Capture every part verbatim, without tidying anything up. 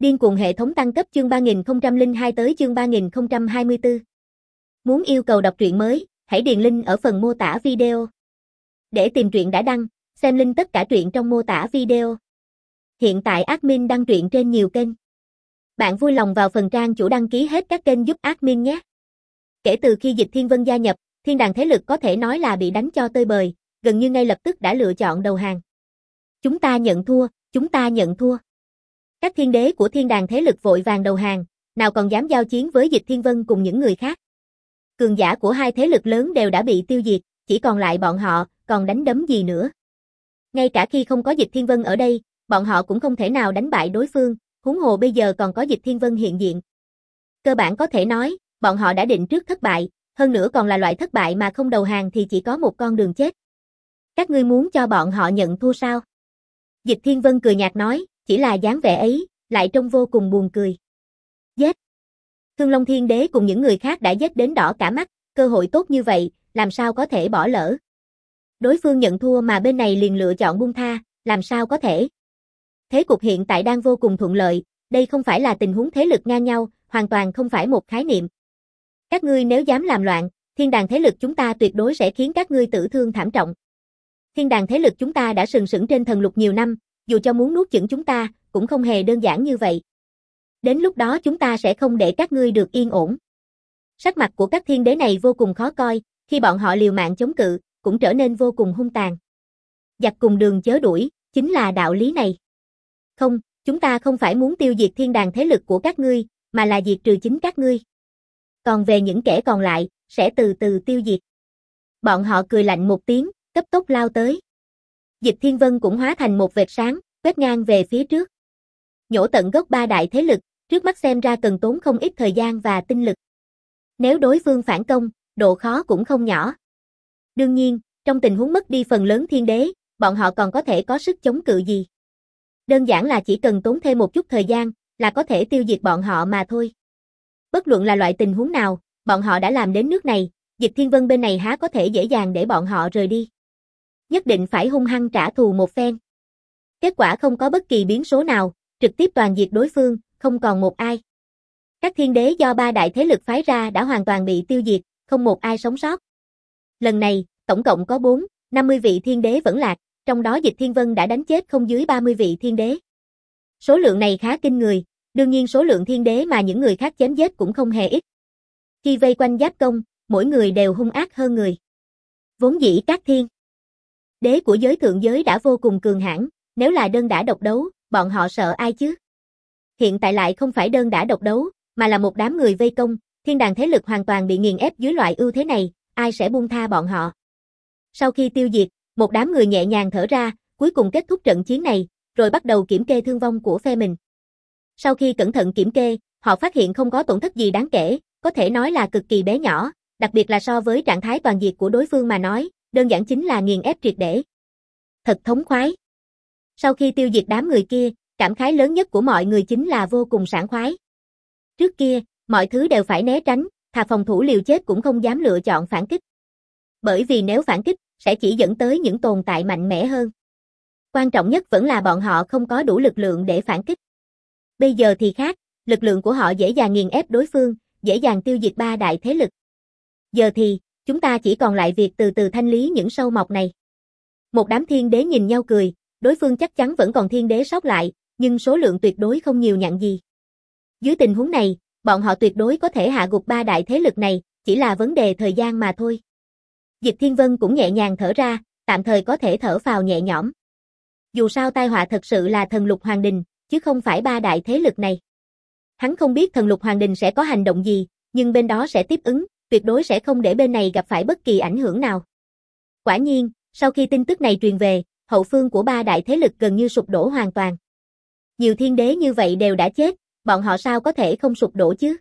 Điên cuồng hệ thống tăng cấp chương ba nghìn không trăm lẻ hai tới chương ba nghìn không trăm hai mươi tư. Muốn yêu cầu đọc truyện mới, hãy điền link ở phần mô tả video. Để tìm truyện đã đăng, xem link tất cả truyện trong mô tả video. Hiện tại admin đăng truyện trên nhiều kênh. Bạn vui lòng vào phần trang chủ đăng ký hết các kênh giúp admin nhé. Kể từ khi Dịch Thiên Vân gia nhập, thiên đàng thế lực có thể nói là bị đánh cho tơi bời, gần như ngay lập tức đã lựa chọn đầu hàng. Chúng ta nhận thua, chúng ta nhận thua. Các thiên đế của thiên đàng thế lực vội vàng đầu hàng, nào còn dám giao chiến với Dịch Thiên Vân cùng những người khác. Cường giả của hai thế lực lớn đều đã bị tiêu diệt, chỉ còn lại bọn họ, còn đánh đấm gì nữa. Ngay cả khi không có Dịch Thiên Vân ở đây, bọn họ cũng không thể nào đánh bại đối phương, huống hồ bây giờ còn có Dịch Thiên Vân hiện diện. Cơ bản có thể nói, bọn họ đã định trước thất bại, hơn nữa còn là loại thất bại mà không đầu hàng thì chỉ có một con đường chết. Các ngươi muốn cho bọn họ nhận thua sao? Dịch Thiên Vân cười nhạt nói, chỉ là dáng vẻ ấy, lại trông vô cùng buồn cười. Giết! Thương Long Thiên Đế cùng những người khác đã giết đến đỏ cả mắt, cơ hội tốt như vậy, làm sao có thể bỏ lỡ. Đối phương nhận thua mà bên này liền lựa chọn buông tha, làm sao có thể. Thế cục hiện tại đang vô cùng thuận lợi, đây không phải là tình huống thế lực ngang nhau, hoàn toàn không phải một khái niệm. Các ngươi nếu dám làm loạn, thiên đàng thế lực chúng ta tuyệt đối sẽ khiến các ngươi tử thương thảm trọng. Thiên đàng thế lực chúng ta đã sừng sững trên thần lục nhiều năm, dù cho muốn nuốt chửng chúng ta, cũng không hề đơn giản như vậy. Đến lúc đó chúng ta sẽ không để các ngươi được yên ổn. Sắc mặt của các thiên đế này vô cùng khó coi, khi bọn họ liều mạng chống cự, cũng trở nên vô cùng hung tàn. Giặc cùng đường chớ đuổi, chính là đạo lý này. Không, chúng ta không phải muốn tiêu diệt thiên đàng thế lực của các ngươi, mà là diệt trừ chính các ngươi. Còn về những kẻ còn lại, sẽ từ từ tiêu diệt. Bọn họ cười lạnh một tiếng, cấp tốc lao tới. Dịch Thiên Vân cũng hóa thành một vệt sáng, quét ngang về phía trước. Nhổ tận gốc ba đại thế lực, trước mắt xem ra cần tốn không ít thời gian và tinh lực. Nếu đối phương phản công, độ khó cũng không nhỏ. Đương nhiên, trong tình huống mất đi phần lớn thiên đế, bọn họ còn có thể có sức chống cự gì. Đơn giản là chỉ cần tốn thêm một chút thời gian, là có thể tiêu diệt bọn họ mà thôi. Bất luận là loại tình huống nào, bọn họ đã làm đến nước này, Dịch Thiên Vân bên này há có thể dễ dàng để bọn họ rời đi. Nhất định phải hung hăng trả thù một phen. Kết quả không có bất kỳ biến số nào, trực tiếp toàn diệt đối phương, không còn một ai. Các thiên đế do ba đại thế lực phái ra đã hoàn toàn bị tiêu diệt, không một ai sống sót. Lần này, tổng cộng có bốn, năm mươi vị thiên đế vẫn lạc, trong đó Dịch Thiên Vân đã đánh chết không dưới ba mươi vị thiên đế. Số lượng này khá kinh người, đương nhiên số lượng thiên đế mà những người khác chém giết cũng không hề ít. Khi vây quanh giáp công, mỗi người đều hung ác hơn người. Vốn dĩ các thiên đế của giới thượng giới đã vô cùng cường hãn, nếu là đơn đả độc đấu, bọn họ sợ ai chứ? Hiện tại lại không phải đơn đả độc đấu, mà là một đám người vây công, thiên đàng thế lực hoàn toàn bị nghiền ép dưới loại ưu thế này, ai sẽ buông tha bọn họ? Sau khi tiêu diệt, một đám người nhẹ nhàng thở ra, cuối cùng kết thúc trận chiến này, rồi bắt đầu kiểm kê thương vong của phe mình. Sau khi cẩn thận kiểm kê, họ phát hiện không có tổn thất gì đáng kể, có thể nói là cực kỳ bé nhỏ, đặc biệt là so với trạng thái toàn diệt của đối phương mà nói, đơn giản chính là nghiền ép triệt để. Thật thống khoái. Sau khi tiêu diệt đám người kia, cảm khái lớn nhất của mọi người chính là vô cùng sảng khoái. Trước kia, mọi thứ đều phải né tránh, thà phòng thủ liều chết cũng không dám lựa chọn phản kích. Bởi vì nếu phản kích, sẽ chỉ dẫn tới những tồn tại mạnh mẽ hơn. Quan trọng nhất vẫn là bọn họ không có đủ lực lượng để phản kích. Bây giờ thì khác, lực lượng của họ dễ dàng nghiền ép đối phương, dễ dàng tiêu diệt ba đại thế lực. Giờ thì, chúng ta chỉ còn lại việc từ từ thanh lý những sâu mọt này. Một đám thiên đế nhìn nhau cười, đối phương chắc chắn vẫn còn thiên đế sót lại, nhưng số lượng tuyệt đối không nhiều nhặn gì. Dưới tình huống này, bọn họ tuyệt đối có thể hạ gục ba đại thế lực này, chỉ là vấn đề thời gian mà thôi. Dịch Thiên Vân cũng nhẹ nhàng thở ra, tạm thời có thể thở phào nhẹ nhõm. Dù sao tai họa thật sự là thần lục hoàng đình, chứ không phải ba đại thế lực này. Hắn không biết thần lục hoàng đình sẽ có hành động gì, nhưng bên đó sẽ tiếp ứng, tuyệt đối sẽ không để bên này gặp phải bất kỳ ảnh hưởng nào. Quả nhiên, sau khi tin tức này truyền về, hậu phương của ba đại thế lực gần như sụp đổ hoàn toàn. Nhiều thiên đế như vậy đều đã chết, bọn họ sao có thể không sụp đổ chứ?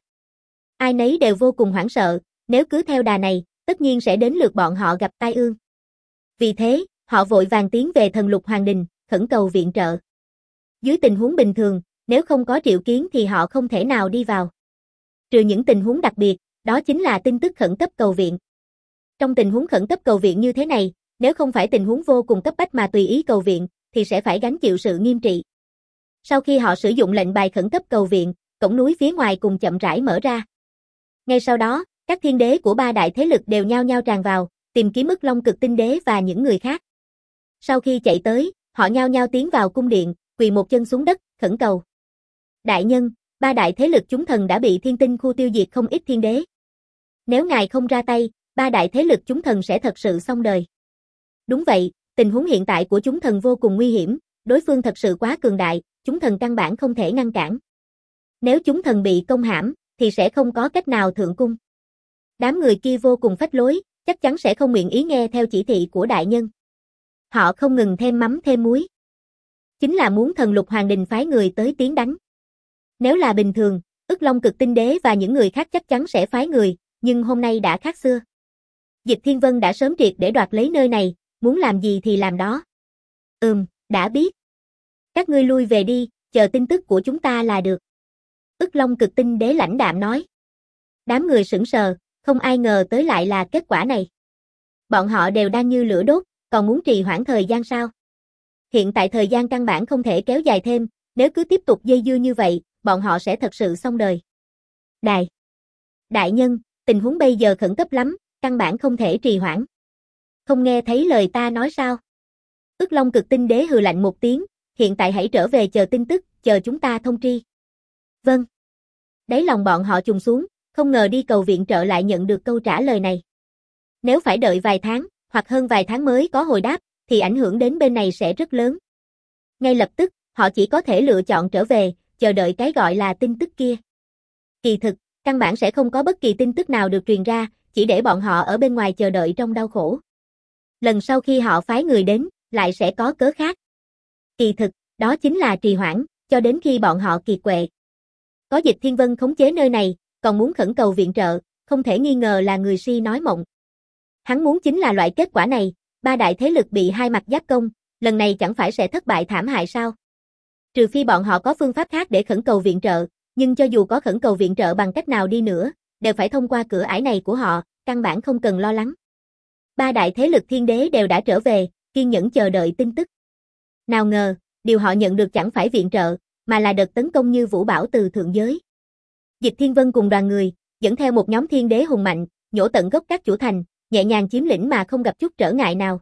Ai nấy đều vô cùng hoảng sợ, nếu cứ theo đà này, tất nhiên sẽ đến lượt bọn họ gặp tai ương. Vì thế, họ vội vàng tiến về thần lục hoàng đình, khẩn cầu viện trợ. Dưới tình huống bình thường, nếu không có triệu kiến thì họ không thể nào đi vào. Trừ những tình huống đặc biệt, đó chính là tin tức khẩn cấp cầu viện. Trong tình huống khẩn cấp cầu viện như thế này, nếu không phải tình huống vô cùng cấp bách mà tùy ý cầu viện, thì sẽ phải gánh chịu sự nghiêm trị. Sau khi họ sử dụng lệnh bài khẩn cấp cầu viện, cổng núi phía ngoài cùng chậm rãi mở ra. Ngay sau đó, các thiên đế của ba đại thế lực đều nhao nhao tràn vào, tìm kiếm Ức Long Cực Tinh Đế và những người khác. Sau khi chạy tới, họ nhao nhao tiến vào cung điện, quỳ một chân xuống đất, khẩn cầu. Đại nhân, ba đại thế lực chúng thần đã bị Thiên Tinh khu tiêu diệt không ít thiên đế. Nếu ngài không ra tay, ba đại thế lực chúng thần sẽ thật sự xong đời. Đúng vậy, tình huống hiện tại của chúng thần vô cùng nguy hiểm, đối phương thật sự quá cường đại, chúng thần căn bản không thể ngăn cản. Nếu chúng thần bị công hãm, thì sẽ không có cách nào thượng cung. Đám người kia vô cùng phách lối, chắc chắn sẽ không nguyện ý nghe theo chỉ thị của đại nhân. Họ không ngừng thêm mắm thêm muối. Chính là muốn Thần Lục Hoàng Đình phái người tới tiến đánh. Nếu là bình thường, Ức Long Cực Tinh Đế và những người khác chắc chắn sẽ phái người, nhưng hôm nay đã khác xưa. Dịch Thiên Vân đã sớm triệt để đoạt lấy nơi này, muốn làm gì thì làm đó. Ừm, đã biết. Các ngươi lui về đi, chờ tin tức của chúng ta là được. Ức Long Cực Tinh Đế lãnh đạm nói. Đám người sững sờ, không ai ngờ tới lại là kết quả này. Bọn họ đều đang như lửa đốt, còn muốn trì hoãn thời gian sao? Hiện tại thời gian căn bản không thể kéo dài thêm, nếu cứ tiếp tục dây dưa như vậy, bọn họ sẽ thật sự xong đời. Đại. Đại nhân, tình huống bây giờ khẩn cấp lắm, căn bản không thể trì hoãn. Không nghe thấy lời ta nói sao? Ức Long Cực Tinh Đế hừ lạnh một tiếng, hiện tại hãy trở về chờ tin tức, chờ chúng ta thông tri. Vâng. Đáy lòng bọn họ trùng xuống, không ngờ đi cầu viện trợ lại nhận được câu trả lời này. Nếu phải đợi vài tháng, hoặc hơn vài tháng mới có hồi đáp, thì ảnh hưởng đến bên này sẽ rất lớn. Ngay lập tức, họ chỉ có thể lựa chọn trở về, chờ đợi cái gọi là tin tức kia. Kỳ thực, căn bản sẽ không có bất kỳ tin tức nào được truyền ra, chỉ để bọn họ ở bên ngoài chờ đợi trong đau khổ. Lần sau khi họ phái người đến, lại sẽ có cớ khác. Kỳ thực, đó chính là trì hoãn, cho đến khi bọn họ kiệt quệ. Có Dịch Thiên Vân khống chế nơi này, còn muốn khẩn cầu viện trợ, không thể nghi ngờ là người si nói mộng. Hắn muốn chính là loại kết quả này, ba đại thế lực bị hai mặt giáp công, lần này chẳng phải sẽ thất bại thảm hại sao? Trừ phi bọn họ có phương pháp khác để khẩn cầu viện trợ, nhưng cho dù có khẩn cầu viện trợ bằng cách nào đi nữa, đều phải thông qua cửa ải này của họ, căn bản không cần lo lắng. Ba đại thế lực thiên đế đều đã trở về, kiên nhẫn chờ đợi tin tức. Nào ngờ, điều họ nhận được chẳng phải viện trợ, mà là đợt tấn công như vũ bão từ thượng giới. Dịch Thiên Vân cùng đoàn người, dẫn theo một nhóm thiên đế hùng mạnh, nhổ tận gốc các chủ thành, nhẹ nhàng chiếm lĩnh mà không gặp chút trở ngại nào.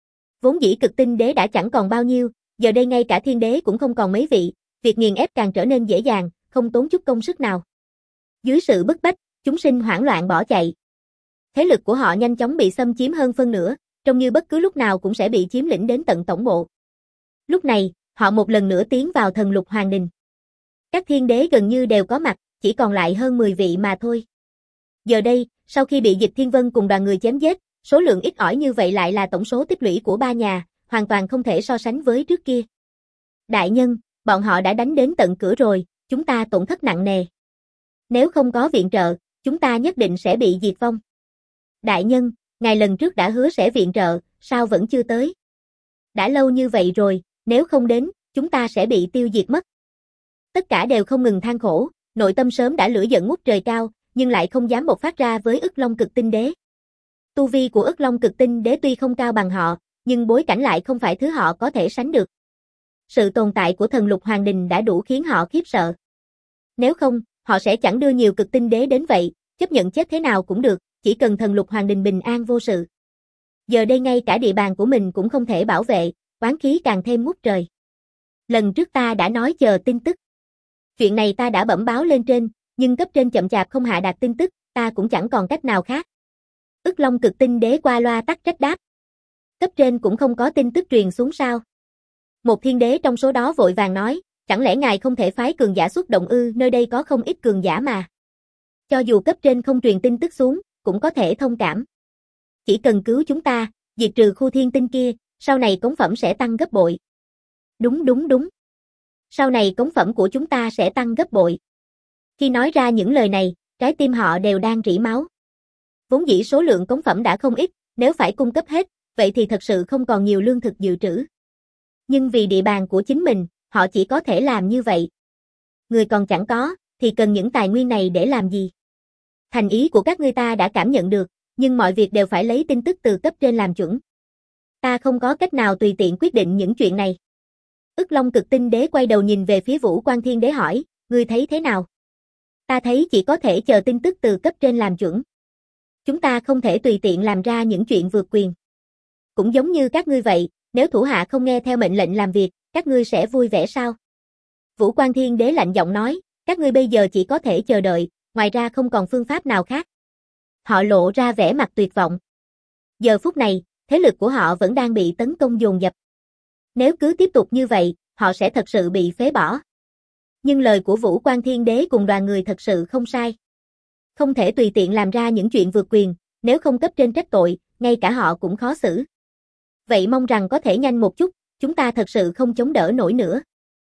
Vốn dĩ cực tinh đế đã chẳng còn bao nhiêu, giờ đây ngay cả thiên đế cũng không còn mấy vị, việc nghiền ép càng trở nên dễ dàng, không tốn chút công sức nào. Dưới sự bức bách, chúng sinh hoảng loạn bỏ chạy. Thế lực của họ nhanh chóng bị xâm chiếm hơn phân nửa, trông như bất cứ lúc nào cũng sẽ bị chiếm lĩnh đến tận tổng bộ. Lúc này, họ một lần nữa tiến vào Thần Lục Hoàng Đình. Các thiên đế gần như đều có mặt, chỉ còn lại hơn mười vị mà thôi. Giờ đây, sau khi bị Dịch Thiên Vân cùng đoàn người chém giết, số lượng ít ỏi như vậy lại là tổng số tích lũy của ba nhà, hoàn toàn không thể so sánh với trước kia. Đại nhân, bọn họ đã đánh đến tận cửa rồi, chúng ta tổn thất nặng nề. Nếu không có viện trợ, chúng ta nhất định sẽ bị diệt vong. Đại nhân, ngài lần trước đã hứa sẽ viện trợ, sao vẫn chưa tới? Đã lâu như vậy rồi, nếu không đến, chúng ta sẽ bị tiêu diệt mất. Tất cả đều không ngừng than khổ, nội tâm sớm đã lửa giận ngút trời cao, nhưng lại không dám bộc phát ra với Ức Long Cực Tinh Đế. Tu vi của Ức Long Cực Tinh Đế tuy không cao bằng họ, nhưng bối cảnh lại không phải thứ họ có thể sánh được. Sự tồn tại của Thần Lục Hoàng Đình đã đủ khiến họ khiếp sợ. Nếu không, họ sẽ chẳng đưa nhiều Cực Tinh Đế đến vậy, chấp nhận chết thế nào cũng được, chỉ cần Thần Lục Hoàng Đình bình an vô sự. Giờ đây ngay cả địa bàn của mình cũng không thể bảo vệ, oán khí càng thêm ngút trời. Lần trước ta đã nói chờ tin tức. Chuyện này ta đã bẩm báo lên trên, nhưng cấp trên chậm chạp không hạ đạt tin tức, ta cũng chẳng còn cách nào khác. Ức Long Cực Tinh Đế qua loa tắc trách đáp. Cấp trên cũng không có tin tức truyền xuống sao? Một thiên đế trong số đó vội vàng nói, chẳng lẽ ngài không thể phái cường giả xuất động ư, nơi đây có không ít cường giả mà. Cho dù cấp trên không truyền tin tức xuống, cũng có thể thông cảm. Chỉ cần cứu chúng ta, diệt trừ khu thiên tinh kia, sau này cống phẩm sẽ tăng gấp bội. Đúng đúng đúng. Sau này cống phẩm của chúng ta sẽ tăng gấp bội. Khi nói ra những lời này, trái tim họ đều đang rỉ máu. Vốn dĩ số lượng cống phẩm đã không ít, nếu phải cung cấp hết, vậy thì thật sự không còn nhiều lương thực dự trữ. Nhưng vì địa bàn của chính mình, họ chỉ có thể làm như vậy. Người còn chẳng có, thì cần những tài nguyên này để làm gì? Thành ý của các ngươi ta đã cảm nhận được, nhưng mọi việc đều phải lấy tin tức từ cấp trên làm chuẩn. Ta không có cách nào tùy tiện quyết định những chuyện này. Ức Long Cực Tinh Đế quay đầu nhìn về phía Vũ Quan Thiên Đế hỏi, ngươi thấy thế nào? Ta thấy chỉ có thể chờ tin tức từ cấp trên làm chuẩn. Chúng ta không thể tùy tiện làm ra những chuyện vượt quyền. Cũng giống như các ngươi vậy, nếu thủ hạ không nghe theo mệnh lệnh làm việc, các ngươi sẽ vui vẻ sao? Vũ Quan Thiên Đế lạnh giọng nói, các ngươi bây giờ chỉ có thể chờ đợi, ngoài ra không còn phương pháp nào khác. Họ lộ ra vẻ mặt tuyệt vọng. Giờ phút này, thế lực của họ vẫn đang bị tấn công dồn dập. Nếu cứ tiếp tục như vậy, họ sẽ thật sự bị phế bỏ. Nhưng lời của Vũ Quan Thiên Đế cùng đoàn người thật sự không sai. Không thể tùy tiện làm ra những chuyện vượt quyền, nếu không cấp trên trách tội, ngay cả họ cũng khó xử. Vậy mong rằng có thể nhanh một chút, chúng ta thật sự không chống đỡ nổi nữa.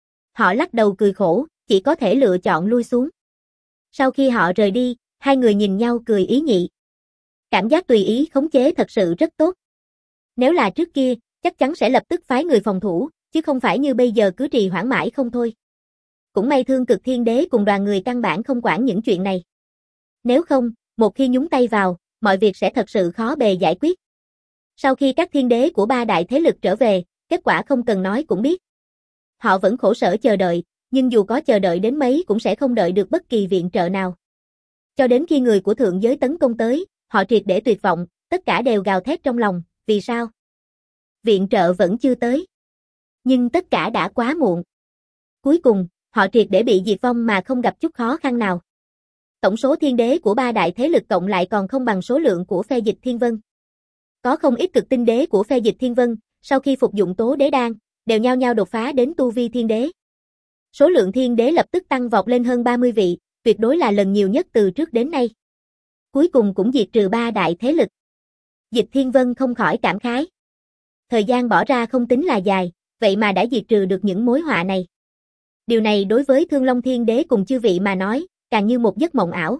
Họ lắc đầu cười khổ, chỉ có thể lựa chọn lui xuống. Sau khi họ rời đi, hai người nhìn nhau cười ý nhị. Cảm giác tùy ý khống chế thật sự rất tốt. Nếu là trước kia, chắc chắn sẽ lập tức phái người phòng thủ, chứ không phải như bây giờ cứ trì hoãn mãi không thôi. Cũng may Thương Cực Thiên Đế cùng đoàn người căn bản không quản những chuyện này. Nếu không, một khi nhúng tay vào, mọi việc sẽ thật sự khó bề giải quyết. Sau khi các thiên đế của ba đại thế lực trở về, kết quả không cần nói cũng biết. Họ vẫn khổ sở chờ đợi, nhưng dù có chờ đợi đến mấy cũng sẽ không đợi được bất kỳ viện trợ nào. Cho đến khi người của thượng giới tấn công tới, họ triệt để tuyệt vọng, tất cả đều gào thét trong lòng, vì sao? Viện trợ vẫn chưa tới. Nhưng tất cả đã quá muộn. Cuối cùng, họ triệt để bị diệt vong mà không gặp chút khó khăn nào. Tổng số thiên đế của ba đại thế lực cộng lại còn không bằng số lượng của phe Dịch Thiên Vân. Có không ít cực tinh đế của phe Dịch Thiên Vân, sau khi phục dụng tố đế đan, đều nhao nhao đột phá đến tu vi thiên đế. Số lượng thiên đế lập tức tăng vọt lên hơn ba mươi vị, tuyệt đối là lần nhiều nhất từ trước đến nay. Cuối cùng cũng diệt trừ ba đại thế lực. Dịch Thiên Vân không khỏi cảm khái. Thời gian bỏ ra không tính là dài, vậy mà đã diệt trừ được những mối họa này. Điều này đối với Thương Long Thiên Đế cùng chư vị mà nói, càng như một giấc mộng ảo.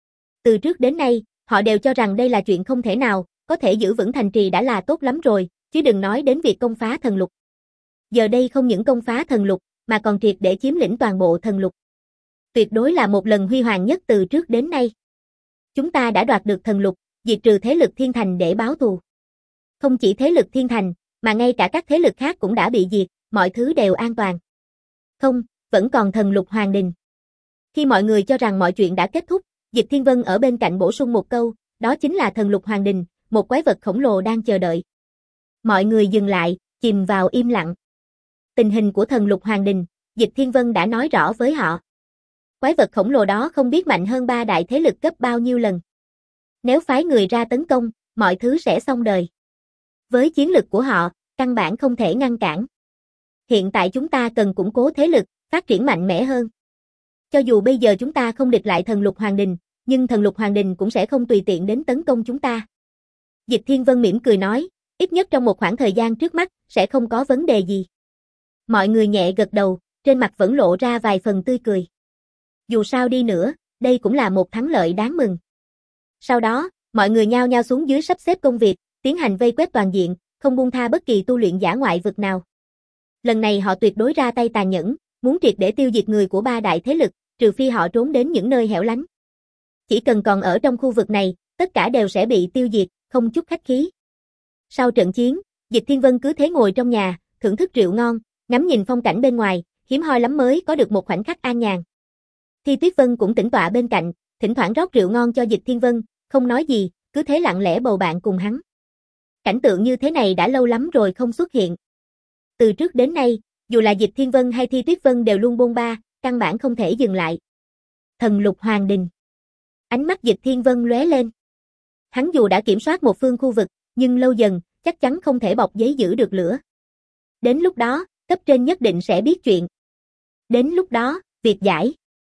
Từ trước đến nay, họ đều cho rằng đây là chuyện không thể nào, có thể giữ vững thành trì đã là tốt lắm rồi, chứ đừng nói đến việc công phá thần lục. Giờ đây không những công phá thần lục, mà còn triệt để chiếm lĩnh toàn bộ thần lục. Tuyệt đối là một lần huy hoàng nhất từ trước đến nay. Chúng ta đã đoạt được thần lục, diệt trừ thế lực thiên thành để báo thù. Không chỉ thế lực thiên thành, mà ngay cả các thế lực khác cũng đã bị diệt, mọi thứ đều an toàn. Không, vẫn còn thần lục hoàng đình. Khi mọi người cho rằng mọi chuyện đã kết thúc, Dịch Thiên Vân ở bên cạnh bổ sung một câu, đó chính là thần lục hoàng đình, một quái vật khổng lồ đang chờ đợi. Mọi người dừng lại, chìm vào im lặng. Tình hình của thần lục hoàng đình, Dịch Thiên Vân đã nói rõ với họ. Quái vật khổng lồ đó không biết mạnh hơn ba đại thế lực gấp bao nhiêu lần. Nếu phái người ra tấn công, mọi thứ sẽ xong đời. Với chiến lực của họ, căn bản không thể ngăn cản. Hiện tại chúng ta cần củng cố thế lực, phát triển mạnh mẽ hơn. Cho dù bây giờ chúng ta không địch lại thần lục hoàng đình, nhưng thần lục hoàng đình cũng sẽ không tùy tiện đến tấn công chúng ta. Dịch Thiên Vân mỉm cười nói, ít nhất trong một khoảng thời gian trước mắt, sẽ không có vấn đề gì. Mọi người nhẹ gật đầu, trên mặt vẫn lộ ra vài phần tươi cười. Dù sao đi nữa, đây cũng là một thắng lợi đáng mừng. Sau đó, mọi người nhao nhao xuống dưới sắp xếp công việc, tiến hành vây quét toàn diện, không buông tha bất kỳ tu luyện giả ngoại vực nào. Lần này họ tuyệt đối ra tay tàn nhẫn, muốn triệt để tiêu diệt người của ba đại thế lực, trừ phi họ trốn đến những nơi hẻo lánh. Chỉ cần còn ở trong khu vực này, tất cả đều sẽ bị tiêu diệt, không chút khách khí. Sau trận chiến, Dịch Thiên Vân cứ thế ngồi trong nhà, thưởng thức rượu ngon, ngắm nhìn phong cảnh bên ngoài, hiếm hoi lắm mới có được một khoảnh khắc an nhàn. Thi Tuyết Vân cũng tĩnh tọa bên cạnh, thỉnh thoảng rót rượu ngon cho Dịch Thiên Vân, không nói gì, cứ thế lặng lẽ bầu bạn cùng hắn. Cảnh tượng như thế này đã lâu lắm rồi không xuất hiện. Từ trước đến nay, dù là Dịch Thiên Vân hay Thi Tuyết Vân đều luôn bôn ba, căn bản không thể dừng lại. Thần lục hoàng đình. Ánh mắt Dịch Thiên Vân lóe lên. Hắn dù đã kiểm soát một phương khu vực, nhưng lâu dần, chắc chắn không thể bọc giấy giữ được lửa. Đến lúc đó, cấp trên nhất định sẽ biết chuyện. Đến lúc đó, việc giải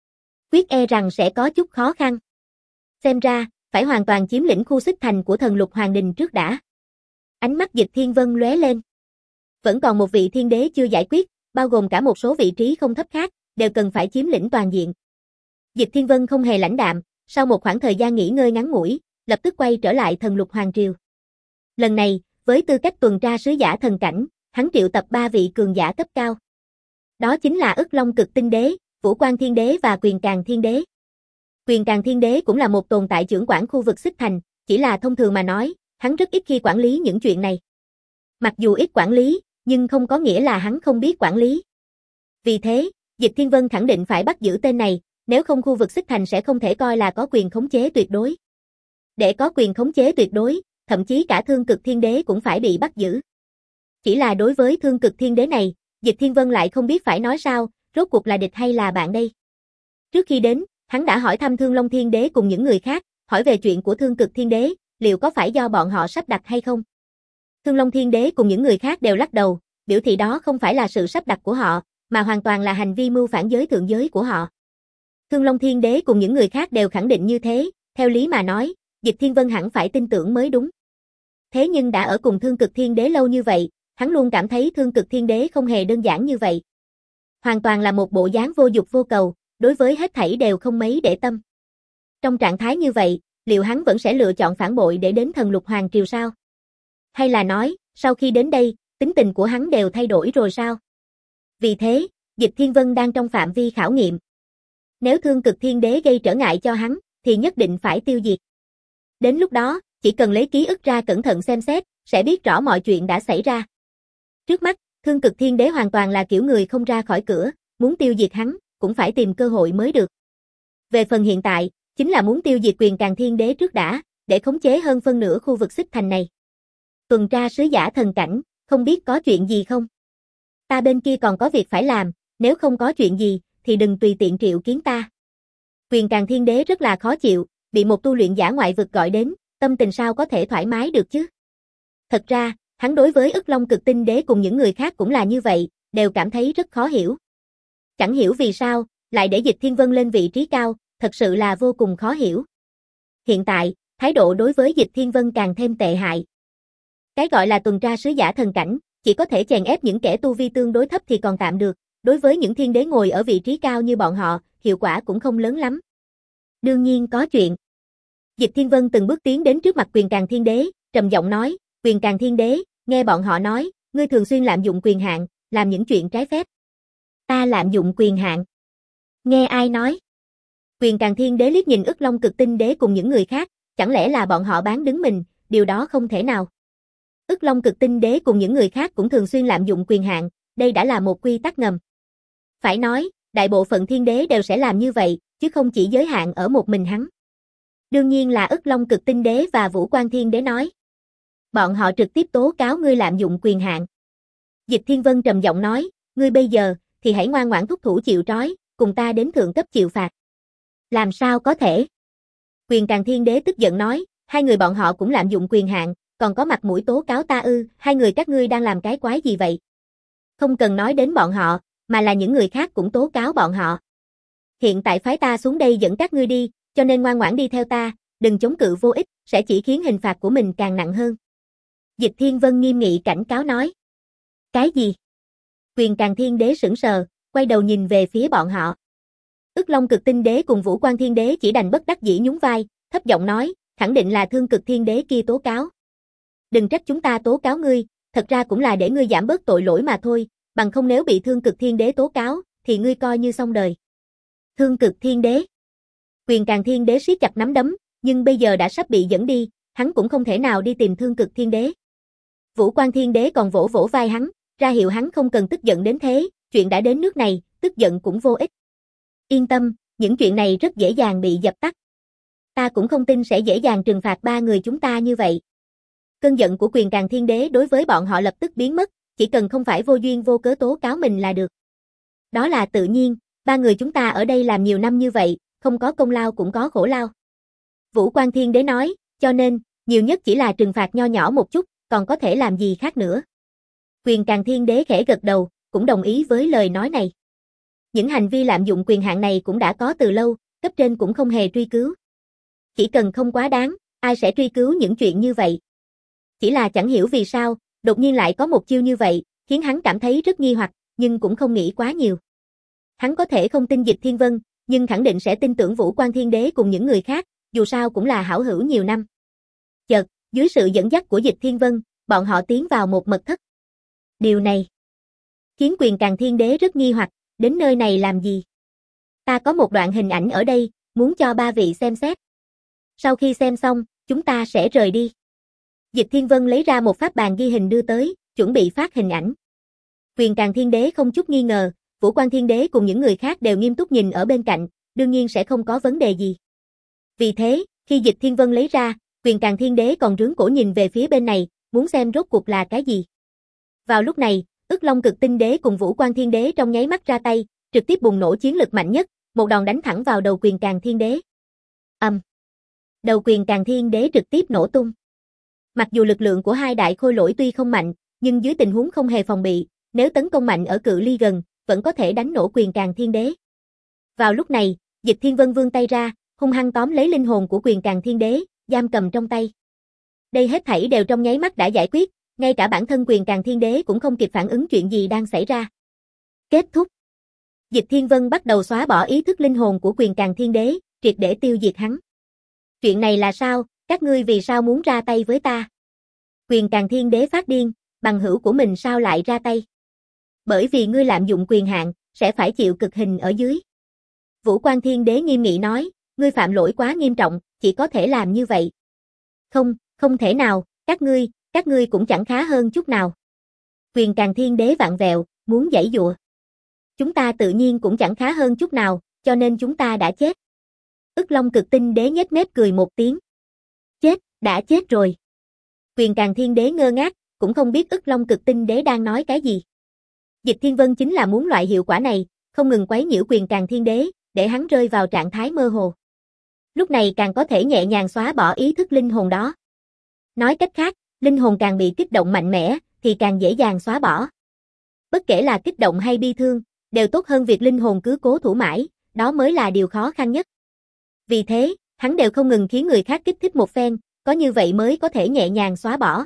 quyết e rằng sẽ có chút khó khăn. Xem ra, phải hoàn toàn chiếm lĩnh khu xích thành của thần lục hoàng đình trước đã. Ánh mắt Dịch Thiên Vân lóe lên. Vẫn còn một vị thiên đế chưa giải quyết, bao gồm cả một số vị trí không thấp khác, đều cần phải chiếm lĩnh toàn diện. Dịch Thiên Vân không hề lãnh đạm, sau một khoảng thời gian nghỉ ngơi ngắn ngủi, lập tức quay trở lại thần lục hoàng triều. Lần này, với tư cách tuần tra sứ giả thần cảnh, hắn triệu tập ba vị cường giả cấp cao. Đó chính là Ức Long Cực Tinh Đế, Vũ Quan Thiên Đế và Quyền Càn Thiên Đế. Quyền Càn Thiên Đế cũng là một tồn tại trưởng quản khu vực xích thành, chỉ là thông thường mà nói, hắn rất ít khi quản lý những chuyện này. Mặc dù ít quản lý, nhưng không có nghĩa là hắn không biết quản lý. Vì thế, Dịch Thiên Vân khẳng định phải bắt giữ tên này, nếu không khu vực Xích Thành sẽ không thể coi là có quyền khống chế tuyệt đối. Để có quyền khống chế tuyệt đối, thậm chí cả Thương Cực Thiên Đế cũng phải bị bắt giữ. Chỉ là đối với Thương Cực Thiên Đế này, Dịch Thiên Vân lại không biết phải nói sao, rốt cuộc là địch hay là bạn đây. Trước khi đến, hắn đã hỏi thăm Thương Long Thiên Đế cùng những người khác, hỏi về chuyện của Thương Cực Thiên Đế, liệu có phải do bọn họ sắp đặt hay không. Thương Long Thiên Đế cùng những người khác đều lắc đầu, biểu thị đó không phải là sự sắp đặt của họ, mà hoàn toàn là hành vi mưu phản giới thượng giới của họ. Thương Long Thiên Đế cùng những người khác đều khẳng định như thế, theo lý mà nói, Dịch Thiên Vân hẳn phải tin tưởng mới đúng. Thế nhưng đã ở cùng Thương Cực Thiên Đế lâu như vậy, hắn luôn cảm thấy Thương Cực Thiên Đế không hề đơn giản như vậy. Hoàn toàn là một bộ dáng vô dục vô cầu, đối với hết thảy đều không mấy để tâm. Trong trạng thái như vậy, liệu hắn vẫn sẽ lựa chọn phản bội để đến Thần Lục Hoàng Triều sao? Hay là nói, sau khi đến đây, tính tình của hắn đều thay đổi rồi sao? Vì thế, Dịch Thiên Vân đang trong phạm vi khảo nghiệm. Nếu Thương Cực Thiên Đế gây trở ngại cho hắn, thì nhất định phải tiêu diệt. Đến lúc đó, chỉ cần lấy ký ức ra cẩn thận xem xét, sẽ biết rõ mọi chuyện đã xảy ra. Trước mắt, Thương Cực Thiên Đế hoàn toàn là kiểu người không ra khỏi cửa, muốn tiêu diệt hắn, cũng phải tìm cơ hội mới được. Về phần hiện tại, chính là muốn tiêu diệt Quyền Càng Thiên Đế trước đã, để khống chế hơn phân nửa khu vực Xích Thành này. Tuần tra sứ giả thần cảnh, không biết có chuyện gì không? Ta bên kia còn có việc phải làm, nếu không có chuyện gì, thì đừng tùy tiện triệu kiến ta. Quyền Càng Thiên Đế rất là khó chịu, bị một tu luyện giả ngoại vực gọi đến, tâm tình sao có thể thoải mái được chứ? Thật ra, hắn đối với Ức Long Cực Tinh Đế cùng những người khác cũng là như vậy, đều cảm thấy rất khó hiểu. Chẳng hiểu vì sao, lại để Dịch Thiên Vân lên vị trí cao, thật sự là vô cùng khó hiểu. Hiện tại, thái độ đối với Dịch Thiên Vân càng thêm tệ hại. Cái gọi là tuần tra sứ giả thần cảnh, chỉ có thể chèn ép những kẻ tu vi tương đối thấp thì còn tạm được, đối với những thiên đế ngồi ở vị trí cao như bọn họ, hiệu quả cũng không lớn lắm. Đương nhiên có chuyện. Dịch Thiên Vân từng bước tiến đến trước mặt Quyền Càng Thiên Đế, trầm giọng nói, Quyền Càng Thiên Đế, nghe bọn họ nói, ngươi thường xuyên lạm dụng quyền hạn, làm những chuyện trái phép. Ta lạm dụng quyền hạn? Nghe ai nói? Quyền Càng Thiên Đế liếc nhìn Ức Long Cực Tinh Đế cùng những người khác, chẳng lẽ là bọn họ bán đứng mình, điều đó không thể nào. Ức Long Cực Tinh Đế cùng những người khác cũng thường xuyên lạm dụng quyền hạn, đây đã là một quy tắc ngầm. Phải nói, đại bộ phận thiên đế đều sẽ làm như vậy, chứ không chỉ giới hạn ở một mình hắn. Đương nhiên là Ức Long Cực Tinh Đế và Vũ Quan Thiên Đế nói. Bọn họ trực tiếp tố cáo ngươi lạm dụng quyền hạn. Dịch Thiên Vân trầm giọng nói, ngươi bây giờ, thì hãy ngoan ngoãn thúc thủ chịu trói, cùng ta đến thượng cấp chịu phạt. Làm sao có thể? Quyền Càng Thiên Đế tức giận nói, hai người bọn họ cũng lạm dụng quyền hạn, còn có mặt mũi tố cáo ta ư, hai người các ngươi đang làm cái quái gì vậy? Không cần nói đến bọn họ, mà là những người khác cũng tố cáo bọn họ. Hiện tại phái ta xuống đây dẫn các ngươi đi, cho nên ngoan ngoãn đi theo ta, đừng chống cự vô ích, sẽ chỉ khiến hình phạt của mình càng nặng hơn. Dịch Thiên Vân nghiêm nghị cảnh cáo nói. Cái gì? Quyền Càng Thiên Đế sững sờ, quay đầu nhìn về phía bọn họ. Ức Long Cực Tinh Đế cùng Vũ Quan Thiên Đế chỉ đành bất đắc dĩ nhún vai, thấp giọng nói, khẳng định là Thương Cực Thiên Đế kia tố cáo. Đừng trách chúng ta tố cáo ngươi, thật ra cũng là để ngươi giảm bớt tội lỗi mà thôi, bằng không nếu bị Thương Cực Thiên Đế tố cáo, thì ngươi coi như xong đời. Thương Cực Thiên Đế. Quyền Càng Thiên Đế siết chặt nắm đấm, nhưng bây giờ đã sắp bị dẫn đi, hắn cũng không thể nào đi tìm Thương Cực Thiên Đế. Vũ Quan Thiên Đế còn vỗ vỗ vai hắn, ra hiệu hắn không cần tức giận đến thế, chuyện đã đến nước này, tức giận cũng vô ích. Yên tâm, những chuyện này rất dễ dàng bị dập tắt. Ta cũng không tin sẽ dễ dàng trừng phạt ba người chúng ta như vậy. Cơn giận của Quyền Càng Thiên Đế đối với bọn họ lập tức biến mất, chỉ cần không phải vô duyên vô cớ tố cáo mình là được. Đó là tự nhiên, ba người chúng ta ở đây làm nhiều năm như vậy, không có công lao cũng có khổ lao. Vũ Quan Thiên Đế nói, cho nên, nhiều nhất chỉ là trừng phạt nho nhỏ một chút, còn có thể làm gì khác nữa. Quyền Càng Thiên Đế khẽ gật đầu, cũng đồng ý với lời nói này. Những hành vi lạm dụng quyền hạn này cũng đã có từ lâu, cấp trên cũng không hề truy cứu. Chỉ cần không quá đáng, ai sẽ truy cứu những chuyện như vậy. Chỉ là chẳng hiểu vì sao, đột nhiên lại có một chiêu như vậy, khiến hắn cảm thấy rất nghi hoặc, nhưng cũng không nghĩ quá nhiều. Hắn có thể không tin Dịch Thiên Vân, nhưng khẳng định sẽ tin tưởng Vũ Quan Thiên Đế cùng những người khác, dù sao cũng là hảo hữu nhiều năm. Chợt, dưới sự dẫn dắt của Dịch Thiên Vân, bọn họ tiến vào một mật thất. Điều này khiến Quyền Càng Thiên Đế rất nghi hoặc, đến nơi này làm gì? Ta có một đoạn hình ảnh ở đây, muốn cho ba vị xem xét. Sau khi xem xong, chúng ta sẽ rời đi. Dịch Thiên Vân lấy ra một pháp bàn ghi hình đưa tới, chuẩn bị phát hình ảnh. Quyền Càn Thiên Đế không chút nghi ngờ, Vũ Quan Thiên Đế cùng những người khác đều nghiêm túc nhìn ở bên cạnh, đương nhiên sẽ không có vấn đề gì. Vì thế, khi Dịch Thiên Vân lấy ra, Quyền Càn Thiên Đế còn rướng cổ nhìn về phía bên này, muốn xem rốt cuộc là cái gì. Vào lúc này, Ức Long Cực Tinh Đế cùng Vũ Quan Thiên Đế trong nháy mắt ra tay, trực tiếp bùng nổ chiến lực mạnh nhất, một đòn đánh thẳng vào đầu Quyền Càn Thiên Đế. Ầm. Um. Đầu Quyền Càn Thiên Đế trực tiếp nổ tung. Mặc dù lực lượng của hai đại khôi lỗi tuy không mạnh, nhưng dưới tình huống không hề phòng bị, nếu tấn công mạnh ở cự ly gần, vẫn có thể đánh nổ Quyền Càn Thiên Đế. Vào lúc này, Dịch Thiên Vân vươn tay ra, hung hăng tóm lấy linh hồn của Quyền Càn Thiên Đế, giam cầm trong tay. Đây hết thảy đều trong nháy mắt đã giải quyết, ngay cả bản thân Quyền Càn Thiên Đế cũng không kịp phản ứng chuyện gì đang xảy ra. Kết thúc. Dịch Thiên Vân bắt đầu xóa bỏ ý thức linh hồn của Quyền Càn Thiên Đế, triệt để tiêu diệt hắn. Chuyện này là sao, các ngươi vì sao muốn ra tay với ta? Quyền Càn Thiên Đế phát điên, bằng hữu của mình sao lại ra tay? Bởi vì ngươi lạm dụng quyền hạn, sẽ phải chịu cực hình ở dưới. Vũ Quan Thiên Đế nghiêm nghị nói, ngươi phạm lỗi quá nghiêm trọng, chỉ có thể làm như vậy. Không, không thể nào, các ngươi, các ngươi cũng chẳng khá hơn chút nào. Quyền Càn Thiên Đế vặn vẹo, muốn giãy giụa. Chúng ta tự nhiên cũng chẳng khá hơn chút nào, cho nên chúng ta đã chết. Ức Long Cực Tinh Đế nhếch mép cười một tiếng. Chết, đã chết rồi. Quyền Càn Thiên Đế ngơ ngác, cũng không biết Ức Long Cực Tinh Đế đang nói cái gì. Dịch Thiên Vân chính là muốn loại hiệu quả này, không ngừng quấy nhiễu Quyền Càn Thiên Đế, để hắn rơi vào trạng thái mơ hồ. Lúc này càng có thể nhẹ nhàng xóa bỏ ý thức linh hồn đó. Nói cách khác, linh hồn càng bị kích động mạnh mẽ, thì càng dễ dàng xóa bỏ. Bất kể là kích động hay bi thương, đều tốt hơn việc linh hồn cứ cố thủ mãi, đó mới là điều khó khăn nhất. Vì thế, hắn đều không ngừng khiến người khác kích thích một phen, có như vậy mới có thể nhẹ nhàng xóa bỏ.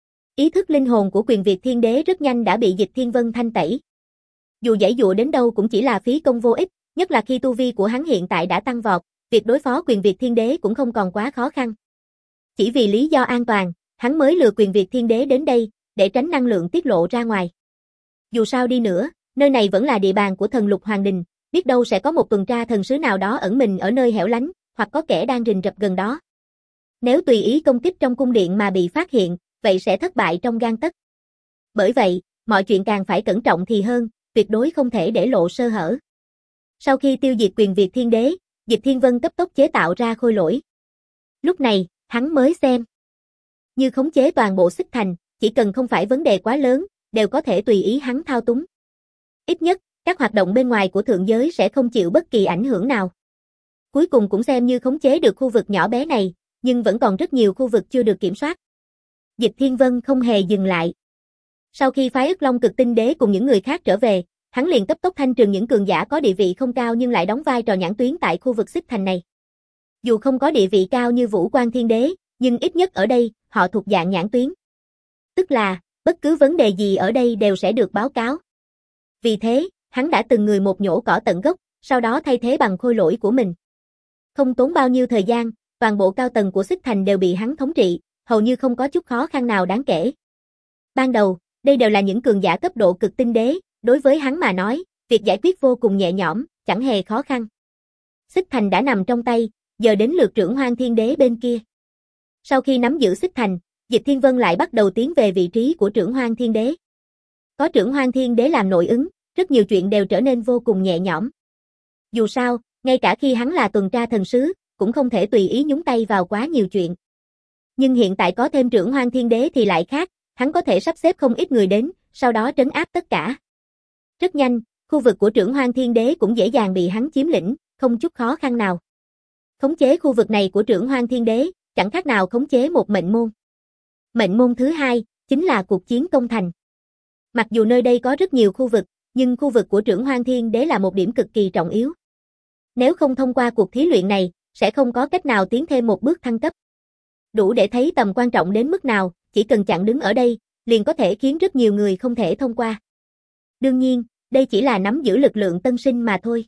Ý thức linh hồn của Quyền Việt Thiên Đế rất nhanh đã bị Dịch Thiên Vân thanh tẩy. Dù giãy dụa đến đâu cũng chỉ là phí công vô ích, nhất là khi tu vi của hắn hiện tại đã tăng vọt, việc đối phó Quyền Việt Thiên Đế cũng không còn quá khó khăn. Chỉ vì lý do an toàn, hắn mới lừa Quyền Việt Thiên Đế đến đây, để tránh năng lượng tiết lộ ra ngoài. Dù sao đi nữa, nơi này vẫn là địa bàn của thần Lục Hoàng Đình, biết đâu sẽ có một tuần tra thần sứ nào đó ẩn mình ở nơi hẻo lánh, hoặc có kẻ đang rình rập gần đó. Nếu tùy ý công kích trong cung điện mà bị phát hiện, vậy sẽ thất bại trong gang tấc. Bởi vậy, mọi chuyện càng phải cẩn trọng thì hơn, tuyệt đối không thể để lộ sơ hở. Sau khi tiêu diệt Quyền Việt Thiên Đế, Dịch Thiên Vân cấp tốc chế tạo ra khôi lỗi. Lúc này, hắn mới xem. Như khống chế toàn bộ Xích Thành, chỉ cần không phải vấn đề quá lớn, đều có thể tùy ý hắn thao túng. Ít nhất, các hoạt động bên ngoài của thượng giới sẽ không chịu bất kỳ ảnh hưởng nào. Cuối cùng cũng xem như khống chế được khu vực nhỏ bé này, nhưng vẫn còn rất nhiều khu vực chưa được kiểm soát. Dịch Thiên Vân không hề dừng lại. Sau khi phái Ức Long Cực Tinh Đế cùng những người khác trở về, hắn liền cấp tốc thanh trừng những cường giả có địa vị không cao nhưng lại đóng vai trò nhãn tuyến tại khu vực Xích Thành này. Dù không có địa vị cao như Vũ Quan Thiên Đế, nhưng ít nhất ở đây, họ thuộc dạng nhãn tuyến. Tức là, bất cứ vấn đề gì ở đây đều sẽ được báo cáo. Vì thế, hắn đã từng người một nhổ cỏ tận gốc, sau đó thay thế bằng khôi lỗi của mình. Không tốn bao nhiêu thời gian, toàn bộ cao tầng của Xích Thành đều bị hắn thống trị, hầu như không có chút khó khăn nào đáng kể. Ban đầu, đây đều là những cường giả cấp độ cực tinh đế, đối với hắn mà nói, việc giải quyết vô cùng nhẹ nhõm, chẳng hề khó khăn. Xích Thành đã nằm trong tay, giờ đến lượt Trưởng Hoang Thiên Đế bên kia. Sau khi nắm giữ Xích Thành, Dịch Thiên Vân lại bắt đầu tiến về vị trí của Trưởng Hoang Thiên Đế. Có Trưởng Hoang Thiên Đế làm nội ứng, rất nhiều chuyện đều trở nên vô cùng nhẹ nhõm. Dù sao, ngay cả khi hắn là tuần tra thần sứ, cũng không thể tùy ý nhúng tay vào quá nhiều chuyện. Nhưng hiện tại có thêm Trưởng Hoang Thiên Đế thì lại khác, hắn có thể sắp xếp không ít người đến, sau đó trấn áp tất cả. Rất nhanh, khu vực của Trưởng Hoang Thiên Đế cũng dễ dàng bị hắn chiếm lĩnh, không chút khó khăn nào. Khống chế khu vực này của Trưởng Hoang Thiên Đế, chẳng khác nào khống chế một mệnh môn. Mệnh môn thứ hai, chính là cuộc chiến công thành. Mặc dù nơi đây có rất nhiều khu vực, nhưng khu vực của Trưởng Hoang Thiên Đế là một điểm cực kỳ trọng yếu. Nếu không thông qua cuộc thí luyện này, sẽ không có cách nào tiến thêm một bước thăng cấp. Đủ để thấy tầm quan trọng đến mức nào, chỉ cần chặn đứng ở đây, liền có thể khiến rất nhiều người không thể thông qua. Đương nhiên, đây chỉ là nắm giữ lực lượng tân sinh mà thôi.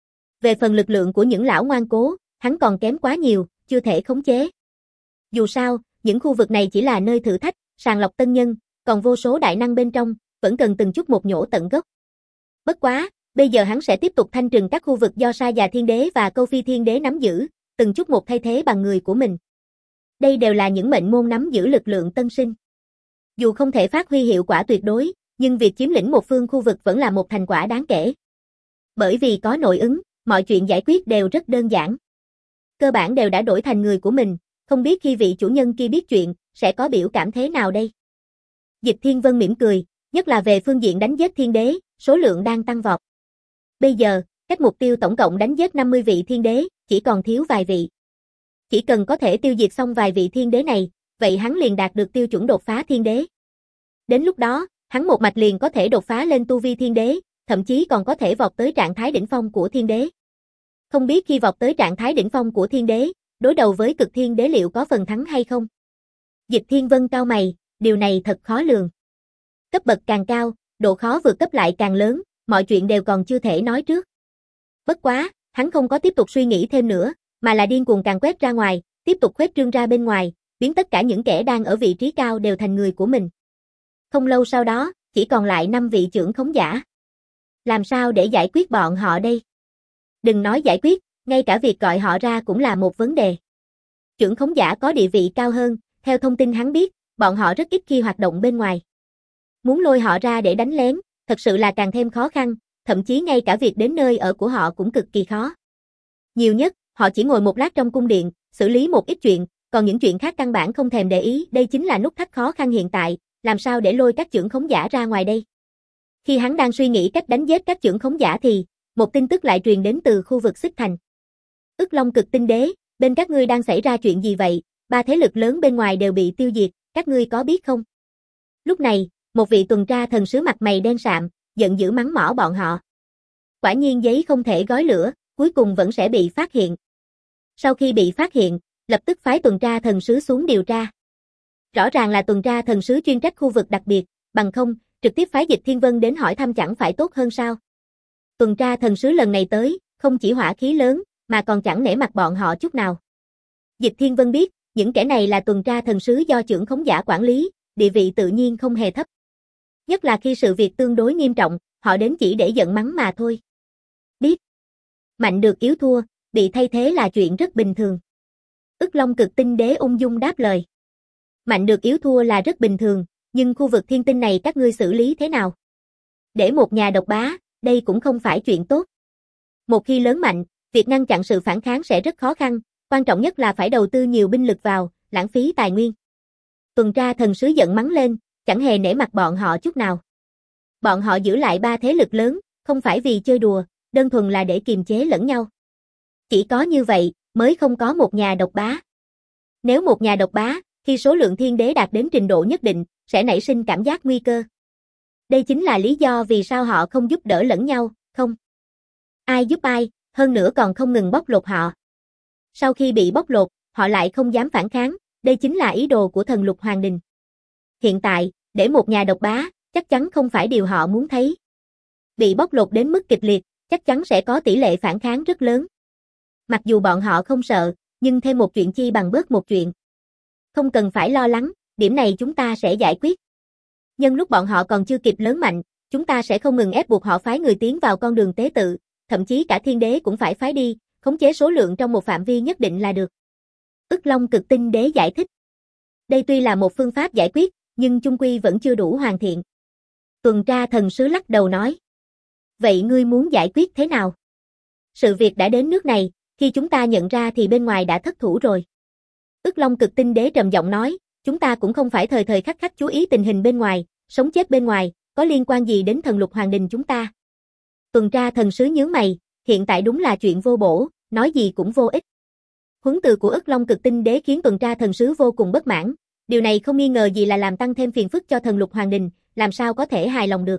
Về phần lực lượng của những lão ngoan cố, hắn còn kém quá nhiều, chưa thể khống chế. Dù sao, những khu vực này chỉ là nơi thử thách, sàng lọc tân nhân, còn vô số đại năng bên trong, vẫn cần từng chút một nhổ tận gốc. Bất quá, bây giờ hắn sẽ tiếp tục thanh trừng các khu vực do Sa Già Thiên Đế và Câu Phi Thiên Đế nắm giữ, từng chút một thay thế bằng người của mình. Đây đều là những mệnh môn nắm giữ lực lượng tân sinh. Dù không thể phát huy hiệu quả tuyệt đối, Nhưng việc chiếm lĩnh một phương khu vực vẫn là một thành quả đáng kể. Bởi vì có nội ứng, mọi chuyện giải quyết đều rất đơn giản. Cơ bản đều đã đổi thành người của mình, không biết khi vị chủ nhân kia biết chuyện, sẽ có biểu cảm thế nào đây? Dịch Thiên Vân mỉm cười, nhất là về phương diện đánh giết thiên đế, số lượng đang tăng vọt. Bây giờ, cách mục tiêu tổng cộng đánh giết năm mươi vị thiên đế, chỉ còn thiếu vài vị. Chỉ cần có thể tiêu diệt xong vài vị thiên đế này, vậy hắn liền đạt được tiêu chuẩn đột phá thiên đế. Đến lúc đó, hắn một mạch liền có thể đột phá lên tu vi thiên đế, thậm chí còn có thể vọt tới trạng thái đỉnh phong của thiên đế. Không biết khi vọt tới trạng thái đỉnh phong của thiên đế, đối đầu với cực thiên đế liệu có phần thắng hay không? Dịch Thiên Vân cau mày, điều này thật khó lường. Cấp bậc càng cao, độ khó vượt cấp lại càng lớn, mọi chuyện đều còn chưa thể nói trước. Bất quá, hắn không có tiếp tục suy nghĩ thêm nữa, mà là điên cuồng càng quét ra ngoài, tiếp tục khuếch trương ra bên ngoài, biến tất cả những kẻ đang ở vị trí cao đều thành người của mình. Không lâu sau đó, chỉ còn lại năm vị trưởng khống giả. Làm sao để giải quyết bọn họ đây? Đừng nói giải quyết, ngay cả việc gọi họ ra cũng là một vấn đề. Trưởng khống giả có địa vị cao hơn, theo thông tin hắn biết, bọn họ rất ít khi hoạt động bên ngoài. Muốn lôi họ ra để đánh lén, thật sự là càng thêm khó khăn, thậm chí ngay cả việc đến nơi ở của họ cũng cực kỳ khó. Nhiều nhất, họ chỉ ngồi một lát trong cung điện, xử lý một ít chuyện, còn những chuyện khác căn bản không thèm để ý, đây chính là nút thắt khó khăn hiện tại, làm sao để lôi các trưởng khống giả ra ngoài đây? Khi hắn đang suy nghĩ cách đánh giết các trưởng khống giả thì, một tin tức lại truyền đến từ khu vực Xích Thành. Ức Long Cực Tinh Đế, bên các ngươi đang xảy ra chuyện gì vậy? Ba thế lực lớn bên ngoài đều bị tiêu diệt, các ngươi có biết không? Lúc này, một vị tuần tra thần sứ mặt mày đen sạm, giận dữ mắng mỏ bọn họ. Quả nhiên giấy không thể gói lửa, cuối cùng vẫn sẽ bị phát hiện. Sau khi bị phát hiện, lập tức phái tuần tra thần sứ xuống điều tra. Rõ ràng là tuần tra thần sứ chuyên trách khu vực đặc biệt, bằng không, trực tiếp phái Dịch Thiên Vân đến hỏi thăm chẳng phải tốt hơn sao? Tuần tra thần sứ lần này tới, không chỉ hỏa khí lớn, mà còn chẳng nể mặt bọn họ chút nào. Dịch Thiên Vân biết, những kẻ này là tuần tra thần sứ do trưởng khống giả quản lý, địa vị tự nhiên không hề thấp. Nhất là khi sự việc tương đối nghiêm trọng, họ đến chỉ để giận mắng mà thôi. Biết. Mạnh được yếu thua, bị thay thế là chuyện rất bình thường. Ức Long Cực Tinh Đế ung dung đáp lời. Mạnh được yếu thua là rất bình thường, nhưng khu vực thiên tinh này các ngươi xử lý thế nào? Để một nhà độc bá, đây cũng không phải chuyện tốt. Một khi lớn mạnh, việc ngăn chặn sự phản kháng sẽ rất khó khăn, quan trọng nhất là phải đầu tư nhiều binh lực vào, lãng phí tài nguyên. Tuần tra thần sứ giận mắng lên, chẳng hề nể mặt bọn họ chút nào. Bọn họ giữ lại ba thế lực lớn, không phải vì chơi đùa, đơn thuần là để kiềm chế lẫn nhau. Chỉ có như vậy, mới không có một nhà độc bá. Nếu một nhà độc bá, khi số lượng thiên đế đạt đến trình độ nhất định, sẽ nảy sinh cảm giác nguy cơ. Đây chính là lý do vì sao họ không giúp đỡ lẫn nhau, không? Ai giúp ai, hơn nữa còn không ngừng bóc lột họ. Sau khi bị bóc lột, họ lại không dám phản kháng, đây chính là ý đồ của thần Lục Hoàng Đình. Hiện tại, để một nhà độc bá, chắc chắn không phải điều họ muốn thấy. Bị bóc lột đến mức kịch liệt, chắc chắn sẽ có tỷ lệ phản kháng rất lớn. Mặc dù bọn họ không sợ, nhưng thêm một chuyện chi bằng bớt một chuyện. Không cần phải lo lắng, điểm này chúng ta sẽ giải quyết. Nhân lúc bọn họ còn chưa kịp lớn mạnh, chúng ta sẽ không ngừng ép buộc họ phái người tiến vào con đường tế tự, thậm chí cả thiên đế cũng phải phái đi, khống chế số lượng trong một phạm vi nhất định là được. Ức Long Cực Tinh Đế giải thích. Đây tuy là một phương pháp giải quyết, nhưng chung quy vẫn chưa đủ hoàn thiện. Tuần tra thần sứ lắc đầu nói. Vậy ngươi muốn giải quyết thế nào? Sự việc đã đến nước này, khi chúng ta nhận ra thì bên ngoài đã thất thủ rồi. Ức Long Cực Tinh Đế trầm giọng nói, chúng ta cũng không phải thời thời khắc khắc chú ý tình hình bên ngoài, sống chết bên ngoài, có liên quan gì đến thần Lục Hoàng Đình chúng ta? Tuần tra thần sứ nhướng mày, hiện tại đúng là chuyện vô bổ, nói gì cũng vô ích. Huấn từ của Ức Long Cực Tinh Đế khiến tuần tra thần sứ vô cùng bất mãn, điều này không nghi ngờ gì là làm tăng thêm phiền phức cho thần Lục Hoàng Đình, làm sao có thể hài lòng được.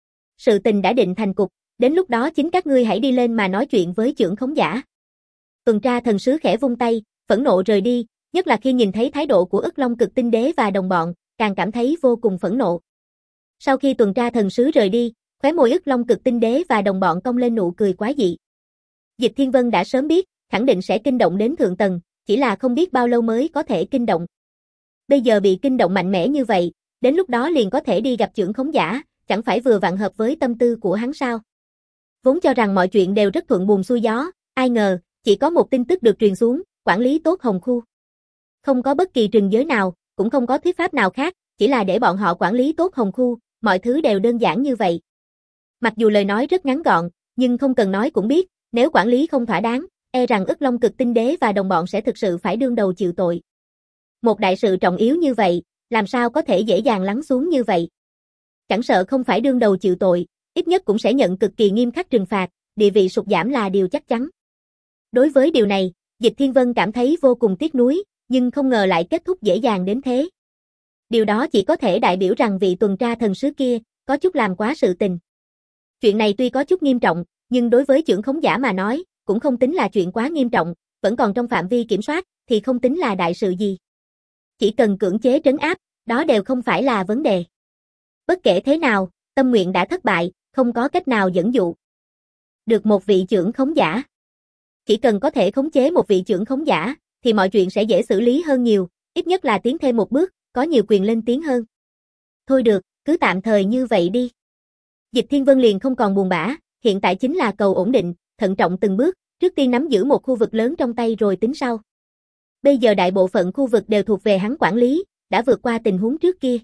Sự tình đã định thành cục, đến lúc đó chính các ngươi hãy đi lên mà nói chuyện với trưởng khống giả. Tuần tra thần sứ khẽ vung tay, phẫn nộ rời đi, nhất là khi nhìn thấy thái độ của Ức Long Cực Tinh Đế và đồng bọn, càng cảm thấy vô cùng phẫn nộ. Sau khi tuần tra thần sứ rời đi, khóe môi Ức Long Cực Tinh Đế và đồng bọn cong lên nụ cười quái dị. Dịch Thiên Vân đã sớm biết, khẳng định sẽ kinh động đến thượng tầng, chỉ là không biết bao lâu mới có thể kinh động. Bây giờ bị kinh động mạnh mẽ như vậy, đến lúc đó liền có thể đi gặp trưởng khống giả, chẳng phải vừa vặn hợp với tâm tư của hắn sao? Vốn cho rằng mọi chuyện đều rất thuận buồm xuôi gió, ai ngờ, chỉ có một tin tức được truyền xuống, quản lý tốt Hồng Khu. Không có bất kỳ trừng giới nào, cũng không có thuyết pháp nào khác, chỉ là để bọn họ quản lý tốt Hồng Khu, mọi thứ đều đơn giản như vậy. Mặc dù lời nói rất ngắn gọn, nhưng không cần nói cũng biết, nếu quản lý không thỏa đáng, e rằng Ức Long Cực Tinh Đế và đồng bọn sẽ thực sự phải đương đầu chịu tội. Một đại sự trọng yếu như vậy, làm sao có thể dễ dàng lắng xuống như vậy? Chẳng sợ không phải đương đầu chịu tội, ít nhất cũng sẽ nhận cực kỳ nghiêm khắc trừng phạt, địa vị sụt giảm là điều chắc chắn. Đối với điều này, Dịch Thiên Vân cảm thấy vô cùng tiếc nuối, nhưng không ngờ lại kết thúc dễ dàng đến thế. Điều đó chỉ có thể đại biểu rằng vị tuần tra thần sứ kia có chút làm quá sự tình. Chuyện này tuy có chút nghiêm trọng, nhưng đối với chưởng khống giả mà nói, cũng không tính là chuyện quá nghiêm trọng, vẫn còn trong phạm vi kiểm soát, thì không tính là đại sự gì. Chỉ cần cưỡng chế trấn áp, đó đều không phải là vấn đề. Bất kể thế nào, tâm nguyện đã thất bại, không có cách nào dẫn dụ được một vị chưởng khống giả. Chỉ cần có thể khống chế một vị chưởng khống giả, thì mọi chuyện sẽ dễ xử lý hơn nhiều, ít nhất là tiến thêm một bước, có nhiều quyền lên tiếng hơn. Thôi được, cứ tạm thời như vậy đi. Dịch Thiên Vân liền không còn buồn bã, hiện tại chính là cầu ổn định, thận trọng từng bước, trước tiên nắm giữ một khu vực lớn trong tay rồi tính sau. Bây giờ đại bộ phận khu vực đều thuộc về hắn quản lý, đã vượt qua tình huống trước kia.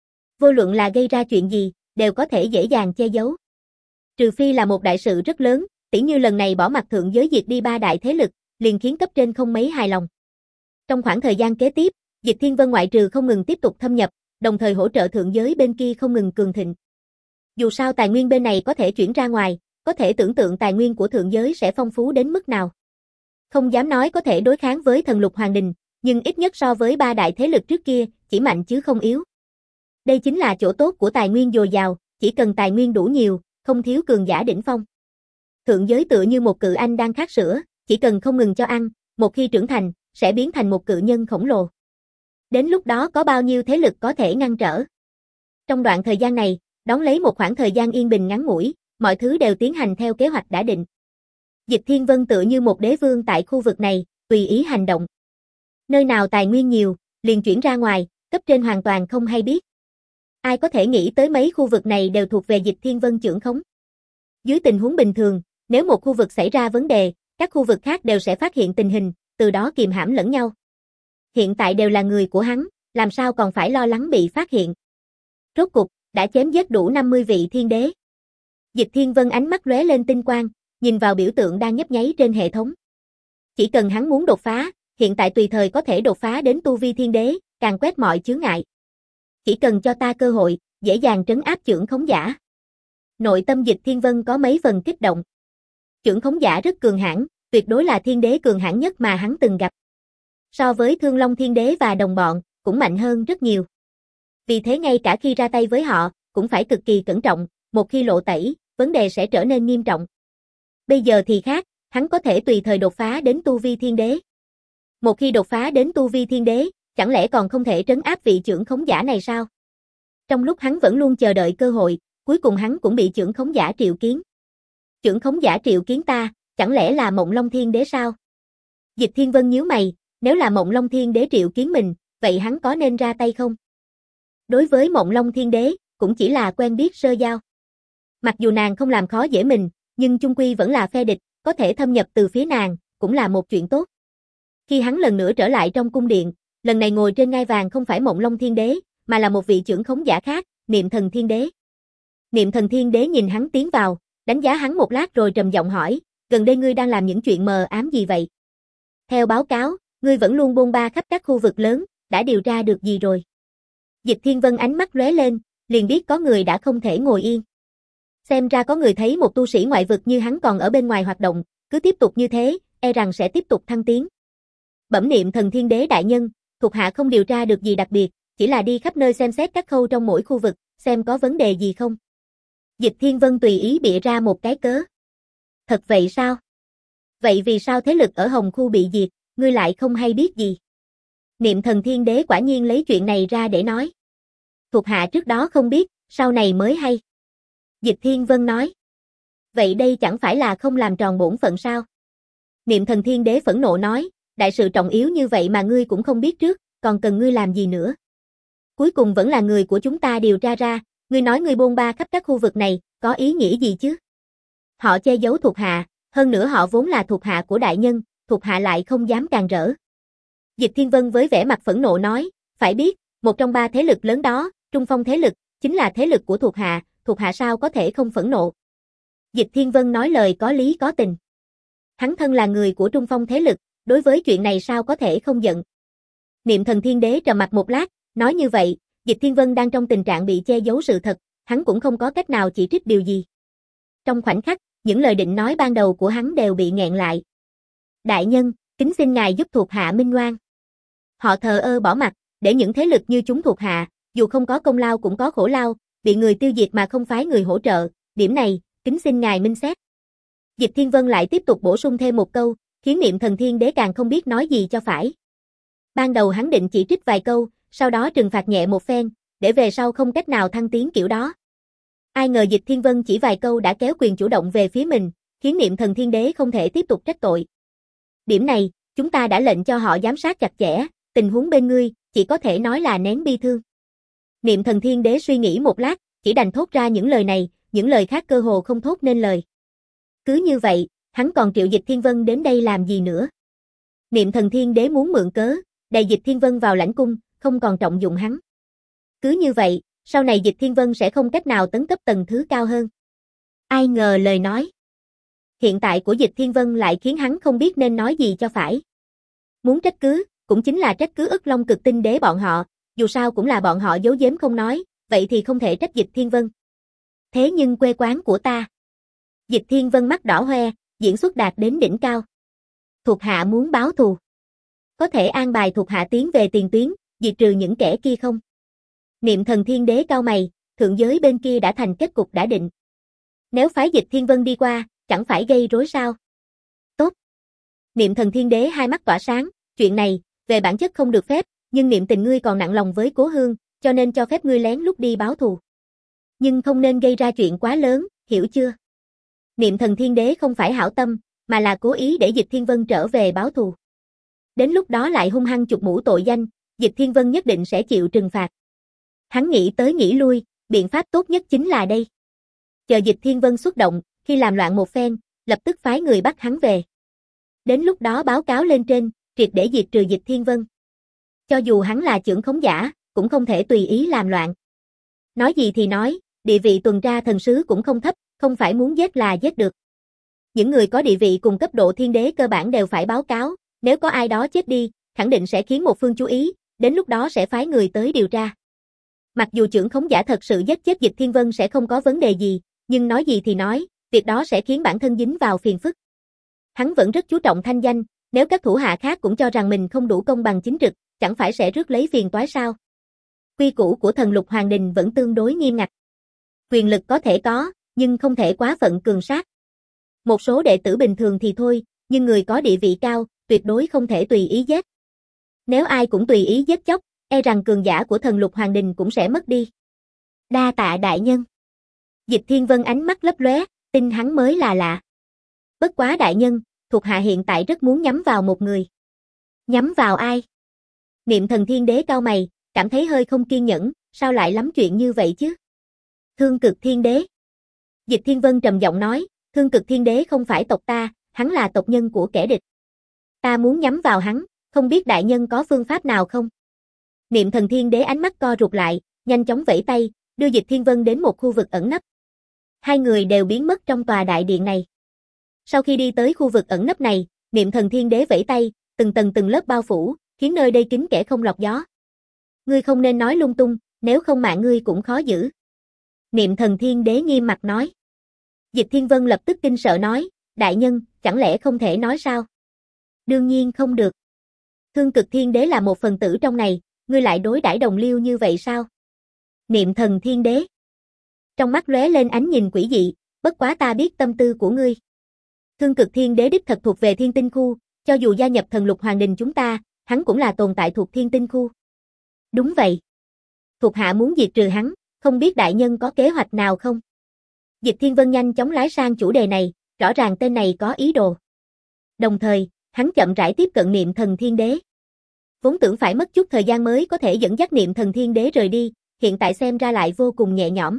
Vô luận là gây ra chuyện gì, đều có thể dễ dàng che giấu. Trừ phi là một đại sự rất lớn, tỉ như lần này bỏ mặt thượng giới diệt đi ba đại thế lực, liền khiến cấp trên không mấy hài lòng. Trong khoảng thời gian kế tiếp, Dịch Thiên Vân ngoại trừ không ngừng tiếp tục thâm nhập, đồng thời hỗ trợ thượng giới bên kia không ngừng cường thịnh. Dù sao tài nguyên bên này có thể chuyển ra ngoài, có thể tưởng tượng tài nguyên của thượng giới sẽ phong phú đến mức nào. Không dám nói có thể đối kháng với thần lục hoàng đình, nhưng ít nhất so với ba đại thế lực trước kia, chỉ mạnh chứ không yếu. Đây chính là chỗ tốt của tài nguyên dồi dào, chỉ cần tài nguyên đủ nhiều, không thiếu cường giả đỉnh phong. Thượng giới tựa như một cự anh đang khát sữa, chỉ cần không ngừng cho ăn, một khi trưởng thành, sẽ biến thành một cự nhân khổng lồ. Đến lúc đó có bao nhiêu thế lực có thể ngăn trở. Trong đoạn thời gian này, đón lấy một khoảng thời gian yên bình ngắn ngủi, mọi thứ đều tiến hành theo kế hoạch đã định. Dịch Thiên Vân tựa như một đế vương tại khu vực này, tùy ý hành động. Nơi nào tài nguyên nhiều, liền chuyển ra ngoài, cấp trên hoàn toàn không hay biết. Ai có thể nghĩ tới mấy khu vực này đều thuộc về Dịch Thiên Vân chưởng khống. Dưới tình huống bình thường, nếu một khu vực xảy ra vấn đề, các khu vực khác đều sẽ phát hiện tình hình, từ đó kiềm hãm lẫn nhau. Hiện tại đều là người của hắn, làm sao còn phải lo lắng bị phát hiện. Rốt cục, đã chém giết đủ năm mươi vị thiên đế. Dịch Thiên Vân ánh mắt lóe lên tinh quang, nhìn vào biểu tượng đang nhấp nháy trên hệ thống. Chỉ cần hắn muốn đột phá, hiện tại tùy thời có thể đột phá đến tu vi thiên đế, càng quét mọi chướng ngại. Chỉ cần cho ta cơ hội, dễ dàng trấn áp chưởng khống giả. Nội tâm Dịch Thiên Vân có mấy phần kích động. Chưởng khống giả rất cường hãn, tuyệt đối là thiên đế cường hãn nhất mà hắn từng gặp. So với Thương Long thiên đế và đồng bọn, cũng mạnh hơn rất nhiều. Vì thế ngay cả khi ra tay với họ, cũng phải cực kỳ cẩn trọng, một khi lộ tẩy, vấn đề sẽ trở nên nghiêm trọng. Bây giờ thì khác, hắn có thể tùy thời đột phá đến tu vi thiên đế. Một khi đột phá đến tu vi thiên đế, chẳng lẽ còn không thể trấn áp vị chưởng khống giả này sao? Trong lúc hắn vẫn luôn chờ đợi cơ hội, cuối cùng hắn cũng bị chưởng khống giả triệu kiến. Chưởng khống giả triệu kiến ta, chẳng lẽ là Mộng Long thiên đế sao? Dịch Thiên Vân nhíu mày, nếu là Mộng Long thiên đế triệu kiến mình, vậy hắn có nên ra tay không? Đối với Mộng Long thiên đế, cũng chỉ là quen biết sơ giao. Mặc dù nàng không làm khó dễ mình, nhưng chung quy vẫn là phe địch, có thể thâm nhập từ phía nàng, cũng là một chuyện tốt. Khi hắn lần nữa trở lại trong cung điện, lần này ngồi trên ngai vàng không phải Mộng Long thiên đế, mà là một vị chưởng khống giả khác, Niệm Thần thiên đế. Niệm Thần thiên đế nhìn hắn tiến vào, đánh giá hắn một lát rồi trầm giọng hỏi, gần đây ngươi đang làm những chuyện mờ ám gì vậy? Theo báo cáo, ngươi vẫn luôn bôn ba khắp các khu vực lớn, đã điều tra được gì rồi? Dịch Thiên Vân ánh mắt lóe lên, liền biết có người đã không thể ngồi yên. Xem ra có người thấy một tu sĩ ngoại vực như hắn còn ở bên ngoài hoạt động, cứ tiếp tục như thế, e rằng sẽ tiếp tục thăng tiến. Bẩm Niệm Thần thiên đế đại nhân, thuộc hạ không điều tra được gì đặc biệt, chỉ là đi khắp nơi xem xét các khâu trong mỗi khu vực, xem có vấn đề gì không. Dịch Thiên Vân tùy ý bịa ra một cái cớ. Thật vậy sao? Vậy vì sao thế lực ở Hồng Khu bị diệt, ngươi lại không hay biết gì? Niệm Thần thiên đế quả nhiên lấy chuyện này ra để nói. Thuộc hạ trước đó không biết, sau này mới hay. Dịch Thiên Vân nói. Vậy đây chẳng phải là không làm tròn bổn phận sao? Niệm Thần thiên đế phẫn nộ nói, đại sự trọng yếu như vậy mà ngươi cũng không biết trước, còn cần ngươi làm gì nữa? Cuối cùng vẫn là người của chúng ta điều tra ra, ngươi nói ngươi bôn ba khắp các khu vực này, có ý nghĩa gì chứ? Họ che giấu thuộc hạ, hơn nữa họ vốn là thuộc hạ của đại nhân, thuộc hạ lại không dám càn rỡ. Dịch Thiên Vân với vẻ mặt phẫn nộ nói, phải biết, một trong ba thế lực lớn đó, Trung Phong thế lực, chính là thế lực của thuộc hạ, thuộc hạ sao có thể không phẫn nộ. Dịch Thiên Vân nói lời có lý có tình. Hắn thân là người của Trung Phong thế lực, đối với chuyện này sao có thể không giận. Niệm Thần Thiên Đế trầm mặt một lát, nói như vậy, Dịch Thiên Vân đang trong tình trạng bị che giấu sự thật, hắn cũng không có cách nào chỉ trích điều gì. Trong khoảnh khắc, những lời định nói ban đầu của hắn đều bị nghẹn lại. Đại nhân, kính xin ngài giúp thuộc hạ minh oan. Họ thờ ơ bỏ mặc, để những thế lực như chúng thuộc hạ, dù không có công lao cũng có khổ lao, bị người tiêu diệt mà không phái người hỗ trợ, điểm này, kính xin ngài minh xét. Dịch Thiên Vân lại tiếp tục bổ sung thêm một câu, khiến Niệm Thần Thiên Đế càng không biết nói gì cho phải. Ban đầu hắn định chỉ trích vài câu, sau đó trừng phạt nhẹ một phen, để về sau không cách nào thăng tiến kiểu đó. Ai ngờ Dịch Thiên Vân chỉ vài câu đã kéo quyền chủ động về phía mình, khiến Niệm Thần Thiên Đế không thể tiếp tục trách tội. Điểm này, chúng ta đã lệnh cho họ giám sát chặt chẽ, tình huống bên ngươi, chỉ có thể nói là nén bi thương. Niệm Thần Thiên Đế suy nghĩ một lát, chỉ đành thốt ra những lời này, những lời khác cơ hồ không thốt nên lời. Cứ như vậy, hắn còn triệu Dịch Thiên Vân đến đây làm gì nữa? Niệm Thần Thiên Đế muốn mượn cớ, đẩy Dịch Thiên Vân vào lãnh cung, không còn trọng dụng hắn. Cứ như vậy, sau này Dịch Thiên Vân sẽ không cách nào tấn cấp tầng thứ cao hơn. Ai ngờ lời nói hiện tại của Dịch Thiên Vân lại khiến hắn không biết nên nói gì cho phải. Muốn trách cứ, cũng chính là trách cứ Ức Long Cực Tinh Đế bọn họ, dù sao cũng là bọn họ giấu giếm không nói, vậy thì không thể trách Dịch Thiên Vân. Thế nhưng quê quán của ta. Dịch Thiên Vân mắt đỏ hoe, diễn xuất đạt đến đỉnh cao. Thuộc hạ muốn báo thù. Có thể an bài thuộc hạ tiến về tiền tuyến, diệt trừ những kẻ kia không? Niệm Thần Thiên Đế cau mày, thượng giới bên kia đã thành kết cục đã định. Nếu phái Dịch Thiên Vân đi qua, chẳng phải gây rối sao? Tốt. Niệm Thần Thiên Đế hai mắt tỏa sáng, chuyện này, về bản chất không được phép, nhưng niệm tình ngươi còn nặng lòng với Cố Hương, cho nên cho phép ngươi lén lút đi báo thù. Nhưng không nên gây ra chuyện quá lớn, hiểu chưa? Niệm Thần Thiên Đế không phải hảo tâm, mà là cố ý để Dịch Thiên Vân trở về báo thù. Đến lúc đó lại hung hăng chụp mũ tội danh, Dịch Thiên Vân nhất định sẽ chịu trừng phạt. Hắn nghĩ tới nghĩ lui, biện pháp tốt nhất chính là đây. Chờ Dịch Thiên Vân xuất động, khi làm loạn một phen, lập tức phái người bắt hắn về. Đến lúc đó báo cáo lên trên, triệt để diệt trừ Dịch Thiên Vân. Cho dù hắn là chưởng khống giả, cũng không thể tùy ý làm loạn. Nói gì thì nói, địa vị tuần tra thần sứ cũng không thấp, không phải muốn giết là giết được. Những người có địa vị cùng cấp độ thiên đế cơ bản đều phải báo cáo, nếu có ai đó chết đi, khẳng định sẽ khiến một phương chú ý, đến lúc đó sẽ phái người tới điều tra. Mặc dù chưởng khống giả thật sự giết chết Dịch Thiên Vân sẽ không có vấn đề gì, nhưng nói gì thì nói, việc đó sẽ khiến bản thân dính vào phiền phức. Hắn vẫn rất chú trọng thanh danh, nếu các thủ hạ khác cũng cho rằng mình không đủ công bằng chính trực, chẳng phải sẽ rước lấy phiền toái sao? Quy củ của Thần Lục Hoàng Đình vẫn tương đối nghiêm ngặt. Quyền lực có thể có, nhưng không thể quá phận cường sát. Một số đệ tử bình thường thì thôi, nhưng người có địa vị cao, tuyệt đối không thể tùy ý giết. Nếu ai cũng tùy ý giết chóc, e rằng cường giả của Thần Lục Hoàng Đình cũng sẽ mất đi. Đa tạ đại nhân. Dịch Thiên Vân ánh mắt lấp lóe, tin hắn mới là lạ. Bất quá đại nhân, thuộc hạ hiện tại rất muốn nhắm vào một người. Nhắm vào ai? Niệm Thần Thiên Đế cau mày, cảm thấy hơi không kiên nhẫn, sao lại lắm chuyện như vậy chứ? Thương Cực Thiên Đế. Dịch Thiên Vân trầm giọng nói, Thương Cực Thiên Đế không phải tộc ta, hắn là tộc nhân của kẻ địch. Ta muốn nhắm vào hắn, không biết đại nhân có phương pháp nào không? Niệm Thần Thiên Đế ánh mắt co rụt lại, nhanh chóng vẫy tay, đưa Dịch Thiên Vân đến một khu vực ẩn nấp. Hai người đều biến mất trong tòa đại điện này. Sau khi đi tới khu vực ẩn nấp này, Niệm Thần Thiên Đế vẫy tay, từng tầng từng lớp bao phủ, khiến nơi đây kín kẽ không lọt gió. Ngươi không nên nói lung tung, nếu không mạng ngươi cũng khó giữ. Niệm Thần Thiên Đế nghiêm mặt nói. Dịch Thiên Vân lập tức kinh sợ nói, đại nhân, chẳng lẽ không thể nói sao? Đương nhiên không được. Thương Cực Thiên Đế là một phần tử trong này, ngươi lại đối đãi đồng liêu như vậy sao? Niệm Thần Thiên Đế. Trong mắt lóe lên ánh nhìn quỷ dị, bất quá ta biết tâm tư của ngươi. Thương Cực Thiên Đế đích thật thuộc về Thiên Tinh Khu, cho dù gia nhập Thần Lục Hoàng Đình chúng ta, hắn cũng là tồn tại thuộc Thiên Tinh Khu. Đúng vậy. Thuộc hạ muốn diệt trừ hắn, không biết đại nhân có kế hoạch nào không? Dịch Thiên Vân nhanh chóng lái sang chủ đề này, rõ ràng tên này có ý đồ. Đồng thời, hắn chậm rãi tiếp cận Niệm Thần Thiên Đế. Vốn tưởng phải mất chút thời gian mới có thể dẫn dắt Niệm Thần Thiên Đế rời đi, hiện tại xem ra lại vô cùng nhẹ nhõm.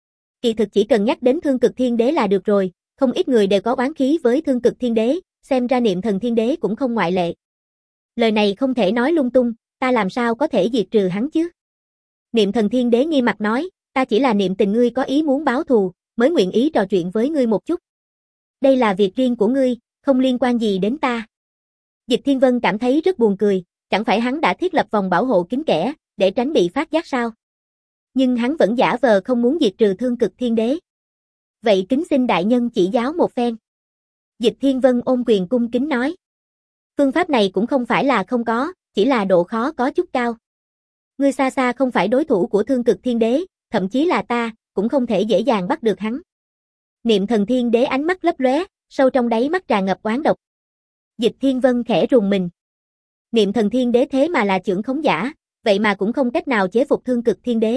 Kỳ thực chỉ cần nhắc đến Thương Cực Thiên Đế là được rồi, không ít người đều có oán khí với Thương Cực Thiên Đế, xem ra Niệm Thần Thiên Đế cũng không ngoại lệ. Lời này không thể nói lung tung, ta làm sao có thể diệt trừ hắn chứ? Niệm Thần Thiên Đế nghiêm mặt nói, Ta chỉ là niệm tình ngươi có ý muốn báo thù, mới nguyện ý trò chuyện với ngươi một chút. Đây là việc riêng của ngươi, không liên quan gì đến ta. Dịch Thiên Vân cảm thấy rất buồn cười, chẳng phải hắn đã thiết lập vòng bảo hộ kín kẽ, để tránh bị phát giác sao? Nhưng hắn vẫn giả vờ không muốn diệt trừ Thương Cực Thiên Đế. Vậy kính xin đại nhân chỉ giáo một phen. Dịch Thiên Vân ôm quyền cung kính nói. Phương pháp này cũng không phải là không có, chỉ là độ khó có chút cao. Ngươi xa xa không phải đối thủ của Thương Cực Thiên Đế, thậm chí là ta, cũng không thể dễ dàng bắt được hắn. Niệm Thần Thiên Đế ánh mắt lấp lóe, sâu trong đáy mắt tràn ngập oán độc. Dịch Thiên Vân khẽ rùng mình. Niệm Thần Thiên Đế thế mà là chưởng khống giả, vậy mà cũng không cách nào chế phục Thương Cực Thiên Đế.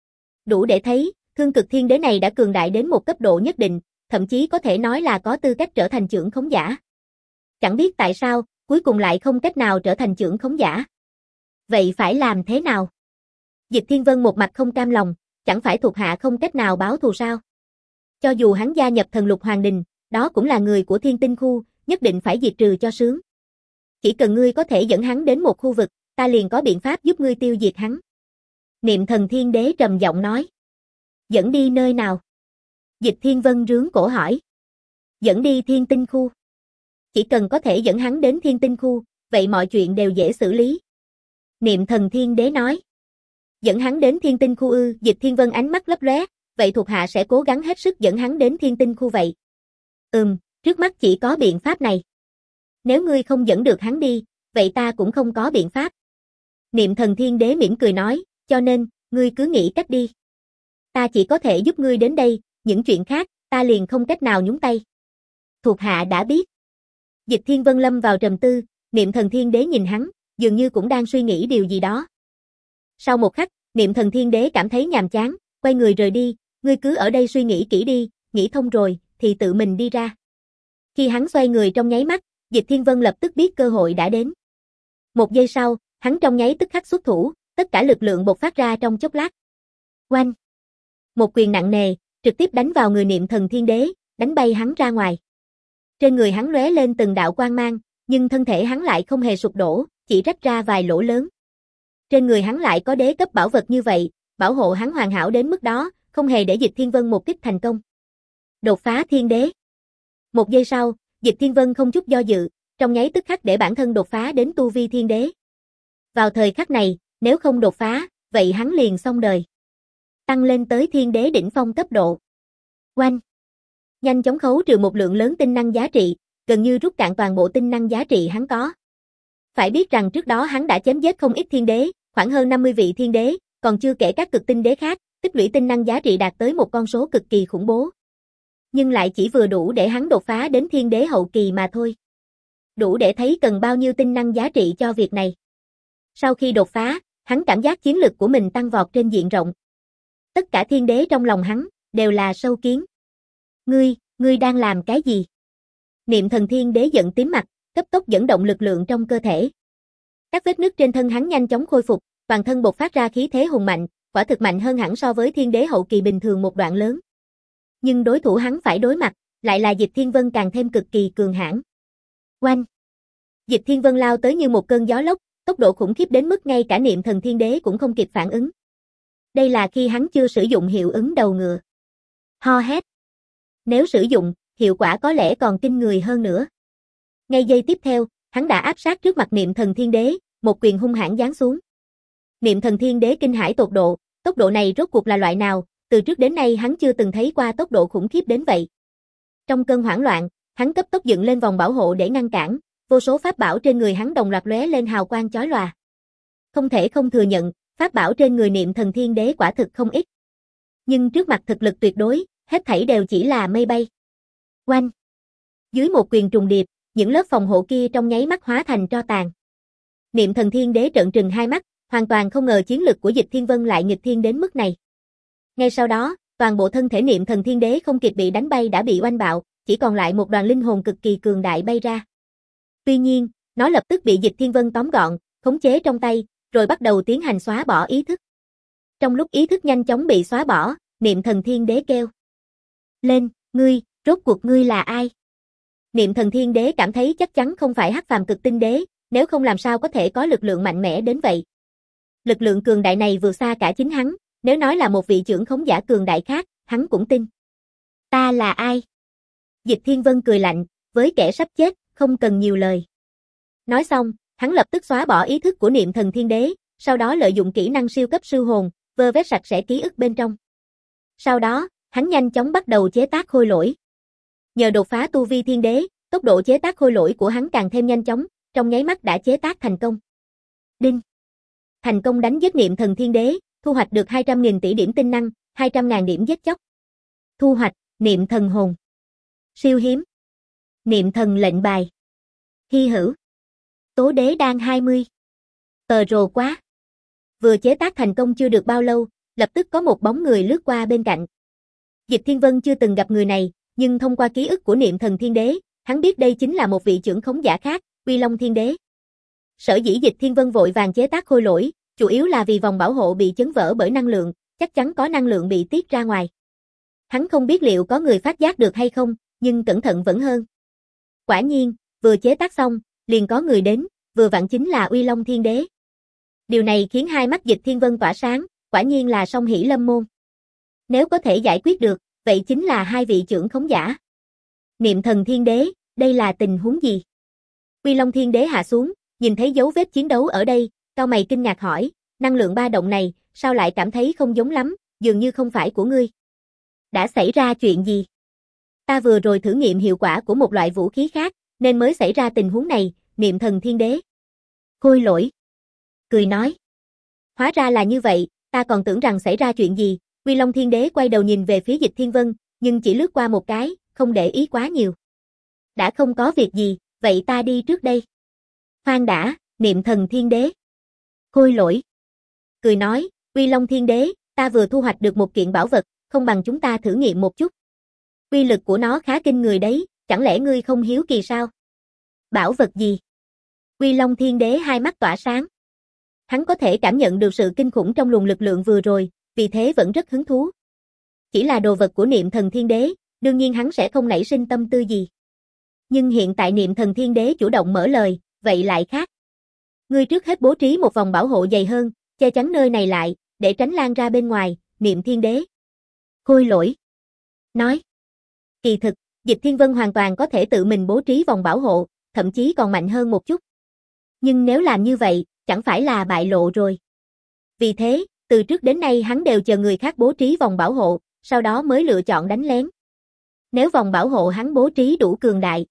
Đủ để thấy, Thương Cực Thiên Đế này đã cường đại đến một cấp độ nhất định, thậm chí có thể nói là có tư cách trở thành chưởng khống giả. Chẳng biết tại sao, cuối cùng lại không cách nào trở thành chưởng khống giả. Vậy phải làm thế nào? Dịch Thiên Vân một mặt không cam lòng, chẳng phải thuộc hạ không cách nào báo thù sao? Cho dù hắn gia nhập Thần Lục Hoàng Đình, đó cũng là người của Thiên Tinh Khu, nhất định phải diệt trừ cho sướng. Chỉ cần ngươi có thể dẫn hắn đến một khu vực, ta liền có biện pháp giúp ngươi tiêu diệt hắn. Niệm Thần Thiên Đế trầm giọng nói. Dẫn đi nơi nào? Dịch Thiên Vân rướng cổ hỏi. Dẫn đi Thiên Tinh Khu. Chỉ cần có thể dẫn hắn đến Thiên Tinh Khu, vậy mọi chuyện đều dễ xử lý. Niệm Thần Thiên Đế nói. Dẫn hắn đến Thiên Tinh Khu ư? Dịch Thiên Vân ánh mắt lấp lóe, vậy thuộc hạ sẽ cố gắng hết sức dẫn hắn đến Thiên Tinh Khu vậy. Ừm, trước mắt chỉ có biện pháp này. Nếu ngươi không dẫn được hắn đi, vậy ta cũng không có biện pháp. Niệm Thần Thiên Đế mỉm cười nói, cho nên, ngươi cứ nghĩ cách đi. Ta chỉ có thể giúp ngươi đến đây, những chuyện khác, ta liền không cách nào nhúng tay. Thuộc hạ đã biết. Dịch Thiên Vân lâm vào trầm tư, Niệm Thần Thiên Đế nhìn hắn, dường như cũng đang suy nghĩ điều gì đó. Sau một khắc, Niệm Thần Thiên Đế cảm thấy nhàm chán, quay người rời đi, ngươi cứ ở đây suy nghĩ kỹ đi, nghĩ thông rồi, thì tự mình đi ra. Khi hắn xoay người trong nháy mắt, Dịch Thiên Vân lập tức biết cơ hội đã đến. Một giây sau, hắn trong nháy tức khắc xuất thủ, tất cả lực lượng bộc phát ra trong chốc lát. Oanh! Một quyền nặng nề, trực tiếp đánh vào người Niệm Thần Thiên Đế, đánh bay hắn ra ngoài. Trên người hắn lóe lên từng đạo quang mang, nhưng thân thể hắn lại không hề sụp đổ, chỉ rách ra vài lỗ lớn. Trên người hắn lại có đế cấp bảo vật như vậy, bảo hộ hắn hoàn hảo đến mức đó, không hề để Dịch Thiên Vân một kích thành công. Đột phá thiên đế. Một giây sau, Dịch Thiên Vân không chút do dự, trong nháy tức khắc để bản thân đột phá đến tu vi thiên đế. Vào thời khắc này, nếu không đột phá, vậy hắn liền xong đời. Tăng lên tới thiên đế đỉnh phong cấp độ. Oanh! Nhanh chóng khấu trừ một lượng lớn tinh năng giá trị, gần như rút cạn toàn bộ tinh năng giá trị hắn có. Phải biết rằng trước đó hắn đã chém giết không ít thiên đế, khoảng hơn năm mươi vị thiên đế, còn chưa kể các cực tinh đế khác, tích lũy tinh năng giá trị đạt tới một con số cực kỳ khủng bố. Nhưng lại chỉ vừa đủ để hắn đột phá đến thiên đế hậu kỳ mà thôi. Đủ để thấy cần bao nhiêu tinh năng giá trị cho việc này. Sau khi đột phá, hắn cảm giác chiến lực của mình tăng vọt trên diện rộng. Tất cả thiên đế trong lòng hắn, đều là sâu kiến. Ngươi, ngươi đang làm cái gì? Niệm Thần Thiên Đế giận tím mặt, cấp tốc dẫn động lực lượng trong cơ thể. Các vết nứt trên thân hắn nhanh chóng khôi phục, toàn thân bộc phát ra khí thế hùng mạnh, quả thực mạnh hơn hẳn so với thiên đế hậu kỳ bình thường một đoạn lớn. Nhưng đối thủ hắn phải đối mặt, lại là Dịch Thiên Vân càng thêm cực kỳ cường hãn. Oanh! Dịch Thiên Vân lao tới như một cơn gió lốc, tốc độ khủng khiếp đến mức ngay cả Niệm Thần Thiên Đế cũng không kịp phản ứng. Đây là khi hắn chưa sử dụng hiệu ứng đầu ngựa. Ho hét. Nếu sử dụng, hiệu quả có lẽ còn kinh người hơn nữa. Ngay giây tiếp theo, hắn đã áp sát trước mặt Niệm Thần Thiên Đế, một quyền hung hãn giáng xuống. Niệm Thần Thiên Đế kinh hãi tột độ, tốc độ này rốt cuộc là loại nào, từ trước đến nay hắn chưa từng thấy qua tốc độ khủng khiếp đến vậy. Trong cơn hoảng loạn, hắn cấp tốc dựng lên vòng bảo hộ để ngăn cản, vô số pháp bảo trên người hắn đồng loạt lóe lên hào quang chói lòa. Không thể không thừa nhận, pháp bảo trên người Niệm Thần Thiên Đế quả thực không ít. Nhưng trước mặt thực lực tuyệt đối, hết thảy đều chỉ là mây bay. Oanh! Dưới một quyền trùng điệp, những lớp phòng hộ kia trong nháy mắt hóa thành tro tàn. Niệm Thần Thiên Đế trợn trừng hai mắt, hoàn toàn không ngờ chiến lực của Dịch Thiên Vân lại nghịch thiên đến mức này. Ngay sau đó, toàn bộ thân thể Niệm Thần Thiên Đế không kịp bị đánh bay đã bị oanh bạo, chỉ còn lại một đoàn linh hồn cực kỳ cường đại bay ra. Tuy nhiên, nó lập tức bị Dịch Thiên Vân tóm gọn, khống chế trong tay, rồi bắt đầu tiến hành xóa bỏ ý thức. Trong lúc ý thức nhanh chóng bị xóa bỏ, Niệm Thần Thiên Đế kêu lên, ngươi, rốt cuộc ngươi là ai? Niệm Thần Thiên Đế cảm thấy chắc chắn không phải Hắc Phàm Cực Tinh Đế, nếu không làm sao có thể có lực lượng mạnh mẽ đến vậy. Lực lượng cường đại này vượt xa cả chính hắn, Nếu nói là một vị trưởng khống giả cường đại khác, hắn cũng tin. Ta là ai? Dịch Thiên Vân cười lạnh, với kẻ sắp chết, không cần nhiều lời. Nói xong, hắn lập tức xóa bỏ ý thức của niệm thần thiên đế, sau đó lợi dụng kỹ năng siêu cấp sư hồn, vơ vét sạch sẽ ký ức bên trong. Sau đó, hắn nhanh chóng bắt đầu chế tác khôi lỗi. Nhờ đột phá tu vi thiên đế, tốc độ chế tác khôi lỗi của hắn càng thêm nhanh chóng, trong nháy mắt đã chế tác thành công. Đinh! Thành công đánh giết niệm thần thiên đế, thu hoạch được hai trăm nghìn tỷ điểm tinh năng, hai trăm nghìn điểm giết chóc. Thu hoạch, niệm thần hồn. Siêu hiếm. Niệm thần lệnh bài. Hy hữu. Tố đế đan hai mươi. Tờ rồ quá. Vừa chế tác thành công chưa được bao lâu, lập tức có một bóng người lướt qua bên cạnh. Dịch Thiên Vân chưa từng gặp người này, nhưng thông qua ký ức của niệm thần thiên đế, hắn biết đây chính là một vị trưởng khống giả khác, Uy Long Thiên Đế. Sở dĩ Dịch Thiên Vân vội vàng chế tác khôi lỗi, chủ yếu là vì vòng bảo hộ bị chấn vỡ bởi năng lượng, chắc chắn có năng lượng bị tiết ra ngoài. Hắn không biết liệu có người phát giác được hay không, nhưng cẩn thận vẫn hơn. Quả nhiên, vừa chế tác xong, liền có người đến, vừa vặn chính là Uy Long Thiên Đế. Điều này khiến hai mắt Dịch Thiên Vân tỏa sáng, quả nhiên là song hỷ lâm môn. Nếu có thể giải quyết được, vậy chính là hai vị trưởng khống giả. Niệm thần thiên đế, đây là tình huống gì? Uy Long Thiên Đế hạ xuống, nhìn thấy dấu vết chiến đấu ở đây, cau mày kinh ngạc hỏi, năng lượng ba động này, sao lại cảm thấy không giống lắm, dường như không phải của ngươi. Đã xảy ra chuyện gì? Ta vừa rồi thử nghiệm hiệu quả của một loại vũ khí khác, nên mới xảy ra tình huống này, niệm thần thiên đế. Khôi lỗi. Cười nói. Hóa ra là như vậy, ta còn tưởng rằng xảy ra chuyện gì. Uy Long Thiên Đế quay đầu nhìn về phía Dịch Thiên Vân, nhưng chỉ lướt qua một cái, không để ý quá nhiều. Đã không có việc gì, vậy ta đi trước đây. Khoan đã, niệm thần thiên đế. Khôi lỗi. Cười nói, Uy Long Thiên Đế, ta vừa thu hoạch được một kiện bảo vật, không bằng chúng ta thử nghiệm một chút. Uy lực của nó khá kinh người đấy, chẳng lẽ ngươi không hiếu kỳ sao? Bảo vật gì? Uy Long Thiên Đế hai mắt tỏa sáng. Hắn có thể cảm nhận được sự kinh khủng trong luồng lực lượng vừa rồi, vì thế vẫn rất hứng thú. Chỉ là đồ vật của niệm thần thiên đế, đương nhiên hắn sẽ không nảy sinh tâm tư gì. Nhưng hiện tại niệm thần thiên đế chủ động mở lời, vậy lại khác. Ngươi trước hết bố trí một vòng bảo hộ dày hơn, che chắn nơi này lại, để tránh lan ra bên ngoài, niệm thiên đế. Khôi lỗi. Nói. Kỳ thực, Dịch Thiên Vân hoàn toàn có thể tự mình bố trí vòng bảo hộ, thậm chí còn mạnh hơn một chút. Nhưng nếu làm như vậy, chẳng phải là bại lộ rồi. Vì thế, từ trước đến nay hắn đều chờ người khác bố trí vòng bảo hộ, sau đó mới lựa chọn đánh lén. Nếu vòng bảo hộ hắn bố trí đủ cường đại,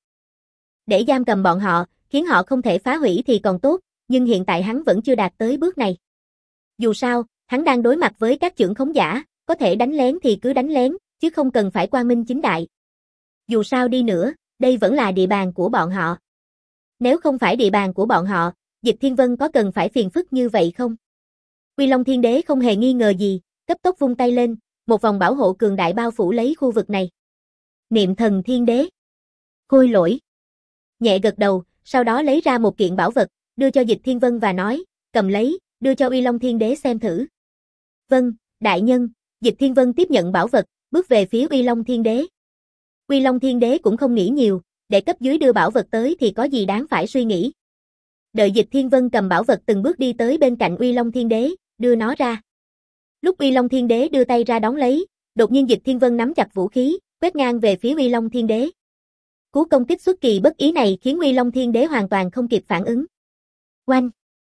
để giam cầm bọn họ, khiến họ không thể phá hủy thì còn tốt, nhưng hiện tại hắn vẫn chưa đạt tới bước này. Dù sao, hắn đang đối mặt với các trưởng khống giả, có thể đánh lén thì cứ đánh lén, chứ không cần phải quang minh chính đại. Dù sao đi nữa, đây vẫn là địa bàn của bọn họ. Nếu không phải địa bàn của bọn họ, Dịch Thiên Vân có cần phải phiền phức như vậy không? Uy Long Thiên Đế không hề nghi ngờ gì, cấp tốc vung tay lên, một vòng bảo hộ cường đại bao phủ lấy khu vực này. Niệm thần thiên đế. Khôi lỗi. Nhẹ gật đầu, sau đó lấy ra một kiện bảo vật, đưa cho Dịch Thiên Vân và nói, cầm lấy, đưa cho Uy Long Thiên Đế xem thử. Vâng, đại nhân. Dịch Thiên Vân tiếp nhận bảo vật, bước về phía Uy Long Thiên Đế. Uy Long Thiên Đế cũng không nghĩ nhiều, để cấp dưới đưa bảo vật tới thì có gì đáng phải suy nghĩ. Đợi Dịch Thiên Vân cầm bảo vật từng bước đi tới bên cạnh Uy Long Thiên Đế, đưa nó ra. Lúc Uy Long Thiên Đế đưa tay ra đón lấy, đột nhiên Dịch Thiên Vân nắm chặt vũ khí, quét ngang về phía Uy Long Thiên Đế. Cú công kích xuất kỳ bất ý này khiến Uy Long Thiên Đế hoàn toàn không kịp phản ứng. Oanh!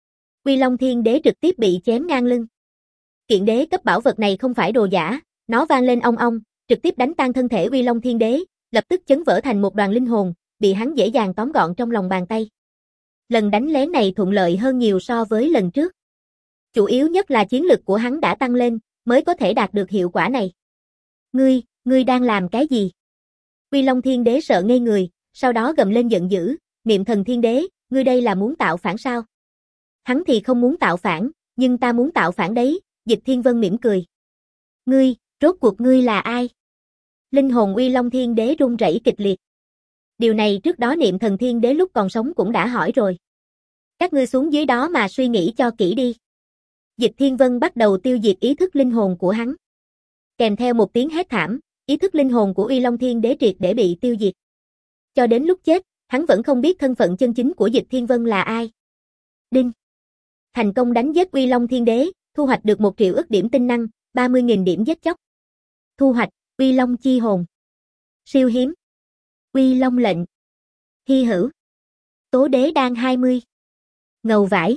Uy Long Thiên Đế trực tiếp bị chém ngang lưng. Kiện đế cấp bảo vật này không phải đồ giả, nó vang lên ong ong, trực tiếp đánh tan thân thể Uy Long Thiên Đế, lập tức chấn vỡ thành một đoàn linh hồn, bị hắn dễ dàng tóm gọn trong lòng bàn tay. Lần đánh lén này thuận lợi hơn nhiều so với lần trước. Chủ yếu nhất là chiến lực của hắn đã tăng lên, mới có thể đạt được hiệu quả này. Ngươi, ngươi đang làm cái gì? Uy Long Thiên Đế sợ ngây người, sau đó gầm lên giận dữ, Niệm thần thiên đế, ngươi đây là muốn tạo phản sao? Hắn thì không muốn tạo phản, nhưng ta muốn tạo phản đấy, Dịch Thiên Vân mỉm cười. Ngươi, rốt cuộc ngươi là ai? Linh hồn Uy Long Thiên Đế run rẩy kịch liệt. Điều này trước đó Niệm thần thiên đế lúc còn sống cũng đã hỏi rồi. Các ngươi xuống dưới đó mà suy nghĩ cho kỹ đi. Dịch Thiên Vân bắt đầu tiêu diệt ý thức linh hồn của hắn. Kèm theo một tiếng hét thảm, ý thức linh hồn của Uy Long Thiên Đế triệt để bị tiêu diệt. Cho đến lúc chết, hắn vẫn không biết thân phận chân chính của Dịch Thiên Vân là ai. Đinh. Thành công đánh giết Uy Long Thiên Đế, thu hoạch được một triệu ức điểm tinh năng, ba mươi nghìn điểm giết chóc. Thu hoạch, Uy Long chi hồn. Siêu hiếm. Uy Long lệnh. Hy hữu. Tố đế đan hai mươi. Ngầu vải.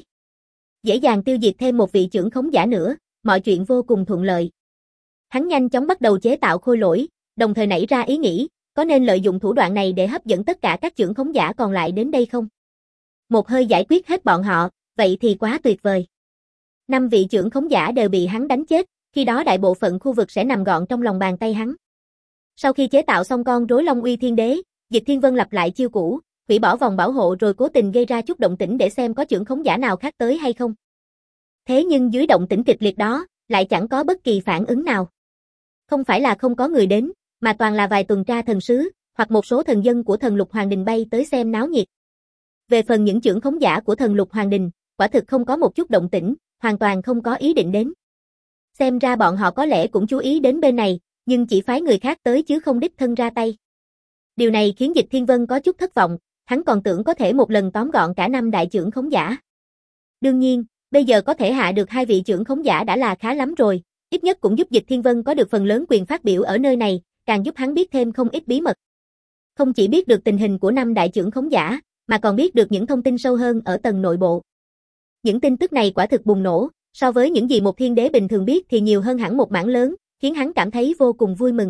Dễ dàng tiêu diệt thêm một vị trưởng khống giả nữa, mọi chuyện vô cùng thuận lợi. Hắn nhanh chóng bắt đầu chế tạo khôi lỗi, đồng thời nảy ra ý nghĩ, có nên lợi dụng thủ đoạn này để hấp dẫn tất cả các trưởng khống giả còn lại đến đây không? Một hơi giải quyết hết bọn họ, vậy thì quá tuyệt vời. Năm vị trưởng khống giả đều bị hắn đánh chết, khi đó đại bộ phận khu vực sẽ nằm gọn trong lòng bàn tay hắn. Sau khi chế tạo xong con rối Long Uy Thiên Đế, Dịch Thiên Vân lặp lại chiêu cũ, hủy bỏ vòng bảo hộ rồi cố tình gây ra chút động tĩnh để xem có trưởng khống giả nào khác tới hay không. Thế nhưng dưới động tĩnh kịch liệt đó, lại chẳng có bất kỳ phản ứng nào. Không phải là không có người đến, mà toàn là vài tuần tra thần sứ, hoặc một số thần dân của thần Lục Hoàng Đình bay tới xem náo nhiệt. Về phần những trưởng khống giả của thần Lục Hoàng Đình, quả thực không có một chút động tĩnh, hoàn toàn không có ý định đến. Xem ra bọn họ có lẽ cũng chú ý đến bên này, nhưng chỉ phái người khác tới chứ không đích thân ra tay. Điều này khiến Dịch Thiên Vân có chút thất vọng, hắn còn tưởng có thể một lần tóm gọn cả năm đại trưởng khống giả. Đương nhiên, bây giờ có thể hạ được hai vị trưởng khống giả đã là khá lắm rồi, ít nhất cũng giúp Dịch Thiên Vân có được phần lớn quyền phát biểu ở nơi này, càng giúp hắn biết thêm không ít bí mật. Không chỉ biết được tình hình của năm đại trưởng khống giả, mà còn biết được những thông tin sâu hơn ở tầng nội bộ. Những tin tức này quả thực bùng nổ, so với những gì một thiên đế bình thường biết thì nhiều hơn hẳn một mảng lớn, khiến hắn cảm thấy vô cùng vui mừng.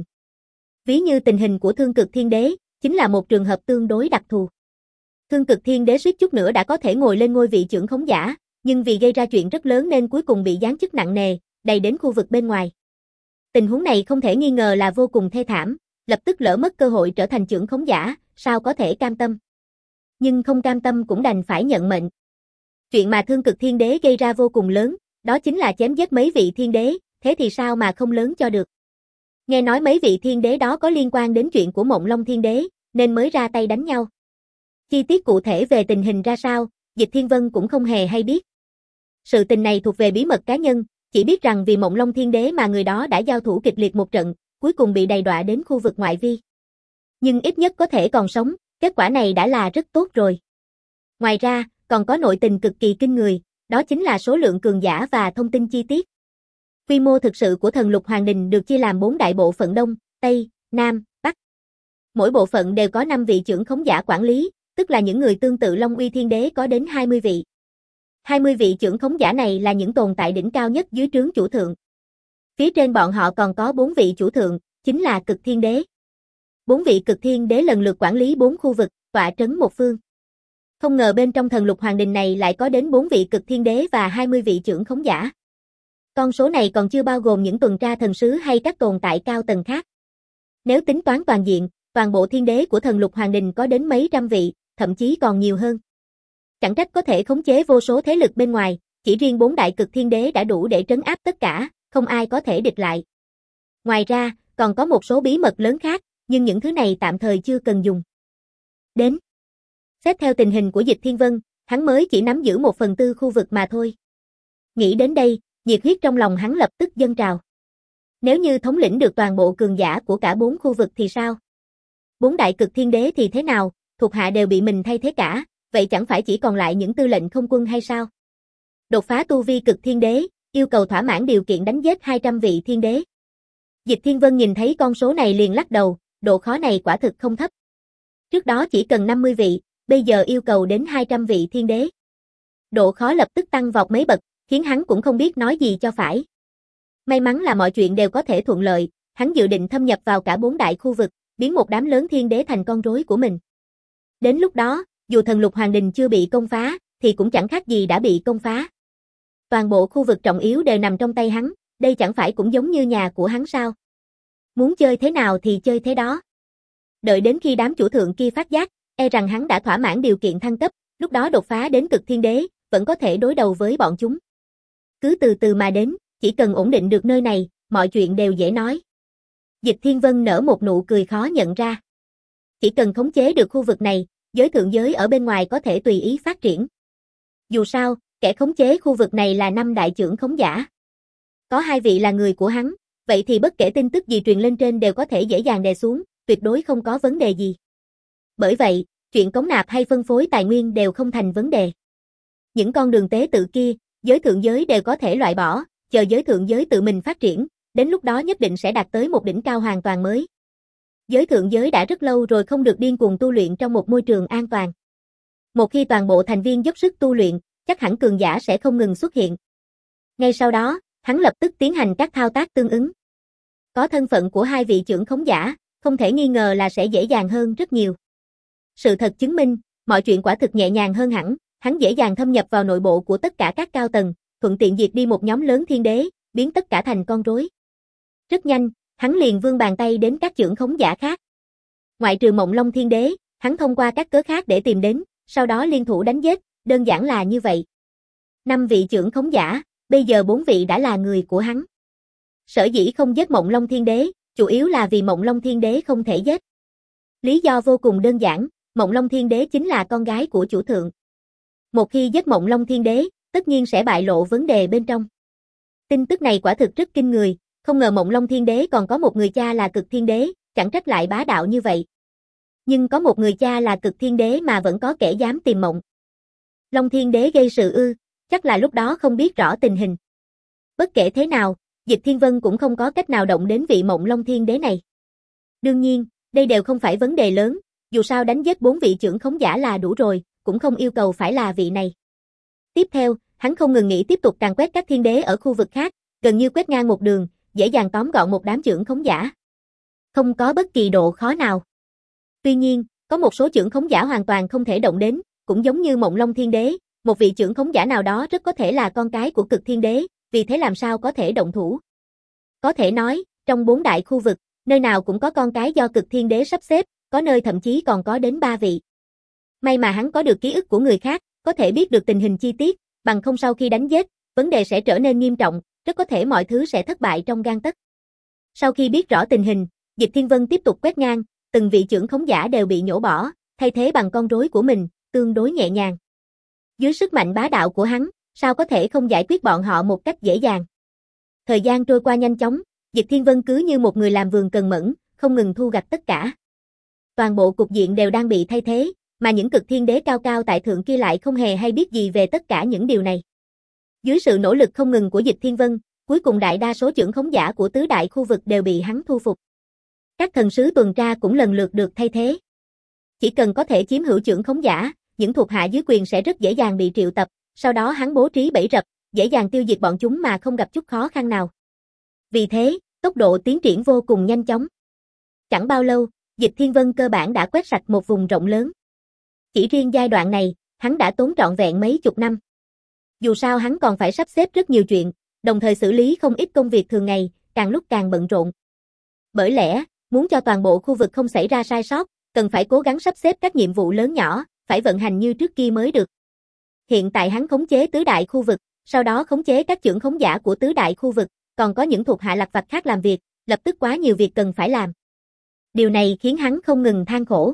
Ví như tình hình của Thương Cực Thiên Đế, chính là một trường hợp tương đối đặc thù. Thương Cực Thiên Đế suýt chút nữa đã có thể ngồi lên ngôi vị trưởng khống giả, nhưng vì gây ra chuyện rất lớn nên cuối cùng bị giáng chức nặng nề, đầy đến khu vực bên ngoài. Tình huống này không thể nghi ngờ là vô cùng thê thảm, lập tức lỡ mất cơ hội trở thành trưởng khống giả, sao có thể cam tâm. Nhưng không cam tâm cũng đành phải nhận mệnh. Chuyện mà Thương Cực Thiên Đế gây ra vô cùng lớn, đó chính là chém giết mấy vị thiên đế, thế thì sao mà không lớn cho được. Nghe nói mấy vị thiên đế đó có liên quan đến chuyện của Mộng Long Thiên Đế, nên mới ra tay đánh nhau. Chi tiết cụ thể về tình hình ra sao, Dịch Thiên Vân cũng không hề hay biết. Sự tình này thuộc về bí mật cá nhân, chỉ biết rằng vì Mộng Long Thiên Đế mà người đó đã giao thủ kịch liệt một trận, cuối cùng bị đày đọa đến khu vực ngoại vi. Nhưng ít nhất có thể còn sống, kết quả này đã là rất tốt rồi. Ngoài ra, còn có nội tình cực kỳ kinh người, đó chính là số lượng cường giả và thông tin chi tiết. Quy mô thực sự của thần Lục Hoàng Đình được chia làm bốn đại bộ phận Đông, Tây, Nam, Bắc. Mỗi bộ phận đều có năm vị trưởng khống giả quản lý, tức là những người tương tự Long Uy Thiên Đế có đến hai mươi vị. hai mươi vị trưởng khống giả này là những tồn tại đỉnh cao nhất dưới trướng chủ thượng. Phía trên bọn họ còn có bốn vị chủ thượng, chính là Cực Thiên Đế. Bốn vị Cực Thiên Đế lần lượt quản lý bốn khu vực, tọa trấn một phương. Không ngờ bên trong thần Lục Hoàng Đình này lại có đến bốn vị Cực Thiên Đế và hai mươi vị trưởng khống giả. Con số này còn chưa bao gồm những tuần tra thần sứ hay các tồn tại cao tầng khác. Nếu tính toán toàn diện, toàn bộ thiên đế của thần Lục Hoàng Đình có đến mấy trăm vị, thậm chí còn nhiều hơn. Chẳng trách có thể khống chế vô số thế lực bên ngoài, chỉ riêng bốn đại Cực Thiên Đế đã đủ để trấn áp tất cả, không ai có thể địch lại. Ngoài ra, còn có một số bí mật lớn khác, nhưng những thứ này tạm thời chưa cần dùng đến. Xét theo tình hình của Dịch Thiên Vân, hắn mới chỉ nắm giữ một phần tư khu vực mà thôi. Nghĩ đến đây, nhiệt huyết trong lòng hắn lập tức dâng trào. Nếu như thống lĩnh được toàn bộ cường giả của cả bốn khu vực thì sao? Bốn đại Cực Thiên Đế thì thế nào, thuộc hạ đều bị mình thay thế cả, vậy chẳng phải chỉ còn lại những tư lệnh không quân hay sao? Đột phá tu vi Cực Thiên Đế, yêu cầu thỏa mãn điều kiện đánh giết hai trăm vị thiên đế. Dịch Thiên Vân nhìn thấy con số này liền lắc đầu, độ khó này quả thực không thấp. Trước đó chỉ cần năm mươi vị, bây giờ yêu cầu đến hai trăm vị thiên đế. Độ khó lập tức tăng vọt mấy bậc, khiến hắn cũng không biết nói gì cho phải. May mắn là mọi chuyện đều có thể thuận lợi, hắn dự định thâm nhập vào cả bốn đại khu vực, biến một đám lớn thiên đế thành con rối của mình. Đến lúc đó, dù thần Lục Hoàng Đình chưa bị công phá, thì cũng chẳng khác gì đã bị công phá. Toàn bộ khu vực trọng yếu đều nằm trong tay hắn, đây chẳng phải cũng giống như nhà của hắn sao? Muốn chơi thế nào thì chơi thế đó. Đợi đến khi đám chủ thượng kia phát giác, e rằng hắn đã thỏa mãn điều kiện thăng cấp, lúc đó đột phá đến Cực Thiên Đế, vẫn có thể đối đầu với bọn chúng. Cứ từ từ mà đến, chỉ cần ổn định được nơi này, mọi chuyện đều dễ nói. Dịch Thiên Vân nở một nụ cười khó nhận ra. Chỉ cần khống chế được khu vực này, giới thượng giới ở bên ngoài có thể tùy ý phát triển. Dù sao, kẻ khống chế khu vực này là năm đại trưởng khống giả. Có hai vị là người của hắn, vậy thì bất kể tin tức gì truyền lên trên đều có thể dễ dàng đè xuống, tuyệt đối không có vấn đề gì. Bởi vậy, chuyện cống nạp hay phân phối tài nguyên đều không thành vấn đề. Những con đường tế tự kia, giới thượng giới đều có thể loại bỏ, chờ giới thượng giới tự mình phát triển, đến lúc đó nhất định sẽ đạt tới một đỉnh cao hoàn toàn mới. Giới thượng giới đã rất lâu rồi không được điên cuồng tu luyện trong một môi trường an toàn. Một khi toàn bộ thành viên dốc sức tu luyện, chắc hẳn cường giả sẽ không ngừng xuất hiện. Ngay sau đó, hắn lập tức tiến hành các thao tác tương ứng. Có thân phận của hai vị trưởng khống giả, không thể nghi ngờ là sẽ dễ dàng hơn rất nhiều. Sự thật chứng minh, mọi chuyện quả thực nhẹ nhàng hơn hẳn, hắn dễ dàng thâm nhập vào nội bộ của tất cả các cao tầng, thuận tiện diệt đi một nhóm lớn thiên đế, biến tất cả thành con rối. Rất nhanh, hắn liền vươn bàn tay đến các trưởng khống giả khác. Ngoại trừ Mộng Long Thiên Đế, hắn thông qua các cớ khác để tìm đến, sau đó liên thủ đánh giết, đơn giản là như vậy. Năm vị trưởng khống giả, bây giờ bốn vị đã là người của hắn. Sở dĩ không giết Mộng Long Thiên Đế, chủ yếu là vì Mộng Long Thiên Đế không thể giết. Lý do vô cùng đơn giản, Mộng Long Thiên Đế chính là con gái của chủ thượng. Một khi giết Mộng Long Thiên Đế, tất nhiên sẽ bại lộ vấn đề bên trong. Tin tức này quả thực rất kinh người, không ngờ Mộng Long Thiên Đế còn có một người cha là Cực Thiên Đế, chẳng trách lại bá đạo như vậy. Nhưng có một người cha là Cực Thiên Đế mà vẫn có kẻ dám tìm Mộng Long Thiên Đế gây sự ư, chắc là lúc đó không biết rõ tình hình. Bất kể thế nào, Dịch Thiên Vân cũng không có cách nào động đến vị Mộng Long Thiên Đế này. Đương nhiên, đây đều không phải vấn đề lớn, dù sao đánh giết bốn vị trưởng khống giả là đủ rồi, cũng không yêu cầu phải là vị này. Tiếp theo, hắn không ngừng nghĩ tiếp tục càn quét các thiên đế ở khu vực khác, gần như quét ngang một đường, dễ dàng tóm gọn một đám trưởng khống giả. Không có bất kỳ độ khó nào. Tuy nhiên, có một số trưởng khống giả hoàn toàn không thể động đến, cũng giống như Mộng Long Thiên Đế, một vị trưởng khống giả nào đó rất có thể là con cái của Cực Thiên Đế, vì thế làm sao có thể động thủ. Có thể nói, trong bốn đại khu vực, nơi nào cũng có con cái do Cực Thiên Đế sắp xếp, có nơi thậm chí còn có đến ba vị. May mà hắn có được ký ức của người khác, có thể biết được tình hình chi tiết, bằng không sau khi đánh giết, vấn đề sẽ trở nên nghiêm trọng, rất có thể mọi thứ sẽ thất bại trong gang tấc. Sau khi biết rõ tình hình, Dịch Thiên Vân tiếp tục quét ngang, từng vị trưởng khống giả đều bị nhổ bỏ, thay thế bằng con rối của mình, tương đối nhẹ nhàng. Dưới sức mạnh bá đạo của hắn, sao có thể không giải quyết bọn họ một cách dễ dàng. Thời gian trôi qua nhanh chóng, Dịch Thiên Vân cứ như một người làm vườn cần mẫn, không ngừng thu gặt tất cả. Toàn bộ cục diện đều đang bị thay thế, mà những Cực Thiên Đế cao cao tại thượng kia lại không hề hay biết gì về tất cả những điều này. Dưới sự nỗ lực không ngừng của Dịch Thiên Vân, cuối cùng đại đa số trưởng khống giả của tứ đại khu vực đều bị hắn thu phục. Các thần sứ tuần tra cũng lần lượt được thay thế. Chỉ cần có thể chiếm hữu trưởng khống giả, những thuộc hạ dưới quyền sẽ rất dễ dàng bị triệu tập, sau đó hắn bố trí bẫy rập, dễ dàng tiêu diệt bọn chúng mà không gặp chút khó khăn nào. Vì thế, tốc độ tiến triển vô cùng nhanh chóng. Chẳng bao lâu, Dịch Thiên Vân cơ bản đã quét sạch một vùng rộng lớn. Chỉ riêng giai đoạn này, hắn đã tốn trọn vẹn mấy chục năm. Dù sao hắn còn phải sắp xếp rất nhiều chuyện, đồng thời xử lý không ít công việc thường ngày, càng lúc càng bận rộn. Bởi lẽ, muốn cho toàn bộ khu vực không xảy ra sai sót, cần phải cố gắng sắp xếp các nhiệm vụ lớn nhỏ, phải vận hành như trước kia mới được. Hiện tại hắn khống chế tứ đại khu vực, sau đó khống chế các trưởng khống giả của tứ đại khu vực, còn có những thuộc hạ lặt vặt khác làm việc, lập tức quá nhiều việc cần phải làm. Điều này khiến hắn không ngừng than khổ.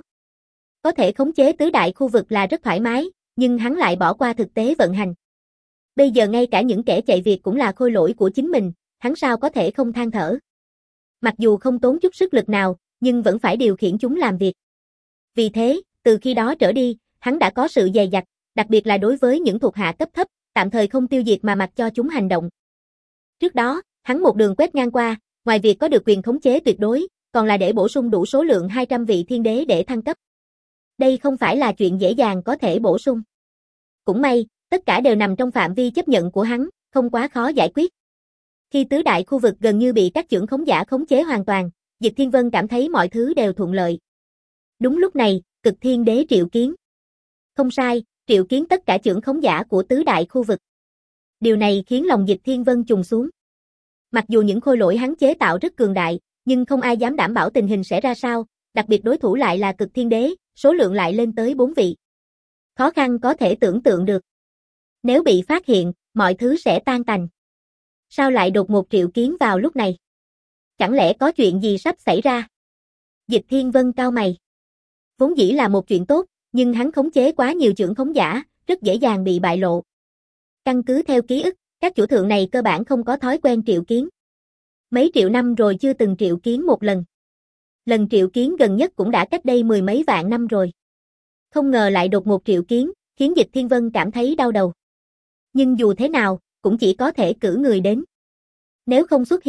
Có thể khống chế tứ đại khu vực là rất thoải mái, nhưng hắn lại bỏ qua thực tế vận hành. Bây giờ ngay cả những kẻ chạy việc cũng là khôi lỗi của chính mình, hắn sao có thể không than thở. Mặc dù không tốn chút sức lực nào, nhưng vẫn phải điều khiển chúng làm việc. Vì thế, từ khi đó trở đi, hắn đã có sự dè dặt, đặc biệt là đối với những thuộc hạ cấp thấp, tạm thời không tiêu diệt mà mặc cho chúng hành động. Trước đó, hắn một đường quét ngang qua, ngoài việc có được quyền khống chế tuyệt đối, còn là để bổ sung đủ số lượng hai trăm vị thiên đế để thăng cấp. Đây không phải là chuyện dễ dàng có thể bổ sung. Cũng may, tất cả đều nằm trong phạm vi chấp nhận của hắn, không quá khó giải quyết. Khi tứ đại khu vực gần như bị các trưởng khống giả khống chế hoàn toàn, Dịch Thiên Vân cảm thấy mọi thứ đều thuận lợi. Đúng lúc này, Cực Thiên Đế triệu kiến. Không sai, triệu kiến tất cả trưởng khống giả của tứ đại khu vực. Điều này khiến lòng Dịch Thiên Vân trùng xuống. Mặc dù những khôi lỗi hắn chế tạo rất cường đại, nhưng không ai dám đảm bảo tình hình sẽ ra sao, đặc biệt đối thủ lại là Cực Thiên Đế, số lượng lại lên tới bốn vị. Khó khăn có thể tưởng tượng được. Nếu bị phát hiện, mọi thứ sẽ tan tành. Sao lại đột ngột triệu kiến vào lúc này? Chẳng lẽ có chuyện gì sắp xảy ra? Dịch Thiên Vân cau mày. Vốn dĩ là một chuyện tốt, nhưng hắn khống chế quá nhiều trưởng khống giả, rất dễ dàng bị bại lộ. Căn cứ theo ký ức, các chủ thượng này cơ bản không có thói quen triệu kiến. Mấy triệu năm rồi chưa từng triệu kiến một lần. Lần triệu kiến gần nhất cũng đã cách đây mười mấy vạn năm rồi. Không ngờ lại đột ngột triệu kiến, khiến Dịch Thiên Vân cảm thấy đau đầu. Nhưng dù thế nào, cũng chỉ có thể cử người đến. Nếu không xuất hiện,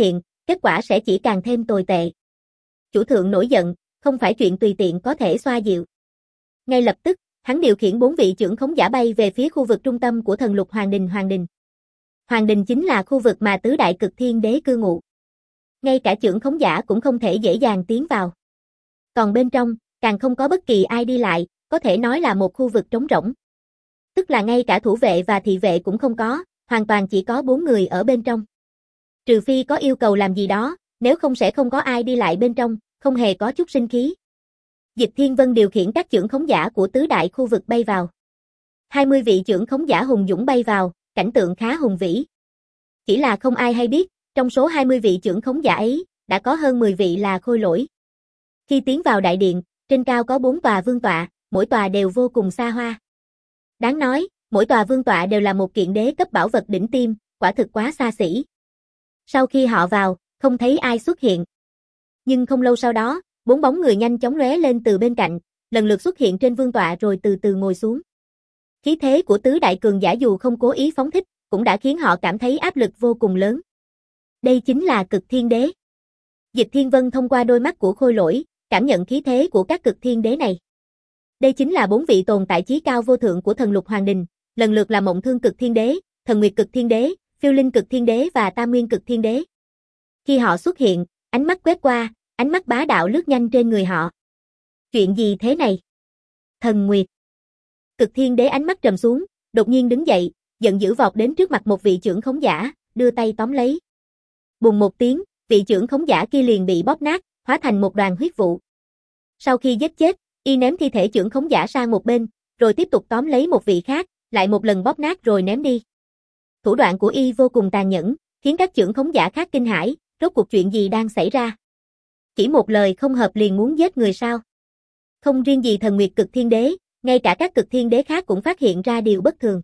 kết quả sẽ chỉ càng thêm tồi tệ. Chủ thượng nổi giận, không phải chuyện tùy tiện có thể xoa dịu. Ngay lập tức, hắn điều khiển bốn vị trưởng khống giả bay về phía khu vực trung tâm của thần lục Hoàng Đình Hoàng Đình. Hoàng Đình chính là khu vực mà tứ đại cực thiên đế cư ngụ. Ngay cả trưởng khống giả cũng không thể dễ dàng tiến vào. Còn bên trong, càng không có bất kỳ ai đi lại, có thể nói là một khu vực trống rỗng. Tức là ngay cả thủ vệ và thị vệ cũng không có, hoàn toàn chỉ có bốn người ở bên trong. Trừ phi có yêu cầu làm gì đó, nếu không sẽ không có ai đi lại bên trong, không hề có chút sinh khí. Dịch Thiên Vân điều khiển các trưởng khống giả của tứ đại khu vực bay vào. hai mươi vị trưởng khống giả hùng dũng bay vào, cảnh tượng khá hùng vĩ. Chỉ là không ai hay biết, trong số hai mươi vị trưởng khống giả ấy, đã có hơn mười vị là khôi lỗi. Khi tiến vào đại điện, trên cao có bốn tòa vương tọa, mỗi tòa đều vô cùng xa hoa. Đáng nói, mỗi tòa vương tọa đều là một kiện đế cấp bảo vật đỉnh tiêm, quả thực quá xa xỉ. Sau khi họ vào, không thấy ai xuất hiện. Nhưng không lâu sau đó, bốn bóng người nhanh chóng lóe lên từ bên cạnh, lần lượt xuất hiện trên vương tọa rồi từ từ ngồi xuống. Khí thế của tứ đại cường giả dù không cố ý phóng thích, cũng đã khiến họ cảm thấy áp lực vô cùng lớn. Đây chính là cực thiên đế. Dịch Thiên Vân thông qua đôi mắt của khôi lỗi, cảm nhận khí thế của các cực thiên đế này. Đây chính là bốn vị tồn tại chí cao vô thượng của thần lục Hoàng Đình, lần lượt là Mộng Thương cực thiên đế, Thần Nguyệt cực thiên đế, Phiêu Linh cực thiên đế và Tam Nguyên cực thiên đế. Khi họ xuất hiện, ánh mắt quét qua, ánh mắt bá đạo lướt nhanh trên người họ. Chuyện gì thế này? Thần Nguyệt. Cực thiên đế ánh mắt trầm xuống, đột nhiên đứng dậy, giận dữ vọt đến trước mặt một vị trưởng khống giả, đưa tay tóm lấy. Bùng một tiếng, vị trưởng khống giả kia liền bị bóp nát, hóa thành một đoàn huyết vụ. Sau khi giết chết, y ném thi thể trưởng khống giả sang một bên, rồi tiếp tục tóm lấy một vị khác, lại một lần bóp nát rồi ném đi. Thủ đoạn của y vô cùng tàn nhẫn, khiến các trưởng khống giả khác kinh hãi, rốt cuộc chuyện gì đang xảy ra? Chỉ một lời không hợp liền muốn giết người sao? Không riêng gì Thần Nguyệt cực thiên đế, ngay cả các cực thiên đế khác cũng phát hiện ra điều bất thường.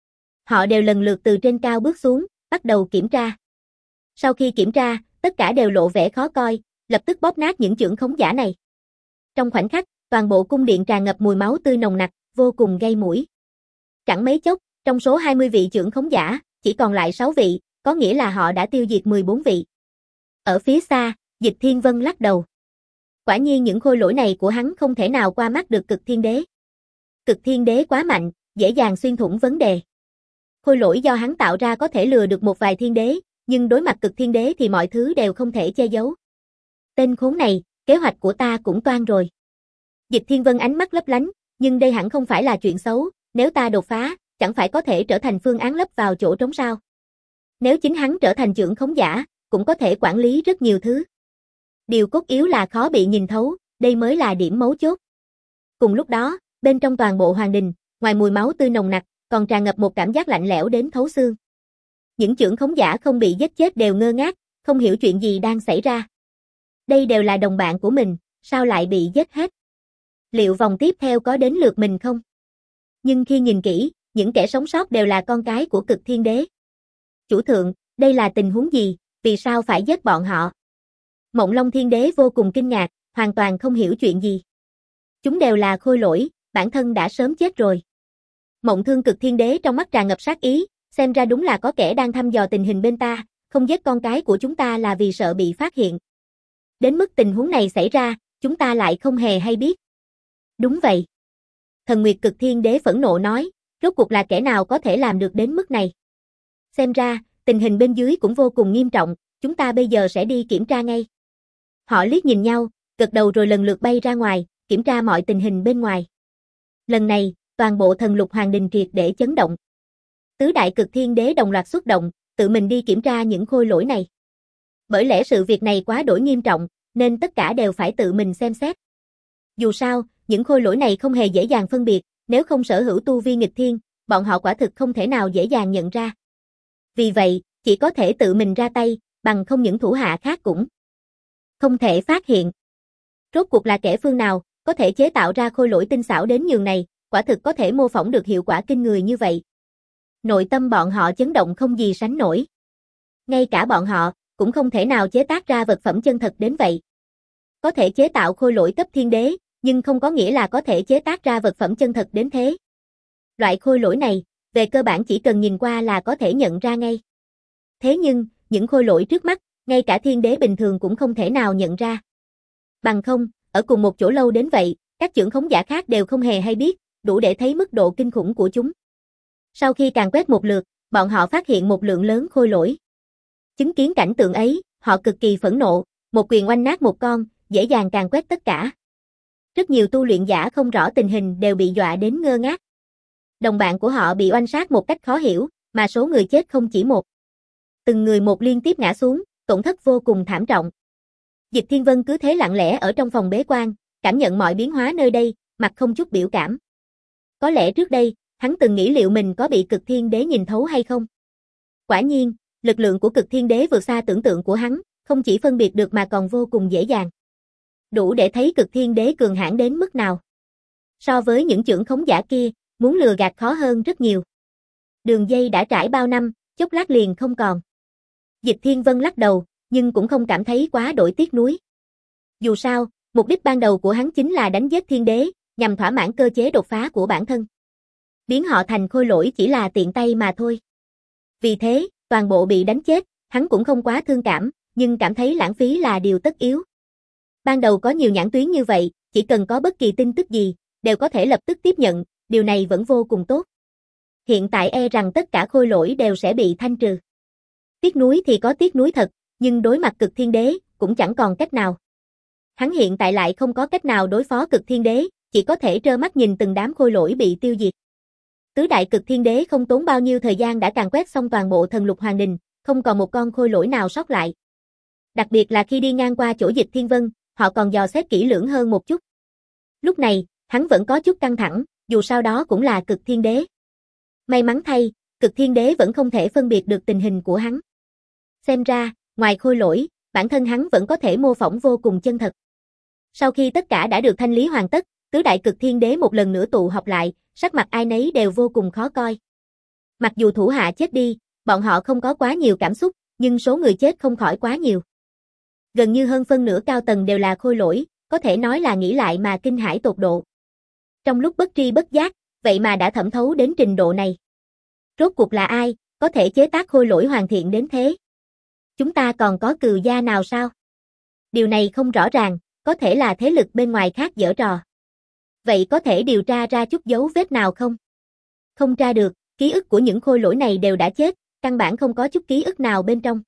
Họ đều lần lượt từ trên cao bước xuống, bắt đầu kiểm tra. Sau khi kiểm tra, tất cả đều lộ vẻ khó coi, lập tức bóp nát những trưởng khống giả này. Trong khoảnh khắc, toàn bộ cung điện tràn ngập mùi máu tươi nồng nặc, vô cùng gây mũi. Chẳng mấy chốc, trong số hai mươi vị trưởng khống giả, chỉ còn lại sáu vị, có nghĩa là họ đã tiêu diệt mười bốn vị. Ở phía xa, Dịch Thiên Vân lắc đầu. Quả nhiên những khôi lỗi này của hắn không thể nào qua mắt được cực thiên đế. Cực thiên đế quá mạnh, dễ dàng xuyên thủng vấn đề. Khôi lỗi do hắn tạo ra có thể lừa được một vài thiên đế, nhưng đối mặt cực thiên đế thì mọi thứ đều không thể che giấu. Tên khốn này, kế hoạch của ta cũng toan rồi. Dịch Thiên Vân ánh mắt lấp lánh, nhưng đây hẳn không phải là chuyện xấu, nếu ta đột phá, chẳng phải có thể trở thành phương án lấp vào chỗ trống sao. Nếu chính hắn trở thành trưởng khống giả, cũng có thể quản lý rất nhiều thứ. Điều cốt yếu là khó bị nhìn thấu, đây mới là điểm mấu chốt. Cùng lúc đó, bên trong toàn bộ Hoàng Đình, ngoài mùi máu tươi nồng nặc, còn tràn ngập một cảm giác lạnh lẽo đến thấu xương. Những trưởng khống giả không bị giết chết đều ngơ ngác, không hiểu chuyện gì đang xảy ra. Đây đều là đồng bạn của mình, sao lại bị giết hết? Liệu vòng tiếp theo có đến lượt mình không? Nhưng khi nhìn kỹ, những kẻ sống sót đều là con cái của cực thiên đế. Chủ thượng, đây là tình huống gì, vì sao phải giết bọn họ? Mộng Long Thiên Đế vô cùng kinh ngạc, hoàn toàn không hiểu chuyện gì. Chúng đều là khôi lỗi, bản thân đã sớm chết rồi. Mộng Thương cực thiên đế trong mắt tràn ngập sát ý, xem ra đúng là có kẻ đang thăm dò tình hình bên ta, không giết con cái của chúng ta là vì sợ bị phát hiện. Đến mức tình huống này xảy ra, chúng ta lại không hề hay biết. Đúng vậy. Thần Nguyệt cực thiên đế phẫn nộ nói, rốt cuộc là kẻ nào có thể làm được đến mức này. Xem ra, tình hình bên dưới cũng vô cùng nghiêm trọng, chúng ta bây giờ sẽ đi kiểm tra ngay. Họ liếc nhìn nhau, gật đầu rồi lần lượt bay ra ngoài, kiểm tra mọi tình hình bên ngoài. Lần này, toàn bộ thần lục Hoàng Đình triệt để chấn động. Tứ đại cực thiên đế đồng loạt xuất động, tự mình đi kiểm tra những khôi lỗi này. Bởi lẽ sự việc này quá đổi nghiêm trọng, nên tất cả đều phải tự mình xem xét. Dù sao, những khôi lỗi này không hề dễ dàng phân biệt, nếu không sở hữu tu vi nghịch thiên, bọn họ quả thực không thể nào dễ dàng nhận ra. Vì vậy, chỉ có thể tự mình ra tay, bằng không những thủ hạ khác cũng không thể phát hiện. Rốt cuộc là kẻ phương nào, có thể chế tạo ra khôi lỗi tinh xảo đến nhường này, quả thực có thể mô phỏng được hiệu quả kinh người như vậy. Nội tâm bọn họ chấn động không gì sánh nổi. Ngay cả bọn họ, cũng không thể nào chế tác ra vật phẩm chân thật đến vậy. Có thể chế tạo khôi lỗi cấp thiên đế, nhưng không có nghĩa là có thể chế tác ra vật phẩm chân thật đến thế. Loại khôi lỗi này, về cơ bản chỉ cần nhìn qua là có thể nhận ra ngay. Thế nhưng, những khôi lỗi trước mắt, Ngay cả thiên đế bình thường cũng không thể nào nhận ra. Bằng không, ở cùng một chỗ lâu đến vậy, các chưởng khống giả khác đều không hề hay biết, đủ để thấy mức độ kinh khủng của chúng. Sau khi càn quét một lượt, bọn họ phát hiện một lượng lớn khôi lỗi. Chứng kiến cảnh tượng ấy, họ cực kỳ phẫn nộ, một quyền oanh nát một con, dễ dàng càn quét tất cả. Rất nhiều tu luyện giả không rõ tình hình đều bị dọa đến ngơ ngác. Đồng bạn của họ bị oanh sát một cách khó hiểu, mà số người chết không chỉ một. Từng người một liên tiếp ngã xuống, tổn thất vô cùng thảm trọng. Dịch Thiên Vân cứ thế lặng lẽ ở trong phòng bế quan, cảm nhận mọi biến hóa nơi đây, mặt không chút biểu cảm. Có lẽ trước đây, hắn từng nghĩ liệu mình có bị Cực Thiên Đế nhìn thấu hay không. Quả nhiên, lực lượng của Cực Thiên Đế vượt xa tưởng tượng của hắn, không chỉ phân biệt được mà còn vô cùng dễ dàng. Đủ để thấy Cực Thiên Đế cường hãn đến mức nào. So với những chưởng khống giả kia, muốn lừa gạt khó hơn rất nhiều. Đường dây đã trải bao năm, chốc lát liền không còn. Dịch Thiên Vân lắc đầu, nhưng cũng không cảm thấy quá đổi tiếc nuối. Dù sao, mục đích ban đầu của hắn chính là đánh giết thiên đế, nhằm thỏa mãn cơ chế đột phá của bản thân. Biến họ thành khôi lỗi chỉ là tiện tay mà thôi. Vì thế, toàn bộ bị đánh chết, hắn cũng không quá thương cảm, nhưng cảm thấy lãng phí là điều tất yếu. Ban đầu có nhiều nhãn tuyến như vậy, chỉ cần có bất kỳ tin tức gì, đều có thể lập tức tiếp nhận, điều này vẫn vô cùng tốt. Hiện tại e rằng tất cả khôi lỗi đều sẽ bị thanh trừ. Tiếc nuối thì có tiếc nuối thật, nhưng đối mặt Cực Thiên Đế, cũng chẳng còn cách nào. Hắn hiện tại lại không có cách nào đối phó Cực Thiên Đế, chỉ có thể trơ mắt nhìn từng đám khôi lỗi bị tiêu diệt. Tứ đại Cực Thiên Đế không tốn bao nhiêu thời gian đã càn quét xong toàn bộ thần lục hoàng đình, không còn một con khôi lỗi nào sót lại. Đặc biệt là khi đi ngang qua chỗ Dịch Thiên Vân, họ còn dò xét kỹ lưỡng hơn một chút. Lúc này, hắn vẫn có chút căng thẳng, dù sao đó cũng là Cực Thiên Đế. May mắn thay, Cực Thiên Đế vẫn không thể phân biệt được tình hình của hắn. Xem ra, ngoài khôi lỗi, bản thân hắn vẫn có thể mô phỏng vô cùng chân thật. Sau khi tất cả đã được thanh lý hoàn tất, tứ đại Cực Thiên Đế một lần nữa tụ họp lại, sắc mặt ai nấy đều vô cùng khó coi. Mặc dù thủ hạ chết đi, bọn họ không có quá nhiều cảm xúc, nhưng số người chết không khỏi quá nhiều. Gần như hơn phân nửa cao tầng đều là khôi lỗi, có thể nói là nghĩ lại mà kinh hãi tột độ. Trong lúc bất tri bất giác, vậy mà đã thẩm thấu đến trình độ này. Rốt cuộc là ai, có thể chế tác khôi lỗi hoàn thiện đến thế? Chúng ta còn có cừu gia nào sao? Điều này không rõ ràng, có thể là thế lực bên ngoài khác giở trò. Vậy có thể điều tra ra chút dấu vết nào không? Không tra được, ký ức của những khôi lỗi này đều đã chết, căn bản không có chút ký ức nào bên trong.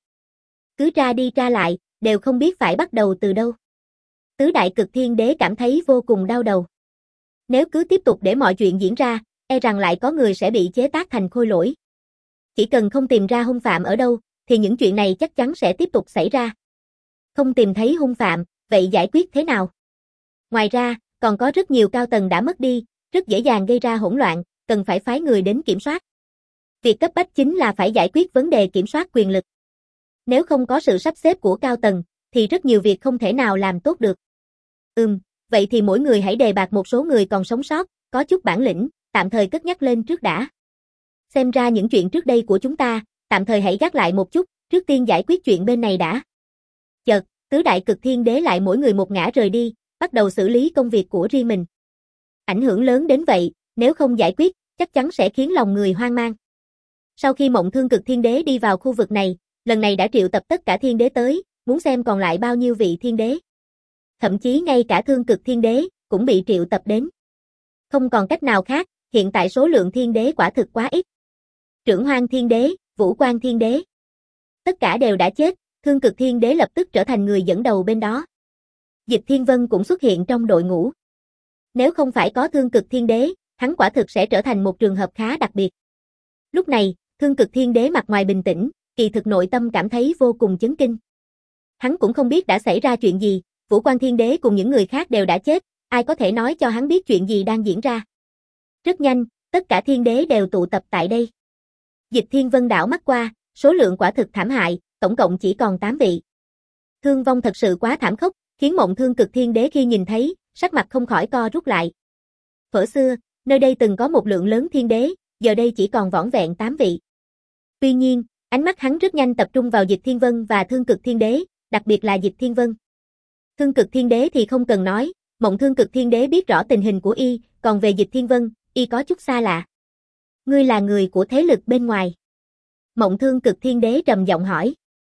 Cứ tra đi tra lại, đều không biết phải bắt đầu từ đâu. Tứ đại Cực Thiên Đế cảm thấy vô cùng đau đầu. Nếu cứ tiếp tục để mọi chuyện diễn ra, e rằng lại có người sẽ bị chế tác thành khôi lỗi. Chỉ cần không tìm ra hung phạm ở đâu, thì những chuyện này chắc chắn sẽ tiếp tục xảy ra. Không tìm thấy hung phạm, vậy giải quyết thế nào? Ngoài ra, còn có rất nhiều cao tầng đã mất đi, rất dễ dàng gây ra hỗn loạn, cần phải phái người đến kiểm soát. Việc cấp bách chính là phải giải quyết vấn đề kiểm soát quyền lực. Nếu không có sự sắp xếp của cao tầng, thì rất nhiều việc không thể nào làm tốt được. Ừm, vậy thì mỗi người hãy đề bạt một số người còn sống sót, có chút bản lĩnh, tạm thời cất nhắc lên trước đã. Xem ra những chuyện trước đây của chúng ta, tạm thời hãy gác lại một chút, trước tiên giải quyết chuyện bên này đã. Chợt, tứ đại Cực Thiên Đế lại mỗi người một ngả rời đi, bắt đầu xử lý công việc của riêng mình. Ảnh hưởng lớn đến vậy, nếu không giải quyết, chắc chắn sẽ khiến lòng người hoang mang. Sau khi Mộng Thương Cực Thiên Đế đi vào khu vực này, lần này đã triệu tập tất cả thiên đế tới, muốn xem còn lại bao nhiêu vị thiên đế. Thậm chí ngay cả Thương Cực Thiên Đế cũng bị triệu tập đến. Không còn cách nào khác, hiện tại số lượng thiên đế quả thực quá ít. Trưởng Hoang Thiên Đế, Vũ Quan Thiên Đế, tất cả đều đã chết, Thương Cực Thiên Đế lập tức trở thành người dẫn đầu bên đó. Dịch Thiên Vân cũng xuất hiện trong đội ngũ. Nếu không phải có Thương Cực Thiên Đế, hắn quả thực sẽ trở thành một trường hợp khá đặc biệt. Lúc này, Thương Cực Thiên Đế mặt ngoài bình tĩnh, kỳ thực nội tâm cảm thấy vô cùng chấn kinh. Hắn cũng không biết đã xảy ra chuyện gì, Vũ Quan Thiên Đế cùng những người khác đều đã chết, ai có thể nói cho hắn biết chuyện gì đang diễn ra. Rất nhanh, tất cả thiên đế đều tụ tập tại đây. Dịch Thiên Vân đảo mắt qua, số lượng quả thực thảm hại, tổng cộng chỉ còn tám vị. Thương vong thật sự quá thảm khốc, khiến Mộng Thương Cực Thiên Đế khi nhìn thấy, sắc mặt không khỏi co rút lại. Thuở xưa, nơi đây từng có một lượng lớn thiên đế, giờ đây chỉ còn vỏn vẹn tám vị. Tuy nhiên, ánh mắt hắn rất nhanh tập trung vào Dịch Thiên Vân và Thương Cực Thiên Đế, đặc biệt là Dịch Thiên Vân. Thương Cực Thiên Đế thì không cần nói, Mộng Thương Cực Thiên Đế biết rõ tình hình của y, còn về Dịch Thiên Vân, y có chút xa lạ. Ngươi là người của thế lực bên ngoài. Mộng Thương Cực Thiên Đế trầm giọng hỏi.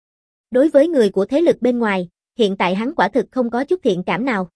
Đối với người của thế lực bên ngoài, hiện tại hắn quả thực không có chút thiện cảm nào.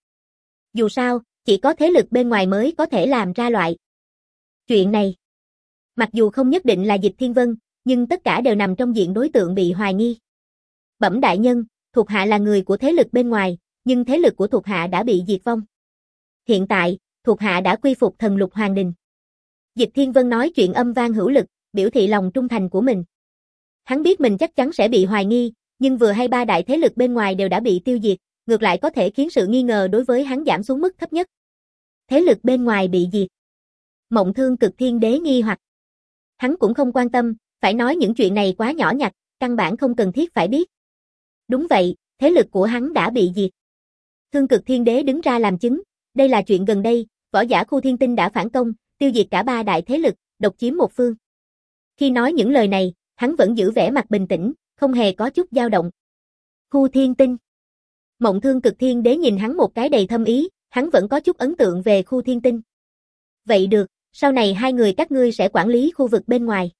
Dù sao, chỉ có thế lực bên ngoài mới có thể làm ra loại chuyện này. Mặc dù không nhất định là Dịch Thiên Vân, nhưng tất cả đều nằm trong diện đối tượng bị hoài nghi. Bẩm đại nhân, thuộc hạ là người của thế lực bên ngoài, nhưng thế lực của thuộc hạ đã bị diệt vong. Hiện tại, thuộc hạ đã quy phục thần lục hoàng đình. Dịch Thiên Vân nói chuyện âm vang hữu lực, biểu thị lòng trung thành của mình. Hắn biết mình chắc chắn sẽ bị hoài nghi, nhưng vừa hay ba đại thế lực bên ngoài đều đã bị tiêu diệt, ngược lại có thể khiến sự nghi ngờ đối với hắn giảm xuống mức thấp nhất. Thế lực bên ngoài bị diệt. Mộng Thương Cực Thiên Đế nghi hoặc. Hắn cũng không quan tâm, phải nói những chuyện này quá nhỏ nhặt, căn bản không cần thiết phải biết. Đúng vậy, thế lực của hắn đã bị diệt. Thương Cực Thiên Đế đứng ra làm chứng, đây là chuyện gần đây, võ giả Khu Thiên Tinh đã phản công, tiêu diệt cả ba đại thế lực, độc chiếm một phương. Khi nói những lời này, hắn vẫn giữ vẻ mặt bình tĩnh, không hề có chút dao động. Khu Thiên Tinh. Mộng Thương Cực Thiên Đế nhìn hắn một cái đầy thâm ý, hắn vẫn có chút ấn tượng về Khu Thiên Tinh. Vậy được, sau này hai người các ngươi sẽ quản lý khu vực bên ngoài.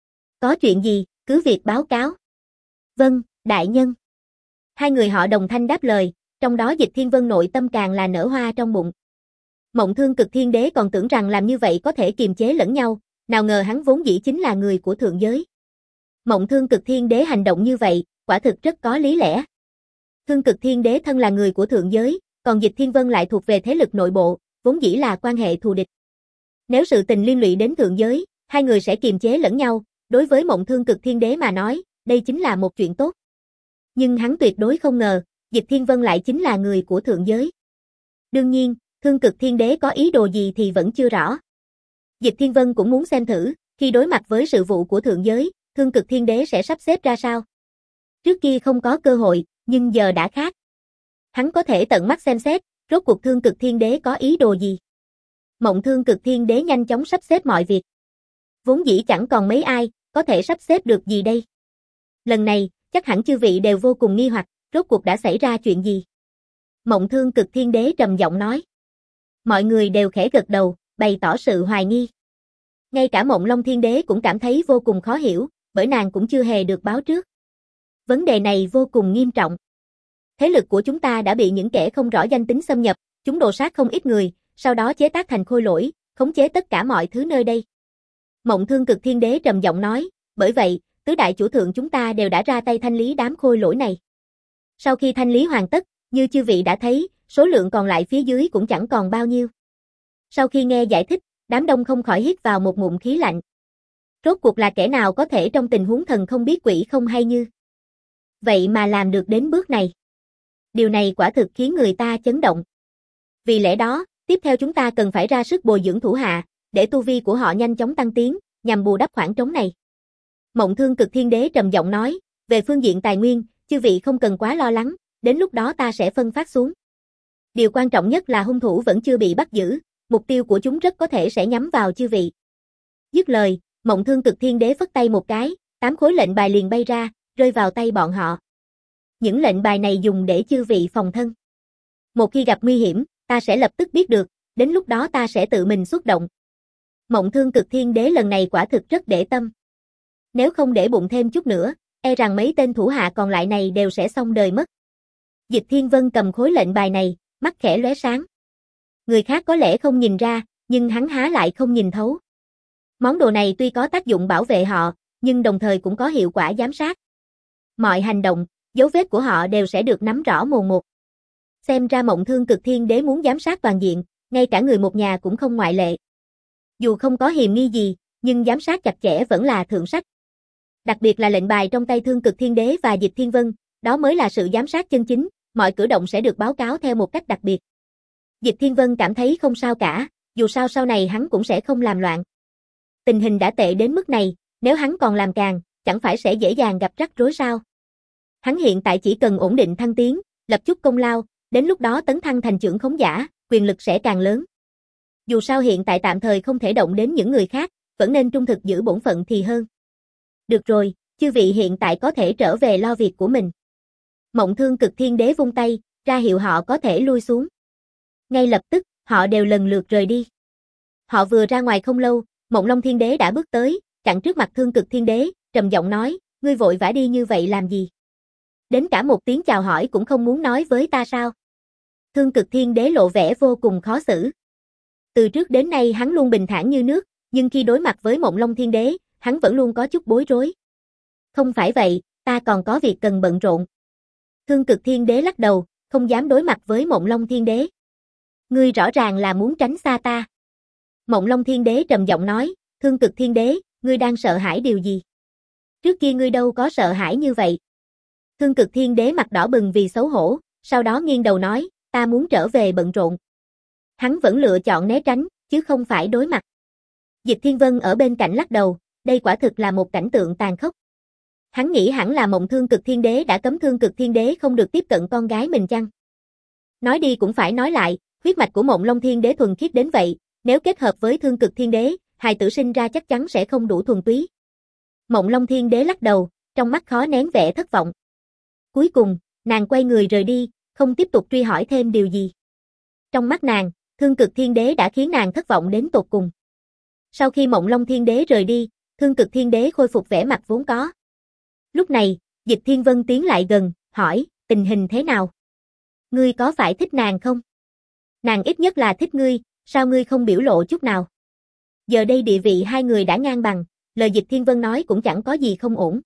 Có chuyện gì, cứ việc báo cáo. Vâng, đại nhân. Hai người họ đồng thanh đáp lời, trong đó Dịch Thiên Vân nội tâm càng là nở hoa trong bụng. Mộng Thương Cực Thiên Đế còn tưởng rằng làm như vậy có thể kiềm chế lẫn nhau, nào ngờ hắn vốn dĩ chính là người của thượng giới. Mộng Thương Cực Thiên Đế hành động như vậy, quả thực rất có lý lẽ. Thương Cực Thiên Đế thân là người của thượng giới, còn Dịch Thiên Vân lại thuộc về thế lực nội bộ, vốn dĩ là quan hệ thù địch. Nếu sự tình liên lụy đến thượng giới, hai người sẽ kiềm chế lẫn nhau, đối với Mộng Thương Cực Thiên Đế mà nói, đây chính là một chuyện tốt. Nhưng hắn tuyệt đối không ngờ, Dịch Thiên Vân lại chính là người của thượng giới. Đương nhiên, Thương Cực Thiên Đế có ý đồ gì thì vẫn chưa rõ. Dịch Thiên Vân cũng muốn xem thử, khi đối mặt với sự vụ của thượng giới, Thương Cực Thiên Đế sẽ sắp xếp ra sao. Trước kia không có cơ hội, nhưng giờ đã khác. Hắn có thể tận mắt xem xét, rốt cuộc Thương Cực Thiên Đế có ý đồ gì. Mộng Thương Cực Thiên Đế nhanh chóng sắp xếp mọi việc. Vốn dĩ chẳng còn mấy ai, có thể sắp xếp được gì đây. Lần này, chắc hẳn chư vị đều vô cùng nghi hoặc, rốt cuộc đã xảy ra chuyện gì. Mộng Thương Cực Thiên Đế trầm giọng nói. Mọi người đều khẽ gật đầu, bày tỏ sự hoài nghi. Ngay cả Mộng Long Thiên Đế cũng cảm thấy vô cùng khó hiểu, bởi nàng cũng chưa hề được báo trước. Vấn đề này vô cùng nghiêm trọng. Thế lực của chúng ta đã bị những kẻ không rõ danh tính xâm nhập, chúng đồ sát không ít người, sau đó chế tác thành khôi lỗi, khống chế tất cả mọi thứ nơi đây. Mộng Thương Cực Thiên Đế trầm giọng nói, bởi vậy, tứ đại chủ thượng chúng ta đều đã ra tay thanh lý đám khôi lỗi này. Sau khi thanh lý hoàn tất, như chư vị đã thấy, số lượng còn lại phía dưới cũng chẳng còn bao nhiêu. Sau khi nghe giải thích, đám đông không khỏi hít vào một ngụm khí lạnh. Rốt cuộc là kẻ nào có thể trong tình huống thần không biết quỷ không hay như vậy mà làm được đến bước này. Điều này quả thực khiến người ta chấn động. Vì lẽ đó, tiếp theo chúng ta cần phải ra sức bồi dưỡng thủ hạ, để tu vi của họ nhanh chóng tăng tiến, nhằm bù đắp khoảng trống này. Mộng Thương Cực Thiên Đế trầm giọng nói, về phương diện tài nguyên, chư vị không cần quá lo lắng, đến lúc đó ta sẽ phân phát xuống. Điều quan trọng nhất là hung thủ vẫn chưa bị bắt giữ, mục tiêu của chúng rất có thể sẽ nhắm vào chư vị. Dứt lời, Mộng Thương Cực Thiên Đế phất tay một cái, tám khối lệnh bài liền bay ra, rơi vào tay bọn họ. Những lệnh bài này dùng để chư vị phòng thân. Một khi gặp nguy hiểm, ta sẽ lập tức biết được, đến lúc đó ta sẽ tự mình xuất động. Mộng Thương Cực Thiên Đế lần này quả thực rất để tâm. Nếu không để bụng thêm chút nữa, e rằng mấy tên thủ hạ còn lại này đều sẽ xong đời mất. Dịch Thiên Vân cầm khối lệnh bài này, mắt khẽ lóe sáng. Người khác có lẽ không nhìn ra, nhưng hắn há lại không nhìn thấu. Món đồ này tuy có tác dụng bảo vệ họ, nhưng đồng thời cũng có hiệu quả giám sát. Mọi hành động, dấu vết của họ đều sẽ được nắm rõ mồn một. Xem ra Mộng Thương Cực Thiên Đế muốn giám sát toàn diện, ngay cả người một nhà cũng không ngoại lệ. Dù không có hiềm nghi gì, nhưng giám sát chặt chẽ vẫn là thượng sách. Đặc biệt là lệnh bài trong tay Thương Cực Thiên Đế và Dịch Thiên Vân, đó mới là sự giám sát chân chính, mọi cử động sẽ được báo cáo theo một cách đặc biệt. Dịch Thiên Vân cảm thấy không sao cả, dù sao sau này hắn cũng sẽ không làm loạn. Tình hình đã tệ đến mức này, nếu hắn còn làm càng, chẳng phải sẽ dễ dàng gặp rắc rối sao. Hắn hiện tại chỉ cần ổn định thăng tiến, lập chút công lao, đến lúc đó tấn thăng thành trưởng khống giả, quyền lực sẽ càng lớn. Dù sao hiện tại tạm thời không thể động đến những người khác, vẫn nên trung thực giữ bổn phận thì hơn. Được rồi, chư vị hiện tại có thể trở về lo việc của mình. Mộng Thương Cực Thiên Đế vung tay, ra hiệu họ có thể lui xuống. Ngay lập tức, họ đều lần lượt rời đi. Họ vừa ra ngoài không lâu, Mộng Long Thiên Đế đã bước tới, chặn trước mặt Thương Cực Thiên Đế, trầm giọng nói, ngươi vội vã đi như vậy làm gì? Đến cả một tiếng chào hỏi cũng không muốn nói với ta sao? Thương Cực Thiên Đế lộ vẻ vô cùng khó xử. Từ trước đến nay hắn luôn bình thản như nước, nhưng khi đối mặt với Mộng Long Thiên Đế, hắn vẫn luôn có chút bối rối. Không phải vậy, ta còn có việc cần bận rộn. Thương Cực Thiên Đế lắc đầu, không dám đối mặt với Mộng Long Thiên Đế. Ngươi rõ ràng là muốn tránh xa ta. Mộng Long Thiên Đế trầm giọng nói, Thương Cực Thiên Đế, ngươi đang sợ hãi điều gì? Trước kia ngươi đâu có sợ hãi như vậy. Thương Cực Thiên Đế mặt đỏ bừng vì xấu hổ, sau đó nghiêng đầu nói, ta muốn trở về bận rộn. Hắn vẫn lựa chọn né tránh, chứ không phải đối mặt. Dịch Thiên Vân ở bên cạnh lắc đầu, đây quả thực là một cảnh tượng tàn khốc. Hắn nghĩ hẳn là Mộng Thương Cực Thiên Đế đã cấm Thương Cực Thiên Đế không được tiếp cận con gái mình chăng? Nói đi cũng phải nói lại, huyết mạch của Mộng Long Thiên Đế thuần khiết đến vậy, nếu kết hợp với Thương Cực Thiên Đế, hài tử sinh ra chắc chắn sẽ không đủ thuần túy. Mộng Long Thiên Đế lắc đầu, trong mắt khó nén vẻ thất vọng. Cuối cùng, nàng quay người rời đi, không tiếp tục truy hỏi thêm điều gì. Trong mắt nàng, Thương Cực Thiên Đế đã khiến nàng thất vọng đến tột cùng. Sau khi Mộng Long Thiên Đế rời đi, Thương Cực Thiên Đế khôi phục vẻ mặt vốn có. Lúc này, Dịch Thiên Vân tiến lại gần, hỏi, tình hình thế nào? Ngươi có phải thích nàng không? Nàng ít nhất là thích ngươi, sao ngươi không biểu lộ chút nào? Giờ đây địa vị hai người đã ngang bằng, lời Dịch Thiên Vân nói cũng chẳng có gì không ổn.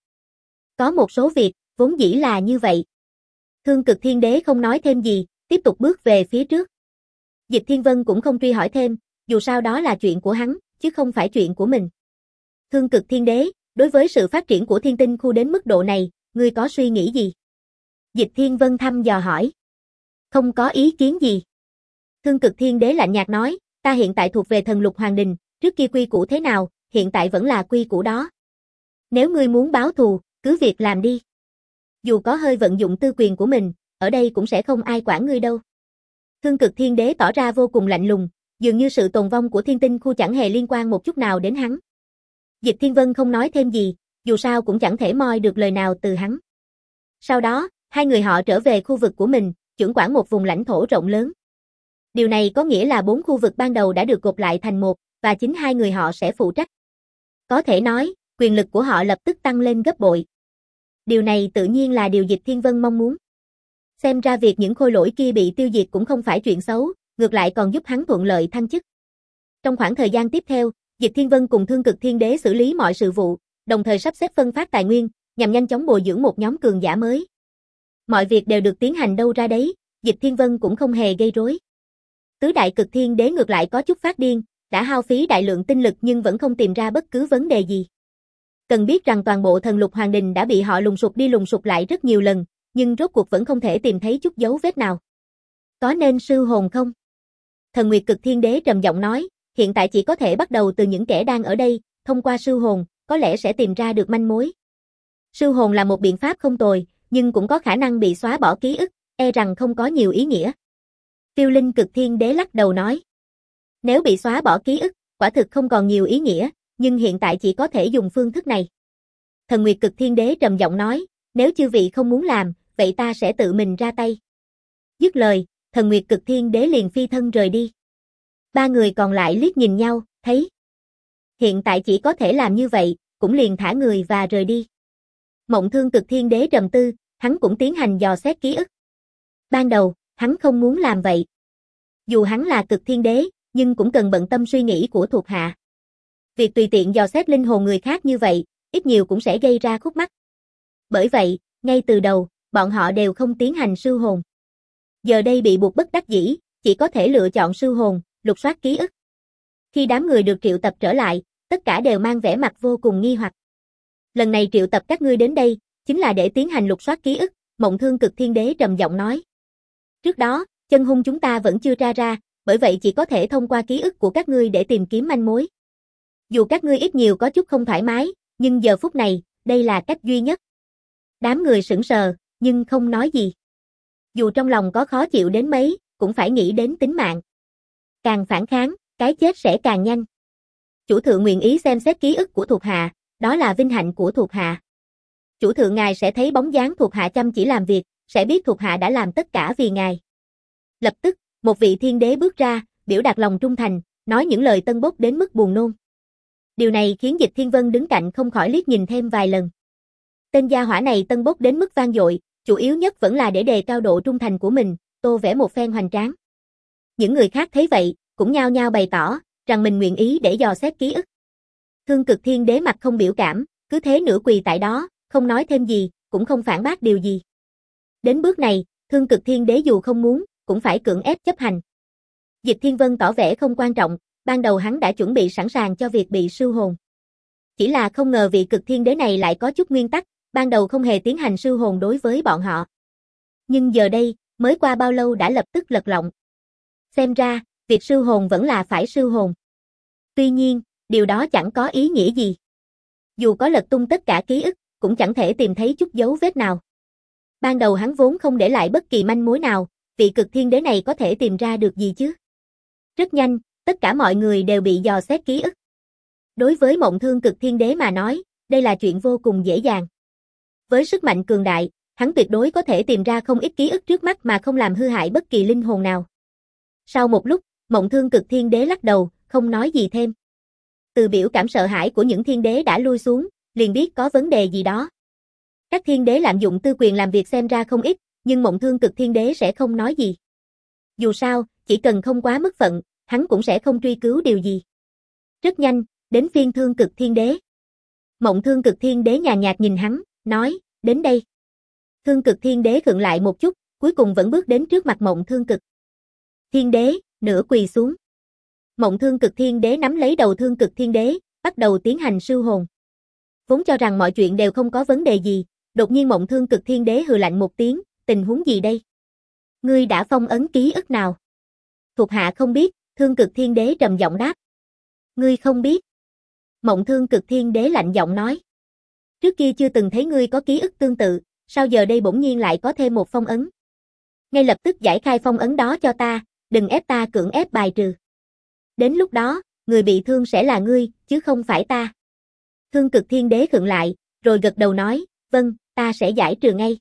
Có một số việc, vốn dĩ là như vậy. Thương Cực Thiên Đế không nói thêm gì, tiếp tục bước về phía trước. Dịch Thiên Vân cũng không truy hỏi thêm, dù sao đó là chuyện của hắn, chứ không phải chuyện của mình. Thương Cực Thiên Đế, đối với sự phát triển của thiên tinh khu đến mức độ này, ngươi có suy nghĩ gì? Dịch Thiên Vân thăm dò hỏi. Không có ý kiến gì. Thương Cực Thiên Đế lạnh nhạt nói, ta hiện tại thuộc về thần lục hoàng đình, trước kia quy củ thế nào, hiện tại vẫn là quy củ đó. Nếu ngươi muốn báo thù, cứ việc làm đi. Dù có hơi vận dụng tư quyền của mình, ở đây cũng sẽ không ai quản ngươi đâu. Thương Cực Thiên Đế tỏ ra vô cùng lạnh lùng, dường như sự tồn vong của thiên tinh khu chẳng hề liên quan một chút nào đến hắn. Dịch Thiên Vân không nói thêm gì, dù sao cũng chẳng thể moi được lời nào từ hắn. Sau đó, hai người họ trở về khu vực của mình, chưởng quản một vùng lãnh thổ rộng lớn. Điều này có nghĩa là bốn khu vực ban đầu đã được gộp lại thành một, và chính hai người họ sẽ phụ trách. Có thể nói, quyền lực của họ lập tức tăng lên gấp bội. Điều này tự nhiên là điều Dịch Thiên Vân mong muốn. Xem ra việc những khôi lỗi kia bị tiêu diệt cũng không phải chuyện xấu, ngược lại còn giúp hắn thuận lợi thăng chức. Trong khoảng thời gian tiếp theo, Dịch Thiên Vân cùng Thương Cực Thiên Đế xử lý mọi sự vụ, đồng thời sắp xếp phân phát tài nguyên, nhằm nhanh chóng bồi dưỡng một nhóm cường giả mới. Mọi việc đều được tiến hành đâu ra đấy, Dịch Thiên Vân cũng không hề gây rối. Tứ Đại Cực Thiên Đế ngược lại có chút phát điên, đã hao phí đại lượng tinh lực nhưng vẫn không tìm ra bất cứ vấn đề gì. Cần biết rằng toàn bộ thần lục hoàng đình đã bị họ lùng sục đi lùng sục lại rất nhiều lần, nhưng rốt cuộc vẫn không thể tìm thấy chút dấu vết nào. Có nên sư hồn không? Thần Nguyệt Cực Thiên Đế trầm giọng nói, hiện tại chỉ có thể bắt đầu từ những kẻ đang ở đây, thông qua sư hồn, có lẽ sẽ tìm ra được manh mối. Sư hồn là một biện pháp không tồi, nhưng cũng có khả năng bị xóa bỏ ký ức, e rằng không có nhiều ý nghĩa. Phiêu Linh Cực Thiên Đế lắc đầu nói, nếu bị xóa bỏ ký ức, quả thực không còn nhiều ý nghĩa, nhưng hiện tại chỉ có thể dùng phương thức này. Thần Nguyệt Cực Thiên Đế trầm giọng nói, nếu chư vị không muốn làm, vậy ta sẽ tự mình ra tay. Dứt lời, Thần Nguyệt Cực Thiên Đế liền phi thân rời đi. Ba người còn lại liếc nhìn nhau, thấy hiện tại chỉ có thể làm như vậy, cũng liền thả người và rời đi. Mộng Thương Cực Thiên Đế trầm tư, hắn cũng tiến hành dò xét ký ức. Ban đầu, hắn không muốn làm vậy. Dù hắn là Cực Thiên Đế, nhưng cũng cần bận tâm suy nghĩ của thuộc hạ. Việc tùy tiện dò xét linh hồn người khác như vậy, ít nhiều cũng sẽ gây ra khúc mắc. Bởi vậy, ngay từ đầu, bọn họ đều không tiến hành sư hồn. Giờ đây bị buộc bất đắc dĩ, chỉ có thể lựa chọn sư hồn, lục soát ký ức. Khi đám người được triệu tập trở lại, tất cả đều mang vẻ mặt vô cùng nghi hoặc. Lần này triệu tập các ngươi đến đây, chính là để tiến hành lục soát ký ức, Mộng Thương Cực Thiên Đế trầm giọng nói. Trước đó, chân hung chúng ta vẫn chưa tra ra, bởi vậy chỉ có thể thông qua ký ức của các ngươi để tìm kiếm manh mối. Dù các ngươi ít nhiều có chút không thoải mái, nhưng giờ phút này, đây là cách duy nhất. Đám người sững sờ, nhưng không nói gì. Dù trong lòng có khó chịu đến mấy, cũng phải nghĩ đến tính mạng. Càng phản kháng, cái chết sẽ càng nhanh. Chủ thượng nguyện ý xem xét ký ức của thuộc hạ, đó là vinh hạnh của thuộc hạ. Chủ thượng ngài sẽ thấy bóng dáng thuộc hạ chăm chỉ làm việc, sẽ biết thuộc hạ đã làm tất cả vì ngài. Lập tức, một vị thiên đế bước ra, biểu đạt lòng trung thành, nói những lời tân bốc đến mức buồn nôn. Điều này khiến Dịch Thiên Vân đứng cạnh không khỏi liếc nhìn thêm vài lần. Tên gia hỏa này tân bốc đến mức vang dội, chủ yếu nhất vẫn là để đề cao độ trung thành của mình, tô vẽ một phen hoành tráng. Những người khác thấy vậy, cũng nhao nhao bày tỏ rằng mình nguyện ý để dò xét ký ức. Thương Cực Thiên Đế mặt không biểu cảm, cứ thế nửa quỳ tại đó, không nói thêm gì, cũng không phản bác điều gì. Đến bước này, Thương Cực Thiên Đế dù không muốn, cũng phải cưỡng ép chấp hành. Dịch Thiên Vân tỏ vẻ không quan trọng, ban đầu hắn đã chuẩn bị sẵn sàng cho việc bị sưu hồn. Chỉ là không ngờ vị Cực Thiên Đế này lại có chút nguyên tắc, ban đầu không hề tiến hành sưu hồn đối với bọn họ. Nhưng giờ đây, mới qua bao lâu đã lập tức lật lọng. Xem ra, việc sưu hồn vẫn là phải sưu hồn. Tuy nhiên, điều đó chẳng có ý nghĩa gì. Dù có lật tung tất cả ký ức, cũng chẳng thể tìm thấy chút dấu vết nào. Ban đầu hắn vốn không để lại bất kỳ manh mối nào, vị Cực Thiên Đế này có thể tìm ra được gì chứ? Rất nhanh, tất cả mọi người đều bị dò xét ký ức. Đối với Mộng Thương Cực Thiên Đế mà nói, đây là chuyện vô cùng dễ dàng. Với sức mạnh cường đại, hắn tuyệt đối có thể tìm ra không ít ký ức trước mắt mà không làm hư hại bất kỳ linh hồn nào. Sau một lúc, Mộng Thương Cực Thiên Đế lắc đầu, không nói gì thêm. Từ biểu cảm sợ hãi của những thiên đế đã lui xuống, liền biết có vấn đề gì đó. Các thiên đế lạm dụng tư quyền làm việc xem ra không ít, nhưng Mộng Thương Cực Thiên Đế sẽ không nói gì. Dù sao, chỉ cần không quá mức phận, hắn cũng sẽ không truy cứu điều gì. Rất nhanh, đến phiên Thương Cực Thiên Đế. Mộng Thương Cực Thiên Đế nhàn nhạt nhìn hắn, nói, đến đây. Thương Cực Thiên Đế khựng lại một chút, cuối cùng vẫn bước đến trước mặt Mộng Thương Cực Thiên Đế, nửa quỳ xuống. Mộng Thương Cực Thiên Đế nắm lấy đầu Thương Cực Thiên Đế, bắt đầu tiến hành sưu hồn. Vốn cho rằng mọi chuyện đều không có vấn đề gì, đột nhiên Mộng Thương Cực Thiên Đế hừ lạnh một tiếng, tình huống gì đây? Ngươi đã phong ấn ký ức nào? Thuộc hạ không biết, Thương Cực Thiên Đế trầm giọng đáp. Ngươi không biết? Mộng Thương Cực Thiên Đế lạnh giọng nói. Trước kia chưa từng thấy ngươi có ký ức tương tự, sao giờ đây bỗng nhiên lại có thêm một phong ấn? Ngay lập tức giải khai phong ấn đó cho ta, đừng ép ta cưỡng ép bài trừ. Đến lúc đó, người bị thương sẽ là ngươi, chứ không phải ta. Thương Cực Thiên Đế khựng lại, rồi gật đầu nói, vâng, ta sẽ giải trừ ngay.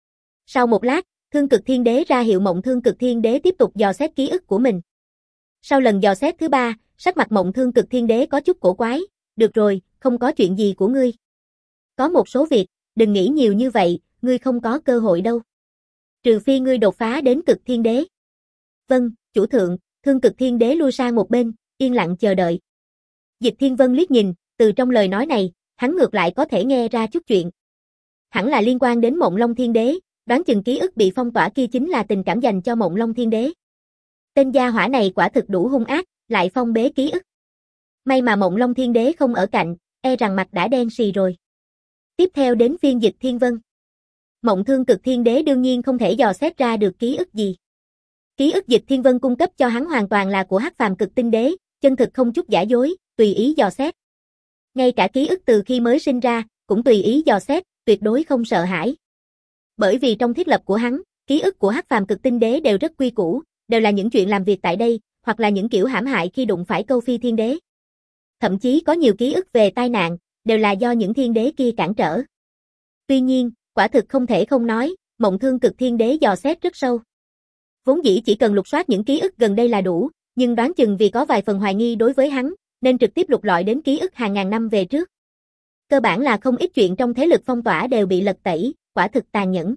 Sau một lát, Thương Cực Thiên Đế ra hiệu Mộng Thương Cực Thiên Đế tiếp tục dò xét ký ức của mình. Sau lần dò xét thứ ba, sắc mặt Mộng Thương Cực Thiên Đế có chút cổ quái, được rồi, không có chuyện gì của ngươi. Có một số việc, đừng nghĩ nhiều như vậy, ngươi không có cơ hội đâu. Trừ phi ngươi đột phá đến Cực Thiên Đế. Vâng, chủ thượng. Thương Cực Thiên Đế lui sang một bên, yên lặng chờ đợi. Dịch Thiên Vân liếc nhìn, từ trong lời nói này, hắn ngược lại có thể nghe ra chút chuyện. Hẳn là liên quan đến Mộng Long Thiên Đế, đoán chừng ký ức bị phong tỏa kia chính là tình cảm dành cho Mộng Long Thiên Đế. Tên gia hỏa này quả thực đủ hung ác, lại phong bế ký ức. May mà Mộng Long Thiên Đế không ở cạnh, e rằng mặt đã đen xì rồi. Tiếp theo đến phiên Dịch Thiên Vân. Mộng Thương Cực Thiên Đế đương nhiên không thể dò xét ra được ký ức gì. Ký ức Dịch Thiên Vân cung cấp cho hắn hoàn toàn là của Hắc Phàm Cực Tinh Đế, chân thực không chút giả dối, tùy ý dò xét. Ngay cả ký ức từ khi mới sinh ra, cũng tùy ý dò xét, tuyệt đối không sợ hãi. Bởi vì trong thiết lập của hắn, ký ức của Hắc Phàm Cực Tinh Đế đều rất quy củ, đều là những chuyện làm việc tại đây, hoặc là những kiểu hãm hại khi đụng phải Câu Phi Thiên Đế. Thậm chí có nhiều ký ức về tai nạn, đều là do những thiên đế kia cản trở. Tuy nhiên, quả thực không thể không nói, Mộng Thương Cực Thiên Đế dò xét rất sâu. Vốn dĩ chỉ cần lục soát những ký ức gần đây là đủ, nhưng đoán chừng vì có vài phần hoài nghi đối với hắn, nên trực tiếp lục lọi đến ký ức hàng ngàn năm về trước. Cơ bản là không ít chuyện trong thế lực phong tỏa đều bị lật tẩy, quả thực tàn nhẫn.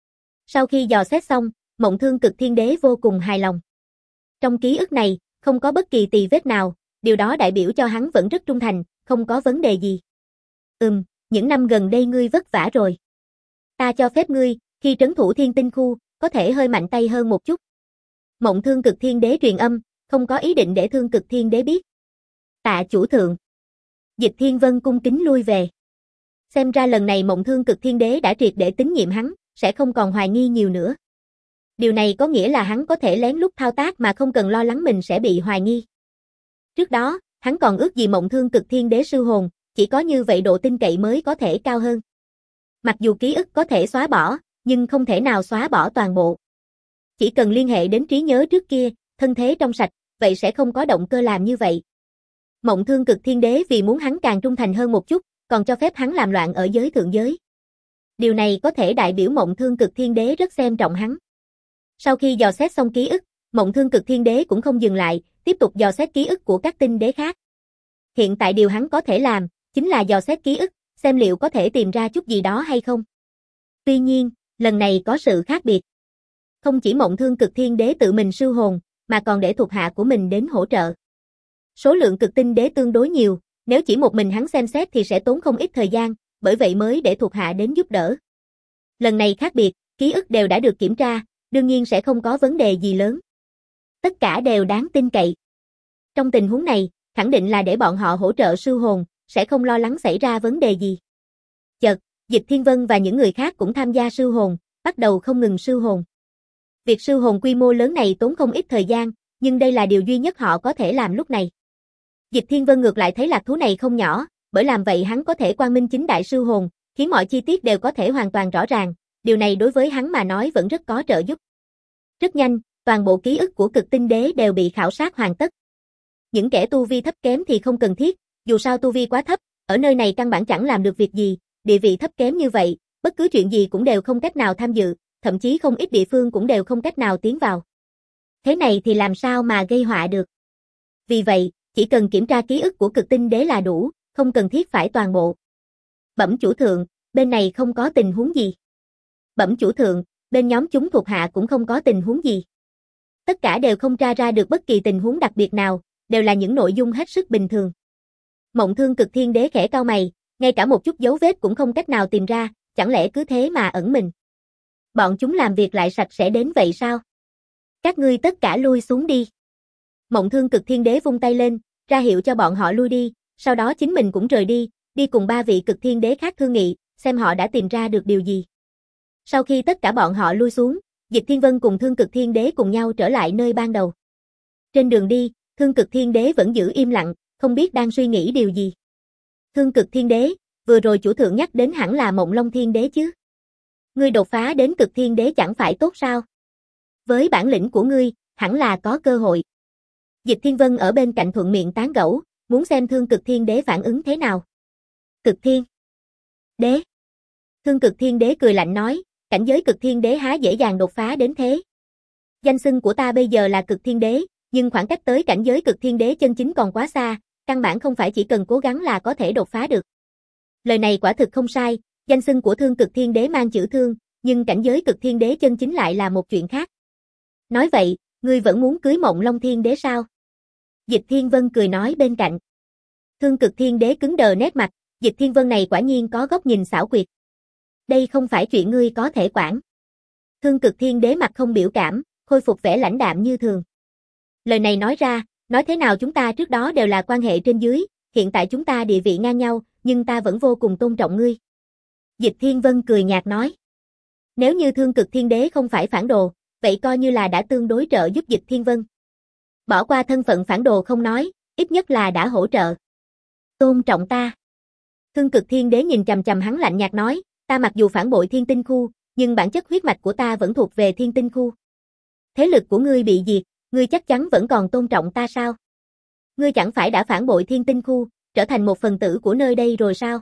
Sau khi dò xét xong, Mộng Thương Cực Thiên Đế vô cùng hài lòng. Trong ký ức này, không có bất kỳ tì vết nào, điều đó đại biểu cho hắn vẫn rất trung thành, không có vấn đề gì. Ừm, những năm gần đây ngươi vất vả rồi. Ta cho phép ngươi, khi trấn thủ Thiên Tinh Khu, có thể hơi mạnh tay hơn một chút. Mộng Thương Cực Thiên Đế truyền âm, không có ý định để Thương Cực Thiên Đế biết. Tạ chủ thượng. Dịch Thiên Vân cung kính lui về. Xem ra lần này Mộng Thương Cực Thiên Đế đã triệt để tín nhiệm hắn, sẽ không còn hoài nghi nhiều nữa. Điều này có nghĩa là hắn có thể lén lút thao tác mà không cần lo lắng mình sẽ bị hoài nghi. Trước đó, hắn còn ước gì Mộng Thương Cực Thiên Đế sư hồn, chỉ có như vậy độ tin cậy mới có thể cao hơn. Mặc dù ký ức có thể xóa bỏ, nhưng không thể nào xóa bỏ toàn bộ. Chỉ cần liên hệ đến trí nhớ trước kia, thân thế trong sạch, vậy sẽ không có động cơ làm như vậy. Mộng Thương Cực Thiên Đế vì muốn hắn càng trung thành hơn một chút, còn cho phép hắn làm loạn ở giới thượng giới. Điều này có thể đại biểu Mộng Thương Cực Thiên Đế rất xem trọng hắn. Sau khi dò xét xong ký ức, Mộng Thương Cực Thiên Đế cũng không dừng lại, tiếp tục dò xét ký ức của các tinh đế khác. Hiện tại điều hắn có thể làm, chính là dò xét ký ức, xem liệu có thể tìm ra chút gì đó hay không. Tuy nhiên, Lần này có sự khác biệt. Không chỉ Mộng Thương Cực Thiên Đế tự mình sưu hồn, mà còn để thuộc hạ của mình đến hỗ trợ. Số lượng cực tinh đế tương đối nhiều, nếu chỉ một mình hắn xem xét thì sẽ tốn không ít thời gian, bởi vậy mới để thuộc hạ đến giúp đỡ. Lần này khác biệt, ký ức đều đã được kiểm tra, đương nhiên sẽ không có vấn đề gì lớn. Tất cả đều đáng tin cậy. Trong tình huống này, khẳng định là để bọn họ hỗ trợ sưu hồn, sẽ không lo lắng xảy ra vấn đề gì. Chợt, Dịch Thiên Vân và những người khác cũng tham gia sưu hồn, bắt đầu không ngừng sưu hồn. Việc sưu hồn quy mô lớn này tốn không ít thời gian, nhưng đây là điều duy nhất họ có thể làm lúc này. Dịch Thiên Vân ngược lại thấy lạc thú này không nhỏ, bởi làm vậy hắn có thể quang minh chính đại sưu hồn, khiến mọi chi tiết đều có thể hoàn toàn rõ ràng, điều này đối với hắn mà nói vẫn rất có trợ giúp. Rất nhanh, toàn bộ ký ức của cực tinh đế đều bị khảo sát hoàn tất. Những kẻ tu vi thấp kém thì không cần thiết, dù sao tu vi quá thấp, ở nơi này căn bản chẳng làm được việc gì, địa vị thấp kém như vậy, bất cứ chuyện gì cũng đều không cách nào tham dự, thậm chí không ít địa phương cũng đều không cách nào tiến vào. Thế này thì làm sao mà gây họa được. Vì vậy, chỉ cần kiểm tra ký ức của cực tinh đế là đủ, không cần thiết phải toàn bộ. Bẩm chủ thượng, bên này không có tình huống gì. Bẩm chủ thượng, bên nhóm chúng thuộc hạ cũng không có tình huống gì. Tất cả đều không tra ra được bất kỳ tình huống đặc biệt nào, đều là những nội dung hết sức bình thường. Mộng Thương Cực Thiên Đế khẽ cau mày, ngay cả một chút dấu vết cũng không cách nào tìm ra, chẳng lẽ cứ thế mà ẩn mình. Bọn chúng làm việc lại sạch sẽ đến vậy sao? Các ngươi tất cả lui xuống đi. Mộng Thương Cực Thiên Đế vung tay lên, ra hiệu cho bọn họ lui đi, sau đó chính mình cũng rời đi, đi cùng ba vị Cực Thiên Đế khác thương nghị, xem họ đã tìm ra được điều gì. Sau khi tất cả bọn họ lui xuống, Dịch Thiên Vân cùng Thương Cực Thiên Đế cùng nhau trở lại nơi ban đầu. Trên đường đi, Thương Cực Thiên Đế vẫn giữ im lặng, không biết đang suy nghĩ điều gì. Thương Cực Thiên Đế, vừa rồi chủ thượng nhắc đến hẳn là Mộng Long Thiên Đế chứ. Ngươi đột phá đến Cực Thiên Đế chẳng phải tốt sao? Với bản lĩnh của ngươi, hẳn là có cơ hội. Dịch Thiên Vân ở bên cạnh thuận miệng tán gẫu, muốn xem Thương Cực Thiên Đế phản ứng thế nào. Cực Thiên Đế. Thương Cực Thiên Đế cười lạnh nói, cảnh giới Cực Thiên Đế há dễ dàng đột phá đến thế. Danh xưng của ta bây giờ là Cực Thiên Đế, nhưng khoảng cách tới cảnh giới Cực Thiên Đế chân chính còn quá xa, căn bản không phải chỉ cần cố gắng là có thể đột phá được. Lời này quả thực không sai, danh xưng của Thương Cực Thiên Đế mang chữ thương, nhưng cảnh giới Cực Thiên Đế chân chính lại là một chuyện khác. Nói vậy, ngươi vẫn muốn cưới Mộng Long Thiên Đế sao? Dịch Thiên Vân cười nói bên cạnh. Thương Cực Thiên Đế cứng đờ nét mặt, Dịch Thiên Vân này quả nhiên có góc nhìn xảo quyệt. Đây không phải chuyện ngươi có thể quản. Thương Cực Thiên Đế mặt không biểu cảm, khôi phục vẻ lãnh đạm như thường. Lời này nói ra, nói thế nào chúng ta trước đó đều là quan hệ trên dưới, hiện tại chúng ta địa vị ngang nhau, nhưng ta vẫn vô cùng tôn trọng ngươi. Dịch Thiên Vân cười nhạt nói. Nếu như Thương Cực Thiên Đế không phải phản đồ, vậy coi như là đã tương đối trợ giúp Dịch Thiên Vân. Bỏ qua thân phận phản đồ không nói, ít nhất là đã hỗ trợ. Tôn trọng ta. Thương Cực Thiên Đế nhìn chằm chằm hắn lạnh nhạt nói, ta mặc dù phản bội Thiên Tinh Khu, nhưng bản chất huyết mạch của ta vẫn thuộc về Thiên Tinh Khu. Thế lực của ngươi bị diệt, ngươi chắc chắn vẫn còn tôn trọng ta sao? Ngươi chẳng phải đã phản bội Thiên Tinh Khu, trở thành một phần tử của nơi đây rồi sao?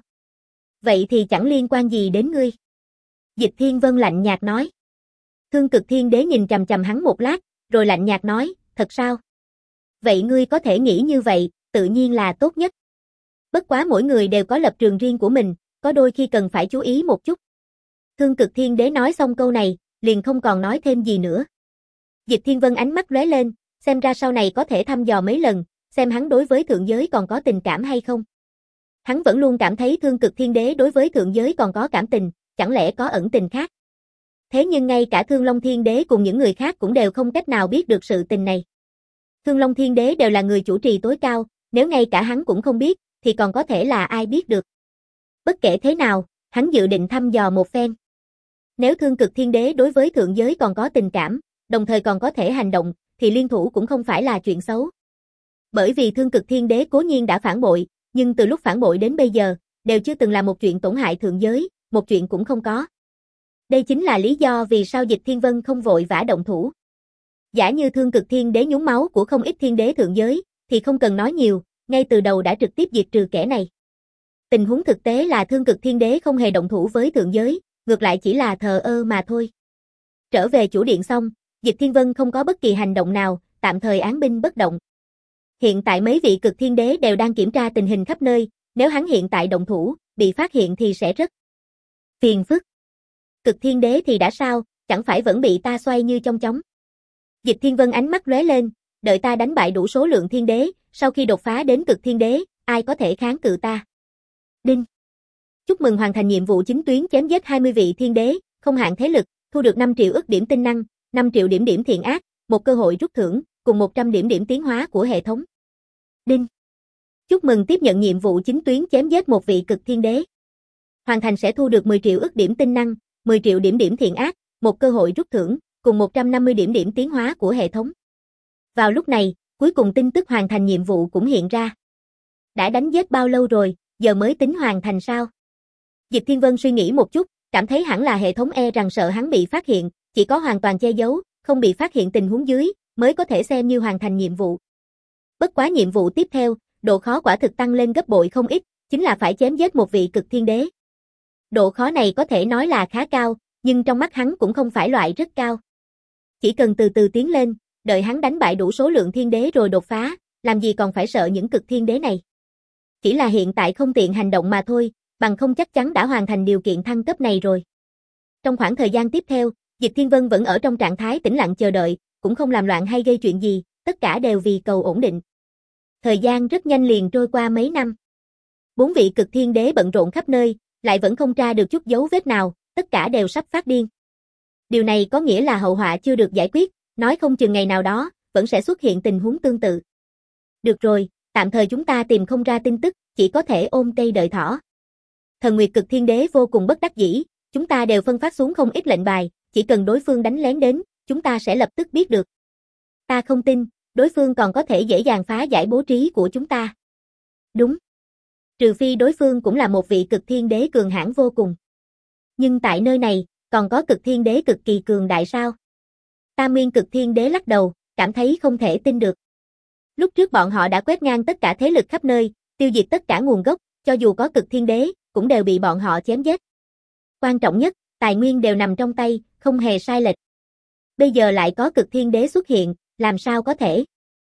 Vậy thì chẳng liên quan gì đến ngươi. Dịch Thiên Vân lạnh nhạt nói. Thương Cực Thiên Đế nhìn chằm chằm hắn một lát, rồi lạnh nhạt nói, thật sao? Vậy ngươi có thể nghĩ như vậy, tự nhiên là tốt nhất. Bất quá mỗi người đều có lập trường riêng của mình, có đôi khi cần phải chú ý một chút. Thương Cực Thiên Đế nói xong câu này, liền không còn nói thêm gì nữa. Dịch Thiên Vân ánh mắt lóe lên, xem ra sau này có thể thăm dò mấy lần, xem hắn đối với thượng giới còn có tình cảm hay không. Hắn vẫn luôn cảm thấy Thương Cực Thiên Đế đối với thượng giới còn có cảm tình, chẳng lẽ có ẩn tình khác. Thế nhưng ngay cả Thương Long Thiên Đế cùng những người khác cũng đều không cách nào biết được sự tình này. Thương Long Thiên Đế đều là người chủ trì tối cao, nếu ngay cả hắn cũng không biết, thì còn có thể là ai biết được. Bất kể thế nào, hắn dự định thăm dò một phen. Nếu Thương Cực Thiên Đế đối với thượng giới còn có tình cảm, đồng thời còn có thể hành động, thì liên thủ cũng không phải là chuyện xấu. Bởi vì Thương Cực Thiên Đế cố nhiên đã phản bội, nhưng từ lúc phản bội đến bây giờ, đều chưa từng làm một chuyện tổn hại thượng giới, một chuyện cũng không có. Đây chính là lý do vì sao Dịch Thiên Vân không vội vã động thủ. Giả như Thương Cực Thiên Đế nhúng máu của không ít thiên đế thượng giới, thì không cần nói nhiều, ngay từ đầu đã trực tiếp diệt trừ kẻ này. Tình huống thực tế là Thương Cực Thiên Đế không hề động thủ với thượng giới, ngược lại chỉ là thờ ơ mà thôi. Trở về chủ điện xong, Dịch Thiên Vân không có bất kỳ hành động nào, tạm thời án binh bất động. Hiện tại mấy vị Cực Thiên Đế đều đang kiểm tra tình hình khắp nơi, nếu hắn hiện tại động thủ, bị phát hiện thì sẽ rất phiền phức. Cực thiên đế thì đã sao, chẳng phải vẫn bị ta xoay như chong chóng. Dịch Thiên Vân ánh mắt lóe lên, đợi ta đánh bại đủ số lượng thiên đế, sau khi đột phá đến cực thiên đế, ai có thể kháng cự ta. Đinh. Chúc mừng hoàn thành nhiệm vụ chính tuyến chém giết hai mươi vị thiên đế, không hạn thế lực, thu được năm triệu ức điểm tinh năng, năm triệu điểm điểm thiện ác, một cơ hội rút thưởng, cùng một trăm điểm điểm tiến hóa của hệ thống. Đinh. Chúc mừng tiếp nhận nhiệm vụ chính tuyến chém giết một vị cực thiên đế. Hoàn thành sẽ thu được mười triệu ức điểm tinh năng, mười triệu điểm điểm thiện ác, một cơ hội rút thưởng, cùng một trăm năm mươi điểm điểm tiến hóa của hệ thống. Vào lúc này, cuối cùng tin tức hoàn thành nhiệm vụ cũng hiện ra. Đã đánh giết bao lâu rồi, giờ mới tính hoàn thành sao? Dịch Thiên Vân suy nghĩ một chút, cảm thấy hẳn là hệ thống e rằng sợ hắn bị phát hiện, chỉ có hoàn toàn che giấu, không bị phát hiện tình huống dưới, mới có thể xem như hoàn thành nhiệm vụ. Bất quá nhiệm vụ tiếp theo, độ khó quả thực tăng lên gấp bội không ít, chính là phải chém giết một vị cực thiên đế. Độ khó này có thể nói là khá cao, nhưng trong mắt hắn cũng không phải loại rất cao. Chỉ cần từ từ tiến lên, đợi hắn đánh bại đủ số lượng thiên đế rồi đột phá, làm gì còn phải sợ những cực thiên đế này. Chỉ là hiện tại không tiện hành động mà thôi, bằng không chắc chắn đã hoàn thành điều kiện thăng cấp này rồi. Trong khoảng thời gian tiếp theo, Dịch Thiên Vân vẫn ở trong trạng thái tĩnh lặng chờ đợi, cũng không làm loạn hay gây chuyện gì, tất cả đều vì cầu ổn định. Thời gian rất nhanh liền trôi qua mấy năm. Bốn vị cực thiên đế bận rộn khắp nơi, lại vẫn không tra được chút dấu vết nào, tất cả đều sắp phát điên. Điều này có nghĩa là hậu họa chưa được giải quyết, nói không chừng ngày nào đó, vẫn sẽ xuất hiện tình huống tương tự. Được rồi, tạm thời chúng ta tìm không ra tin tức, chỉ có thể ôm cây đợi thỏ. Thần Nguyệt Cực Thiên Đế vô cùng bất đắc dĩ, chúng ta đều phân phát xuống không ít lệnh bài, chỉ cần đối phương đánh lén đến, chúng ta sẽ lập tức biết được. Ta không tin, đối phương còn có thể dễ dàng phá giải bố trí của chúng ta. Đúng. Trừ phi đối phương cũng là một vị cực thiên đế cường hãn vô cùng. Nhưng tại nơi này, còn có cực thiên đế cực kỳ cường đại sao? Tam Nguyên Cực Thiên Đế lắc đầu, cảm thấy không thể tin được. Lúc trước bọn họ đã quét ngang tất cả thế lực khắp nơi, tiêu diệt tất cả nguồn gốc, cho dù có cực thiên đế, cũng đều bị bọn họ chém giết. Quan trọng nhất, tài nguyên đều nằm trong tay, không hề sai lệch. Bây giờ lại có cực thiên đế xuất hiện, làm sao có thể?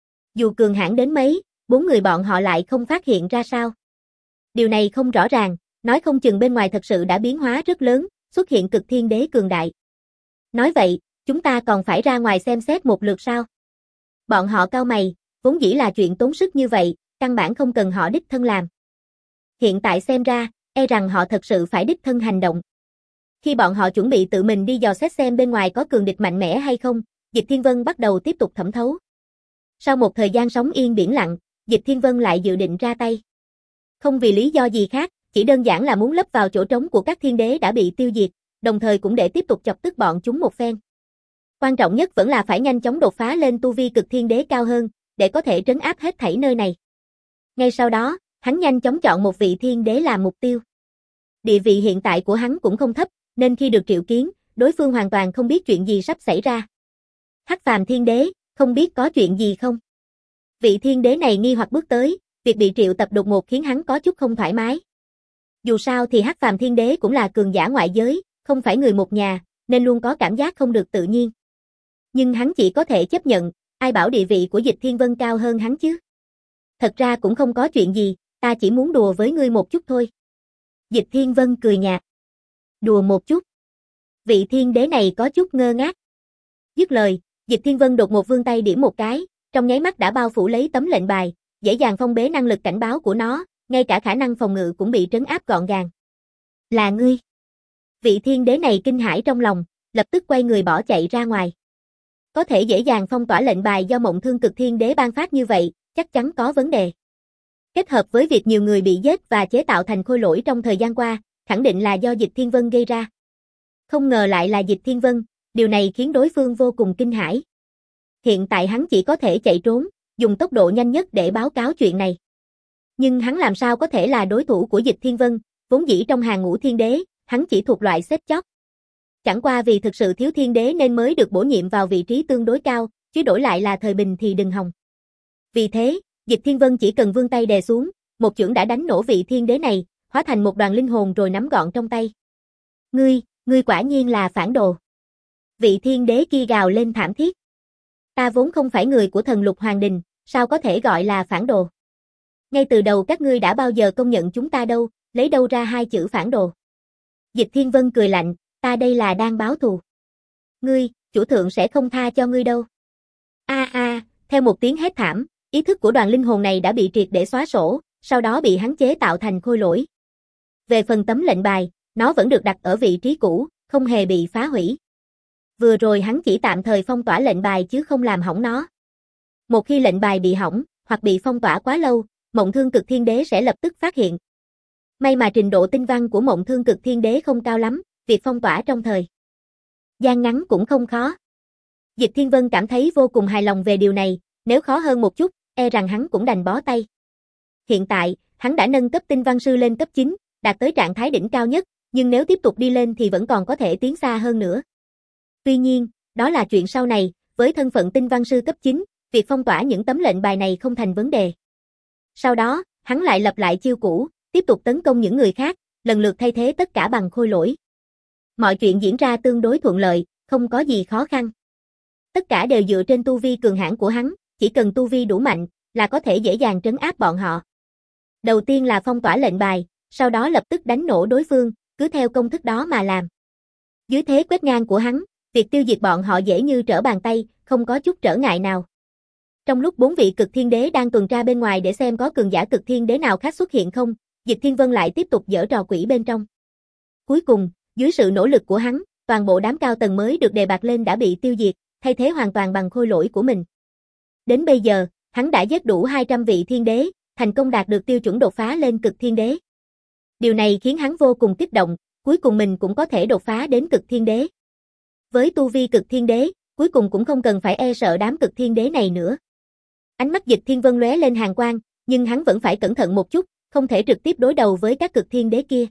Dù cường hãn đến mấy, bốn người bọn họ lại không phát hiện ra sao? Điều này không rõ ràng, nói không chừng bên ngoài thật sự đã biến hóa rất lớn, xuất hiện cực thiên đế cường đại. Nói vậy, chúng ta còn phải ra ngoài xem xét một lượt sao? Bọn họ cau mày, vốn dĩ là chuyện tốn sức như vậy, căn bản không cần họ đích thân làm. Hiện tại xem ra, e rằng họ thật sự phải đích thân hành động. Khi bọn họ chuẩn bị tự mình đi dò xét xem bên ngoài có cường địch mạnh mẽ hay không, Dịch Thiên Vân bắt đầu tiếp tục thẩm thấu. Sau một thời gian sóng yên biển lặng, Dịch Thiên Vân lại dự định ra tay. Không vì lý do gì khác, chỉ đơn giản là muốn lấp vào chỗ trống của các thiên đế đã bị tiêu diệt, đồng thời cũng để tiếp tục chọc tức bọn chúng một phen. Quan trọng nhất vẫn là phải nhanh chóng đột phá lên tu vi cực thiên đế cao hơn, để có thể trấn áp hết thảy nơi này. Ngay sau đó, hắn nhanh chóng chọn một vị thiên đế làm mục tiêu. Địa vị hiện tại của hắn cũng không thấp, nên khi được triệu kiến, đối phương hoàn toàn không biết chuyện gì sắp xảy ra. Hắc Phàm Thiên Đế, không biết có chuyện gì không? Vị thiên đế này nghi hoặc bước tới, việc bị triệu tập đột ngột khiến hắn có chút không thoải mái. Dù sao thì Hắc Phàm Thiên Đế cũng là cường giả ngoại giới, không phải người một nhà, nên luôn có cảm giác không được tự nhiên. Nhưng hắn chỉ có thể chấp nhận, ai bảo địa vị của Dịch Thiên Vân cao hơn hắn chứ? Thật ra cũng không có chuyện gì, ta chỉ muốn đùa với ngươi một chút thôi. Dịch Thiên Vân cười nhạt. Đùa một chút. Vị thiên đế này có chút ngơ ngác. Dứt lời, Dịch Thiên Vân đột ngột vươn tay điểm một cái, trong nháy mắt đã bao phủ lấy tấm lệnh bài, dễ dàng phong bế năng lực cảnh báo của nó, ngay cả khả năng phòng ngự cũng bị trấn áp gọn gàng. Là ngươi. Vị thiên đế này kinh hãi trong lòng, lập tức quay người bỏ chạy ra ngoài. Có thể dễ dàng phong tỏa lệnh bài do Mộng Thương Cực Thiên Đế ban phát như vậy, chắc chắn có vấn đề. Kết hợp với việc nhiều người bị giết và chế tạo thành khôi lỗi trong thời gian qua, khẳng định là do Dịch Thiên Vân gây ra. Không ngờ lại là Dịch Thiên Vân, điều này khiến đối phương vô cùng kinh hãi. Hiện tại hắn chỉ có thể chạy trốn, dùng tốc độ nhanh nhất để báo cáo chuyện này. Nhưng hắn làm sao có thể là đối thủ của Dịch Thiên Vân, vốn dĩ trong hàng ngũ thiên đế, hắn chỉ thuộc loại xếp chót. Chẳng qua vì thực sự thiếu thiên đế nên mới được bổ nhiệm vào vị trí tương đối cao, chứ đổi lại là thời bình thì đừng hòng. Vì thế, Dịch Thiên Vân chỉ cần vươn tay đè xuống, một chưởng đã đánh nổ vị thiên đế này, hóa thành một đoàn linh hồn rồi nắm gọn trong tay. Ngươi, ngươi quả nhiên là phản đồ. Vị thiên đế kia gào lên thảm thiết. Ta vốn không phải người của thần Lục Hoàng Đình, sao có thể gọi là phản đồ? Ngay từ đầu các ngươi đã bao giờ công nhận chúng ta đâu, lấy đâu ra hai chữ phản đồ? Dịch Thiên Vân cười lạnh, ta đây là đang báo thù. Ngươi, chủ thượng sẽ không tha cho ngươi đâu. A a, theo một tiếng hét thảm, ý thức của đoàn linh hồn này đã bị triệt để xóa sổ, sau đó bị hắn chế tạo thành khôi lỗi. Về phần tấm lệnh bài, nó vẫn được đặt ở vị trí cũ, không hề bị phá hủy. Vừa rồi hắn chỉ tạm thời phong tỏa lệnh bài chứ không làm hỏng nó. Một khi lệnh bài bị hỏng, hoặc bị phong tỏa quá lâu, Mộng Thương Cực Thiên Đế sẽ lập tức phát hiện. May mà trình độ tinh văn của Mộng Thương Cực Thiên Đế không cao lắm, việc phong tỏa trong thời gian ngắn cũng không khó. Dịch Thiên Vân cảm thấy vô cùng hài lòng về điều này, nếu khó hơn một chút, e rằng hắn cũng đành bó tay. Hiện tại, hắn đã nâng cấp tinh văn sư lên cấp chín, đạt tới trạng thái đỉnh cao nhất, nhưng nếu tiếp tục đi lên thì vẫn còn có thể tiến xa hơn nữa. Tuy nhiên, đó là chuyện sau này, với thân phận tinh văn sư cấp chín, việc phong tỏa những tấm lệnh bài này không thành vấn đề. Sau đó, hắn lại lập lại chiêu cũ, tiếp tục tấn công những người khác, lần lượt thay thế tất cả bằng khôi lỗi. Mọi chuyện diễn ra tương đối thuận lợi, không có gì khó khăn. Tất cả đều dựa trên tu vi cường hãn của hắn, chỉ cần tu vi đủ mạnh, là có thể dễ dàng trấn áp bọn họ. Đầu tiên là phong tỏa lệnh bài, sau đó lập tức đánh nổ đối phương, cứ theo công thức đó mà làm. Dưới thế quét ngang của hắn, việc tiêu diệt bọn họ dễ như trở bàn tay, không có chút trở ngại nào. Trong lúc bốn vị cực thiên đế đang tuần tra bên ngoài để xem có cường giả cực thiên đế nào khác xuất hiện không, Dịch Thiên Vân lại tiếp tục giở trò quỷ bên trong. Cuối cùng, dưới sự nỗ lực của hắn, toàn bộ đám cao tầng mới được đề bạt lên đã bị tiêu diệt, thay thế hoàn toàn bằng khôi lỗi của mình. Đến bây giờ, hắn đã giết đủ hai trăm vị thiên đế, thành công đạt được tiêu chuẩn đột phá lên cực thiên đế. Điều này khiến hắn vô cùng kích động, cuối cùng mình cũng có thể đột phá đến cực thiên đế. Với tu vi cực thiên đế, cuối cùng cũng không cần phải e sợ đám cực thiên đế này nữa. Ánh mắt Dịch Thiên Vân lóe lên hàn quang, nhưng hắn vẫn phải cẩn thận một chút, không thể trực tiếp đối đầu với các cực thiên đế kia.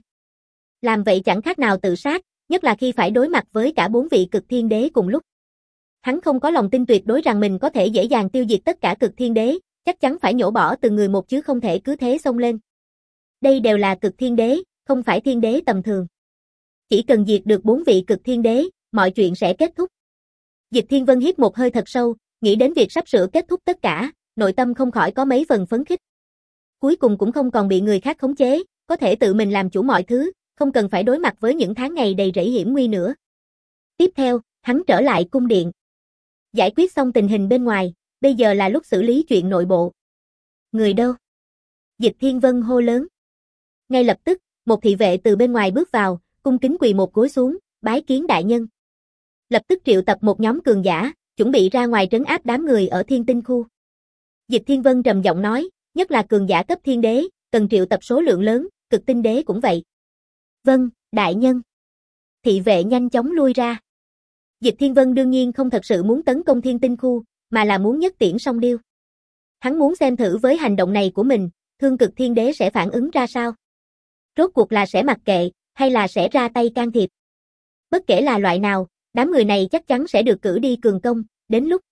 Làm vậy chẳng khác nào tự sát, nhất là khi phải đối mặt với cả bốn vị cực thiên đế cùng lúc. Hắn không có lòng tin tuyệt đối rằng mình có thể dễ dàng tiêu diệt tất cả cực thiên đế, chắc chắn phải nhổ bỏ từng người một chứ không thể cứ thế xông lên. Đây đều là cực thiên đế, không phải thiên đế tầm thường. Chỉ cần diệt được bốn vị cực thiên đế, mọi chuyện sẽ kết thúc. Dịch Thiên Vân hít một hơi thật sâu, nghĩ đến việc sắp sửa kết thúc tất cả, nội tâm không khỏi có mấy phần phấn khích. Cuối cùng cũng không còn bị người khác khống chế, có thể tự mình làm chủ mọi thứ, không cần phải đối mặt với những tháng ngày đầy rẫy hiểm nguy nữa. Tiếp theo, hắn trở lại cung điện. Giải quyết xong tình hình bên ngoài, bây giờ là lúc xử lý chuyện nội bộ. Người đâu? Dịch Thiên Vân hô lớn. Ngay lập tức, một thị vệ từ bên ngoài bước vào, cung kính quỳ một gối xuống, bái kiến đại nhân. Lập tức triệu tập một nhóm cường giả, chuẩn bị ra ngoài trấn áp đám người ở Thiên Tinh khu. Dịch Thiên Vân trầm giọng nói, nhất là cường giả cấp thiên đế, cần triệu tập số lượng lớn, cực tinh đế cũng vậy. Vâng, đại nhân. Thị vệ nhanh chóng lui ra. Dịch Thiên Vân đương nhiên không thật sự muốn tấn công Thiên Tinh khu, mà là muốn nhất tiễn song điêu. Hắn muốn xem thử với hành động này của mình, Thương Cực Thiên Đế sẽ phản ứng ra sao. Rốt cuộc là sẽ mặc kệ, hay là sẽ ra tay can thiệp. Bất kể là loại nào, đám người này chắc chắn sẽ được cử đi cường công, đến lúc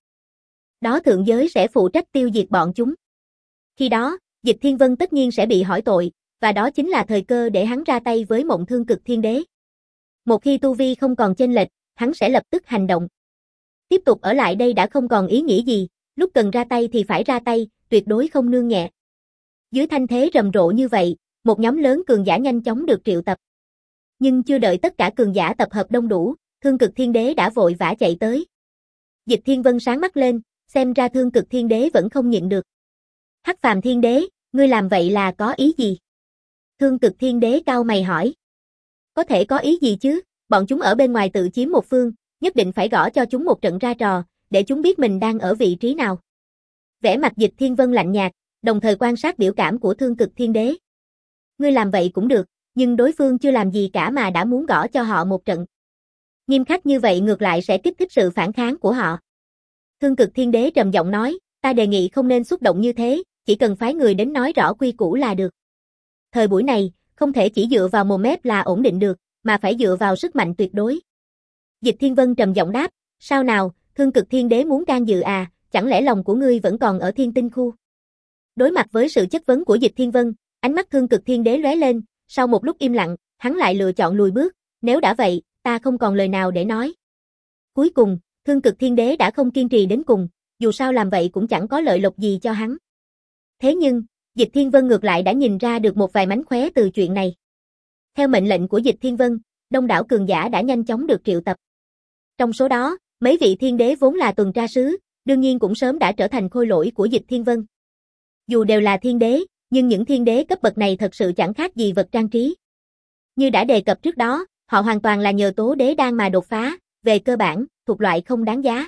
đó thượng giới sẽ phụ trách tiêu diệt bọn chúng. Khi đó, Dịch Thiên Vân tất nhiên sẽ bị hỏi tội, và đó chính là thời cơ để hắn ra tay với Mộng Thương Cực Thiên Đế. Một khi tu vi không còn chênh lệch, hắn sẽ lập tức hành động. Tiếp tục ở lại đây đã không còn ý nghĩa gì, lúc cần ra tay thì phải ra tay, tuyệt đối không nương nhẹ. Dưới thanh thế rầm rộ như vậy, một nhóm lớn cường giả nhanh chóng được triệu tập. Nhưng chưa đợi tất cả cường giả tập hợp đông đủ, Thương Cực Thiên Đế đã vội vã chạy tới. Dịch Thiên Vân sáng mắt lên, xem ra Thương Cực Thiên Đế vẫn không nhịn được. Hắc Phàm Thiên Đế, ngươi làm vậy là có ý gì? Thương Cực Thiên Đế cau mày hỏi. Có thể có ý gì chứ, bọn chúng ở bên ngoài tự chiếm một phương, nhất định phải gõ cho chúng một trận ra trò, để chúng biết mình đang ở vị trí nào. Vẻ mặt Dịch Thiên Vân lạnh nhạt, đồng thời quan sát biểu cảm của Thương Cực Thiên Đế. Ngươi làm vậy cũng được, nhưng đối phương chưa làm gì cả mà đã muốn gõ cho họ một trận. Nghiêm khắc như vậy ngược lại sẽ kích thích sự phản kháng của họ. Thương Cực Thiên Đế trầm giọng nói, ta đề nghị không nên xúc động như thế, chỉ cần phái người đến nói rõ quy củ là được. Thời buổi này, không thể chỉ dựa vào mồm mép là ổn định được, mà phải dựa vào sức mạnh tuyệt đối. Dịch Thiên Vân trầm giọng đáp, sao nào, Thương Cực Thiên Đế muốn can dự à, chẳng lẽ lòng của ngươi vẫn còn ở Thiên Tinh khu? Đối mặt với sự chất vấn của Dịch Thiên Vân, ánh mắt Thương Cực Thiên Đế lóe lên, sau một lúc im lặng, hắn lại lựa chọn lùi bước, nếu đã vậy, ta không còn lời nào để nói. Cuối cùng, Thương Cực Thiên Đế đã không kiên trì đến cùng, dù sao làm vậy cũng chẳng có lợi lộc gì cho hắn. Thế nhưng, Dịch Thiên Vân ngược lại đã nhìn ra được một vài mánh khóe từ chuyện này. Theo mệnh lệnh của Dịch Thiên Vân, đông đảo cường giả đã nhanh chóng được triệu tập. Trong số đó, mấy vị thiên đế vốn là tuần tra sứ, đương nhiên cũng sớm đã trở thành khôi lỗi của Dịch Thiên Vân. Dù đều là thiên đế, nhưng những thiên đế cấp bậc này thật sự chẳng khác gì vật trang trí. Như đã đề cập trước đó, họ hoàn toàn là nhờ tố đế đan mà đột phá, về cơ bản, thuộc loại không đáng giá.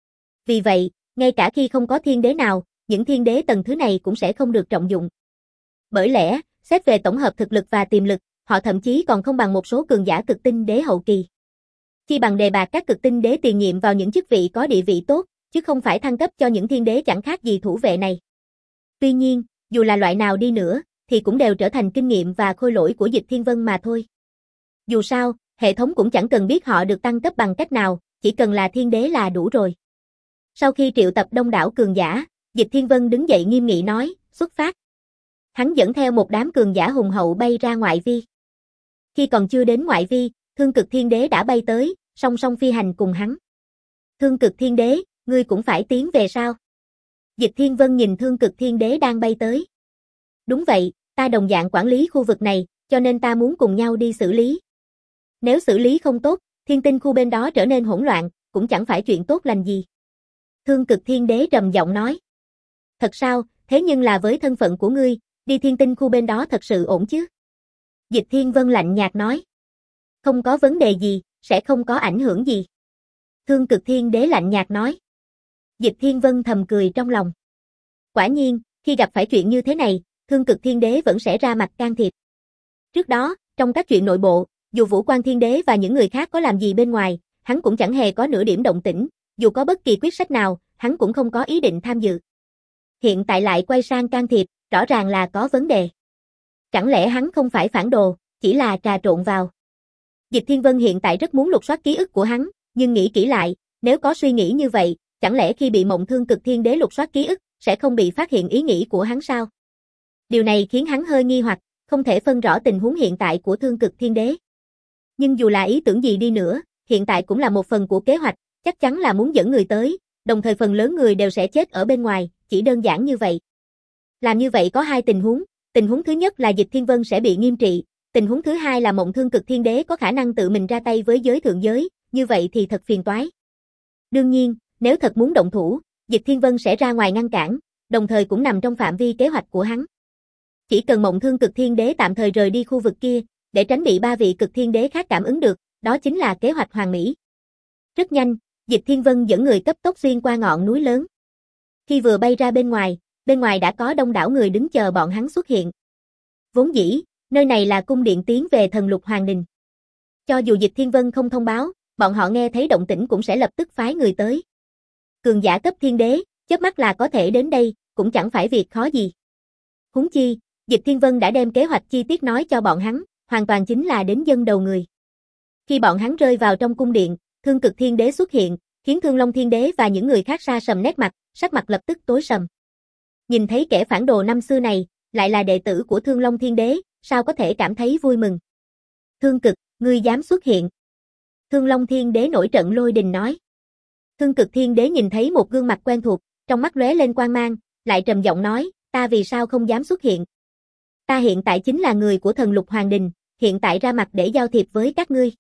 Vì vậy, ngay cả khi không có thiên đế nào, những thiên đế tầng thứ này cũng sẽ không được trọng dụng. Bởi lẽ, xét về tổng hợp thực lực và tiềm lực, họ thậm chí còn không bằng một số cường giả cực tinh đế hậu kỳ. Chi bằng đề bạt các cực tinh đế tiền nhiệm vào những chức vị có địa vị tốt, chứ không phải thăng cấp cho những thiên đế chẳng khác gì thủ vệ này. Tuy nhiên, dù là loại nào đi nữa, thì cũng đều trở thành kinh nghiệm và khôi lỗi của Dịch Thiên Vân mà thôi. Dù sao, hệ thống cũng chẳng cần biết họ được tăng cấp bằng cách nào, chỉ cần là thiên đế là đủ rồi. Sau khi triệu tập đông đảo cường giả, Dịch Thiên Vân đứng dậy nghiêm nghị nói, xuất phát. Hắn dẫn theo một đám cường giả hùng hậu bay ra ngoại vi. Khi còn chưa đến ngoại vi, Thương Cực Thiên Đế đã bay tới, song song phi hành cùng hắn. Thương Cực Thiên Đế, ngươi cũng phải tiến về sao? Dịch Thiên Vân nhìn Thương Cực Thiên Đế đang bay tới. Đúng vậy, ta đồng dạng quản lý khu vực này, cho nên ta muốn cùng nhau đi xử lý. Nếu xử lý không tốt, thiên tinh khu bên đó trở nên hỗn loạn, cũng chẳng phải chuyện tốt lành gì. Thương Cực Thiên Đế trầm giọng nói. Thật sao, thế nhưng là với thân phận của ngươi, đi thiên tinh khu bên đó thật sự ổn chứ? Dịch Thiên Vân lạnh nhạt nói. Không có vấn đề gì, sẽ không có ảnh hưởng gì. Thương Cực Thiên Đế lạnh nhạt nói. Dịch Thiên Vân thầm cười trong lòng. Quả nhiên, khi gặp phải chuyện như thế này, Thương Cực Thiên Đế vẫn sẽ ra mặt can thiệp. Trước đó, trong các chuyện nội bộ, dù Vũ Quan Thiên Đế và những người khác có làm gì bên ngoài, hắn cũng chẳng hề có nửa điểm động tĩnh, dù có bất kỳ quyết sách nào, hắn cũng không có ý định tham dự. Hiện tại lại quay sang can thiệp, rõ ràng là có vấn đề. Chẳng lẽ hắn không phải phản đồ, chỉ là trà trộn vào. Dịch Thiên Vân hiện tại rất muốn lục soát ký ức của hắn, nhưng nghĩ kỹ lại, nếu có suy nghĩ như vậy, chẳng lẽ khi bị Mộng Thương Cực Thiên Đế lục soát ký ức, sẽ không bị phát hiện ý nghĩ của hắn sao? Điều này khiến hắn hơi nghi hoặc, không thể phân rõ tình huống hiện tại của Thương Cực Thiên Đế. Nhưng dù là ý tưởng gì đi nữa, hiện tại cũng là một phần của kế hoạch, chắc chắn là muốn dẫn người tới, đồng thời phần lớn người đều sẽ chết ở bên ngoài, chỉ đơn giản như vậy. Làm như vậy có hai tình huống, tình huống thứ nhất là Dịch Thiên Vân sẽ bị nghiêm trị, tình huống thứ hai là Mộng Thương Cực Thiên Đế có khả năng tự mình ra tay với giới thượng giới, như vậy thì thật phiền toái. Đương nhiên, nếu thật muốn động thủ, Dịch Thiên Vân sẽ ra ngoài ngăn cản, đồng thời cũng nằm trong phạm vi kế hoạch của hắn. Chỉ cần Mộng Thương Cực Thiên Đế tạm thời rời đi khu vực kia, để tránh bị ba vị Cực Thiên Đế khác cảm ứng được, đó chính là kế hoạch hoàn mỹ. Rất nhanh, Dịch Thiên Vân dẫn người cấp tốc xuyên qua ngọn núi lớn. Khi vừa bay ra bên ngoài, bên ngoài đã có đông đảo người đứng chờ bọn hắn xuất hiện. Vốn dĩ, nơi này là cung điện tiến về Thần Lục Hoàng Đình. Cho dù Dịch Thiên Vân không thông báo, bọn họ nghe thấy động tĩnh cũng sẽ lập tức phái người tới. Cường giả cấp thiên đế, chớp mắt là có thể đến đây, cũng chẳng phải việc khó gì. Huống chi, Dịch Thiên Vân đã đem kế hoạch chi tiết nói cho bọn hắn, hoàn toàn chính là đến dân đầu người. Khi bọn hắn rơi vào trong cung điện, Thương Cực Thiên Đế xuất hiện, khiến Thương Long Thiên Đế và những người khác sa sầm nét mặt, sắc mặt lập tức tối sầm. Nhìn thấy kẻ phản đồ năm xưa này, lại là đệ tử của Thương Long Thiên Đế, sao có thể cảm thấy vui mừng. Thương Cực, ngươi dám xuất hiện. Thương Long Thiên Đế nổi trận lôi đình nói. Thương Cực Thiên Đế nhìn thấy một gương mặt quen thuộc, trong mắt lóe lên quang mang, lại trầm giọng nói, ta vì sao không dám xuất hiện. Ta hiện tại chính là người của Thần Lục Hoàng Đình, hiện tại ra mặt để giao thiệp với các ngươi.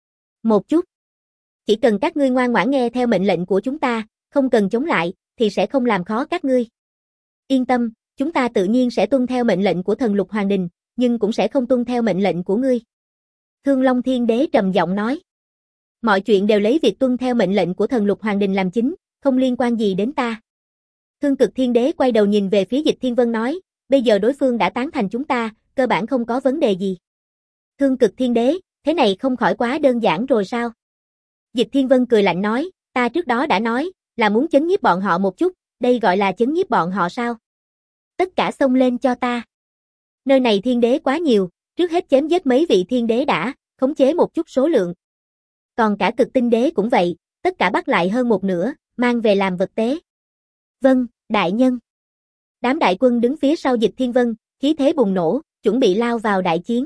Một chút. Chỉ cần các ngươi ngoan ngoãn nghe theo mệnh lệnh của chúng ta, không cần chống lại, thì sẽ không làm khó các ngươi. Yên tâm, chúng ta tự nhiên sẽ tuân theo mệnh lệnh của Thần Lục Hoàng Đình, nhưng cũng sẽ không tuân theo mệnh lệnh của ngươi. Thương Long Thiên Đế trầm giọng nói. Mọi chuyện đều lấy việc tuân theo mệnh lệnh của Thần Lục Hoàng Đình làm chính, không liên quan gì đến ta. Thương Cực Thiên Đế quay đầu nhìn về phía Dịch Thiên Vân nói, bây giờ đối phương đã tán thành chúng ta, cơ bản không có vấn đề gì. Thương Cực Thiên Đế, thế này không khỏi quá đơn giản rồi sao? Dịch Thiên Vân cười lạnh nói, ta trước đó đã nói, là muốn chấn nhiếp bọn họ một chút, đây gọi là chấn nhiếp bọn họ sao? Tất cả xông lên cho ta. Nơi này thiên đế quá nhiều, trước hết chém giết mấy vị thiên đế đã, khống chế một chút số lượng. Còn cả cực tinh đế cũng vậy, tất cả bắt lại hơn một nửa, mang về làm vật tế. Vâng, đại nhân. Đám đại quân đứng phía sau Dịch Thiên Vân, khí thế bùng nổ, chuẩn bị lao vào đại chiến.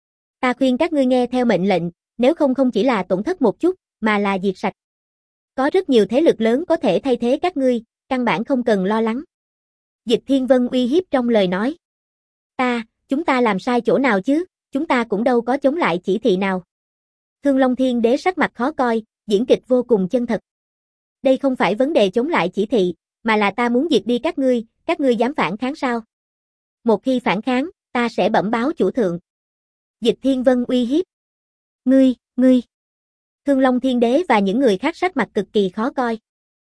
Ta khuyên các ngươi nghe theo mệnh lệnh, nếu không không chỉ là tổn thất một chút, mà là diệt sạch. Có rất nhiều thế lực lớn có thể thay thế các ngươi, căn bản không cần lo lắng. Dịch Thiên Vân uy hiếp trong lời nói. Ta, chúng ta làm sai chỗ nào chứ, chúng ta cũng đâu có chống lại chỉ thị nào. Thương Long Thiên Đế sắc mặt khó coi, diễn kịch vô cùng chân thật. Đây không phải vấn đề chống lại chỉ thị, mà là ta muốn diệt đi các ngươi, các ngươi dám phản kháng sao? Một khi phản kháng, ta sẽ bẩm báo chủ thượng. Dịch Thiên Vân uy hiếp. Ngươi, ngươi. Thương Long Thiên Đế và những người khác sắc mặt cực kỳ khó coi.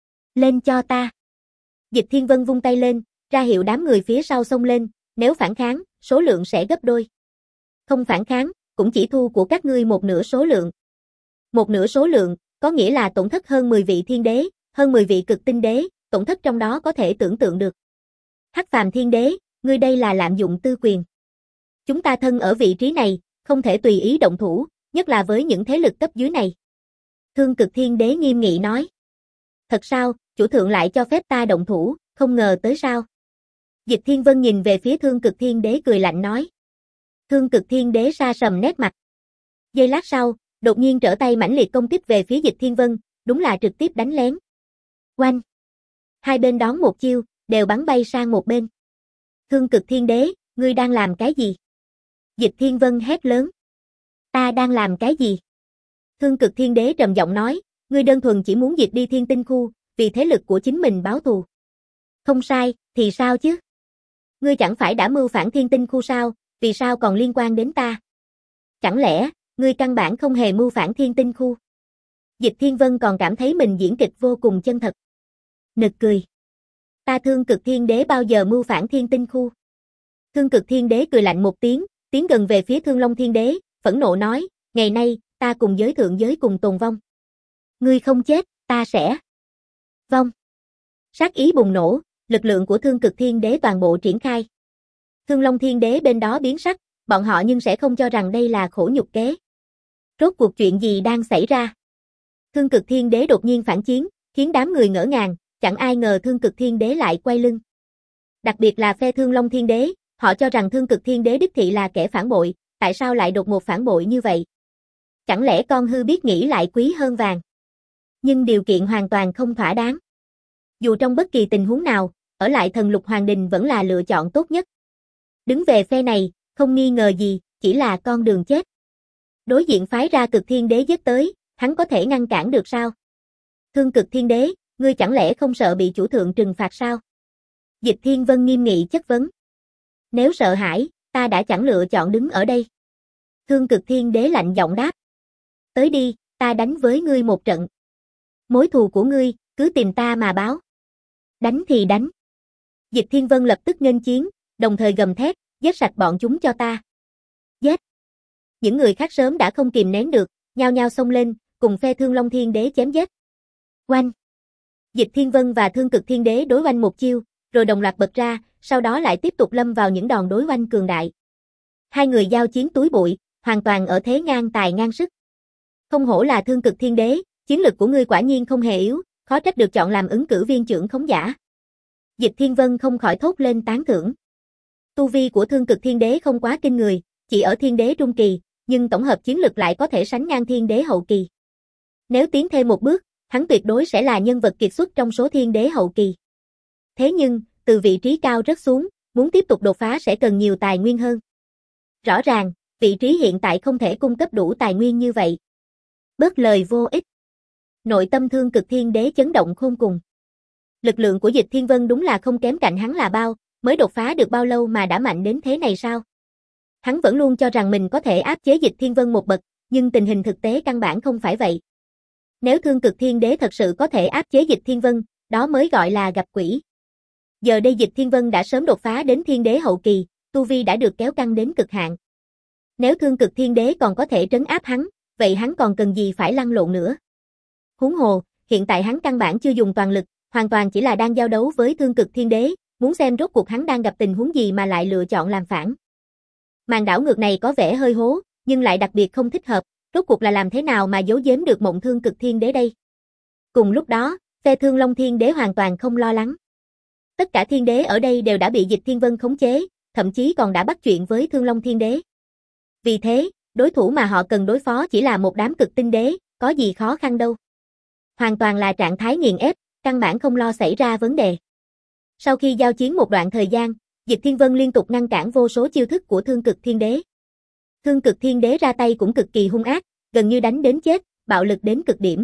Lên cho ta. Dịch Thiên Vân vung tay lên, ra hiệu đám người phía sau xông lên, nếu phản kháng, số lượng sẽ gấp đôi. Không phản kháng, cũng chỉ thu của các ngươi một nửa số lượng. Một nửa số lượng, có nghĩa là tổn thất hơn mười vị thiên đế, hơn mười vị cực tinh đế, tổn thất trong đó có thể tưởng tượng được. Hắc Phàm Thiên Đế, ngươi đây là lạm dụng tư quyền. Chúng ta thân ở vị trí này, không thể tùy ý động thủ, nhất là với những thế lực cấp dưới này. Thương Cực Thiên Đế nghiêm nghị nói. Thật sao, chủ thượng lại cho phép ta động thủ, không ngờ tới sao? Dịch Thiên Vân nhìn về phía Thương Cực Thiên Đế cười lạnh nói. Thương Cực Thiên Đế sa sầm nét mặt. Giây lát sau, đột nhiên trở tay mãnh liệt công kích về phía Dịch Thiên Vân, đúng là trực tiếp đánh lén. Oanh! Hai bên đón một chiêu, đều bắn bay sang một bên. Thương Cực Thiên Đế, ngươi đang làm cái gì? Dịch Thiên Vân hét lớn. Ta đang làm cái gì? Thương Cực Thiên Đế trầm giọng nói, ngươi đơn thuần chỉ muốn diệt đi Thiên Tinh khu, vì thế lực của chính mình báo thù. Không sai, thì sao chứ? Ngươi chẳng phải đã mưu phản Thiên Tinh khu sao, vì sao còn liên quan đến ta? Chẳng lẽ, ngươi căn bản không hề mưu phản Thiên Tinh khu? Dịch Thiên Vân còn cảm thấy mình diễn kịch vô cùng chân thật. Nực cười. Ta Thương Cực Thiên Đế bao giờ mưu phản Thiên Tinh khu? Thương Cực Thiên Đế cười lạnh một tiếng, tiến gần về phía Thương Long Thiên Đế, phẫn nộ nói, ngày nay, ta cùng giới thượng giới cùng tồn vong. Ngươi không chết, ta sẽ vong. Sát ý bùng nổ, lực lượng của Thương Cực Thiên Đế toàn bộ triển khai. Thương Long Thiên Đế bên đó biến sắc, bọn họ nhưng sẽ không cho rằng đây là khổ nhục kế. Rốt cuộc chuyện gì đang xảy ra? Thương Cực Thiên Đế đột nhiên phản chiến, khiến đám người ngỡ ngàng, chẳng ai ngờ Thương Cực Thiên Đế lại quay lưng. Đặc biệt là phe Thương Long Thiên Đế, họ cho rằng Thương Cực Thiên Đế đích thị là kẻ phản bội, tại sao lại đột ngột phản bội như vậy? Chẳng lẽ con hư biết nghĩ lại quý hơn vàng? Nhưng điều kiện hoàn toàn không thỏa đáng. Dù trong bất kỳ tình huống nào, ở lại Thần Lục Hoàng Đình vẫn là lựa chọn tốt nhất. Đứng về phe này, không nghi ngờ gì, chỉ là con đường chết. Đối diện phái ra Cực Thiên Đế giết tới, hắn có thể ngăn cản được sao? Thương Cực Thiên Đế, ngươi chẳng lẽ không sợ bị chủ thượng trừng phạt sao? Dịch Thiên Vân nghiêm nghị chất vấn. Nếu sợ hãi, ta đã chẳng lựa chọn đứng ở đây. Thương Cực Thiên Đế lạnh giọng đáp. Tới đi, ta đánh với ngươi một trận. Mối thù của ngươi, cứ tìm ta mà báo. Đánh thì đánh. Dịch Thiên Vân lập tức nghênh chiến, đồng thời gầm thét, giết sạch bọn chúng cho ta. Giết. Những người khác sớm đã không kìm nén được, nhao nhao xông lên, cùng phe Thương Long Thiên Đế chém giết. Oanh. Dịch Thiên Vân và Thương Cực Thiên Đế đối oanh một chiêu, rồi đồng loạt bật ra, sau đó lại tiếp tục lâm vào những đòn đối oanh cường đại. Hai người giao chiến túi bụi, hoàn toàn ở thế ngang tài ngang sức. Không hổ là Thương Cực Thiên Đế, chiến lực của ngươi quả nhiên không hề yếu, khó trách được chọn làm ứng cử viên trưởng khống giả. Dịch Thiên Vân không khỏi thốt lên tán thưởng. Tu vi của Thương Cực Thiên Đế không quá kinh người, chỉ ở Thiên Đế trung kỳ, nhưng tổng hợp chiến lực lại có thể sánh ngang Thiên Đế hậu kỳ. Nếu tiến thêm một bước, hắn tuyệt đối sẽ là nhân vật kiệt xuất trong số Thiên Đế hậu kỳ. Thế nhưng, từ vị trí cao rớt xuống, muốn tiếp tục đột phá sẽ cần nhiều tài nguyên hơn. Rõ ràng, vị trí hiện tại không thể cung cấp đủ tài nguyên như vậy. Bớt lời vô ích. Nội tâm Thương Cực Thiên Đế chấn động khôn cùng. Lực lượng của Dịch Thiên Vân đúng là không kém cạnh hắn là bao, mới đột phá được bao lâu mà đã mạnh đến thế này sao? Hắn vẫn luôn cho rằng mình có thể áp chế Dịch Thiên Vân một bậc, nhưng tình hình thực tế căn bản không phải vậy. Nếu Thương Cực Thiên Đế thật sự có thể áp chế Dịch Thiên Vân, đó mới gọi là gặp quỷ. Giờ đây Dịch Thiên Vân đã sớm đột phá đến Thiên Đế hậu kỳ, tu vi đã được kéo căng đến cực hạn. Nếu Thương Cực Thiên Đế còn có thể trấn áp hắn, vậy hắn còn cần gì phải lăn lộn nữa? Huống hồ, hiện tại hắn căn bản chưa dùng toàn lực, hoàn toàn chỉ là đang giao đấu với Thương Cực Thiên Đế, muốn xem rốt cuộc hắn đang gặp tình huống gì mà lại lựa chọn làm phản. Màn đảo ngược này có vẻ hơi hố, nhưng lại đặc biệt không thích hợp, rốt cuộc là làm thế nào mà giấu giếm được mộng Thương Cực Thiên Đế đây? Cùng lúc đó, phe Thương Long Thiên Đế hoàn toàn không lo lắng. Tất cả thiên đế ở đây đều đã bị Dịch Thiên Vân khống chế, thậm chí còn đã bắt chuyện với Thương Long Thiên Đế. Vì thế, đối thủ mà họ cần đối phó chỉ là một đám cực tinh đế, có gì khó khăn đâu. Hoàn toàn là trạng thái nghiền ép, căn bản không lo xảy ra vấn đề. Sau khi giao chiến một đoạn thời gian, Dịch Thiên Vân liên tục ngăn cản vô số chiêu thức của Thương Cực Thiên Đế. Thương Cực Thiên Đế ra tay cũng cực kỳ hung ác, gần như đánh đến chết, bạo lực đến cực điểm.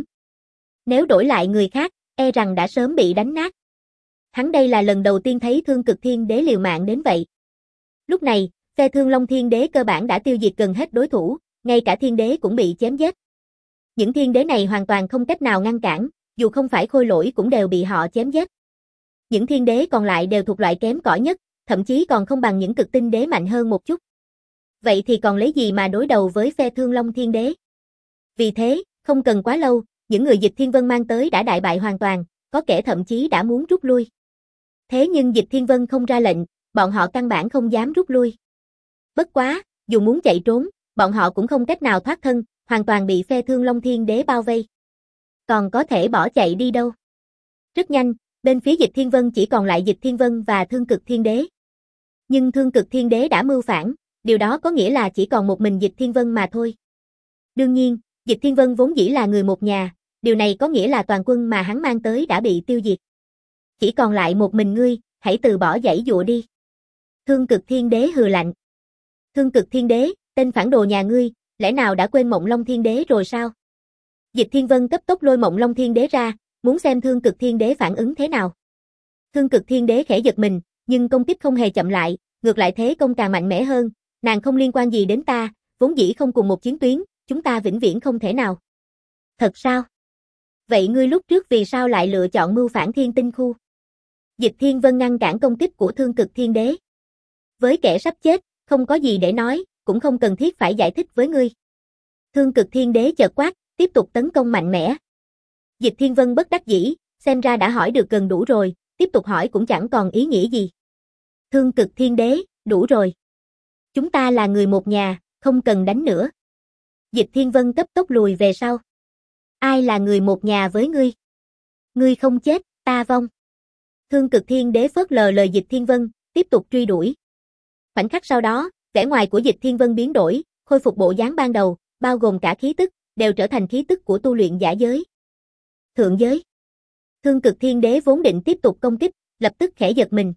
Nếu đổi lại người khác, e rằng đã sớm bị đánh nát. Hắn đây là lần đầu tiên thấy Thương Cực Thiên Đế liều mạng đến vậy. Lúc này, phe Thương Long Thiên Đế cơ bản đã tiêu diệt gần hết đối thủ, ngay cả Thiên Đế cũng bị chém giết. Những Thiên Đế này hoàn toàn không cách nào ngăn cản, dù không phải khôi lỗi cũng đều bị họ chém giết. Những Thiên Đế còn lại đều thuộc loại kém cỏi nhất, thậm chí còn không bằng những Cực Tinh Đế mạnh hơn một chút. Vậy thì còn lấy gì mà đối đầu với phe Thương Long Thiên Đế? Vì thế, không cần quá lâu, những người Dịch Thiên Vân mang tới đã đại bại hoàn toàn, có kẻ thậm chí đã muốn rút lui. Thế nhưng Dịch Thiên Vân không ra lệnh, bọn họ căn bản không dám rút lui. Bất quá, dù muốn chạy trốn, bọn họ cũng không cách nào thoát thân, hoàn toàn bị phe Thương Long Thiên Đế bao vây. Còn có thể bỏ chạy đi đâu? Rất nhanh, bên phía Dịch Thiên Vân chỉ còn lại Dịch Thiên Vân và Thương Cực Thiên Đế. Nhưng Thương Cực Thiên Đế đã mưu phản, điều đó có nghĩa là chỉ còn một mình Dịch Thiên Vân mà thôi. Đương nhiên, Dịch Thiên Vân vốn dĩ là người một nhà, điều này có nghĩa là toàn quân mà hắn mang tới đã bị tiêu diệt. Chỉ còn lại một mình ngươi, hãy từ bỏ giãy dụa đi. Thương Cực Thiên Đế hừ lạnh. Thương Cực Thiên Đế, tên phản đồ nhà ngươi, lẽ nào đã quên Mộng Long Thiên Đế rồi sao? Dịch Thiên Vân cấp tốc lôi Mộng Long Thiên Đế ra, muốn xem Thương Cực Thiên Đế phản ứng thế nào. Thương Cực Thiên Đế khẽ giật mình, nhưng công kích không hề chậm lại, ngược lại thế công càng mạnh mẽ hơn, nàng không liên quan gì đến ta, vốn dĩ không cùng một chiến tuyến, chúng ta vĩnh viễn không thể nào. Thật sao? Vậy ngươi lúc trước vì sao lại lựa chọn mưu phản Thiên Tinh Khu? Dịch Thiên Vân ngăn cản công kích của Thương Cực Thiên Đế. Với kẻ sắp chết, không có gì để nói, cũng không cần thiết phải giải thích với ngươi. Thương Cực Thiên Đế chợt quát, tiếp tục tấn công mạnh mẽ. Dịch Thiên Vân bất đắc dĩ, xem ra đã hỏi được gần đủ rồi, tiếp tục hỏi cũng chẳng còn ý nghĩa gì. Thương Cực Thiên Đế, đủ rồi. Chúng ta là người một nhà, không cần đánh nữa. Dịch Thiên Vân cấp tốc lùi về sau. Ai là người một nhà với ngươi? Ngươi không chết, ta vong. Thương Cực Thiên Đế phớt lờ lời Dịch Thiên Vân, tiếp tục truy đuổi. Khoảnh khắc sau đó, vẻ ngoài của Dịch Thiên Vân biến đổi, khôi phục bộ dáng ban đầu, bao gồm cả khí tức, đều trở thành khí tức của tu luyện giả giới. Thượng giới. Thương Cực Thiên Đế vốn định tiếp tục công kích, lập tức khẽ giật mình.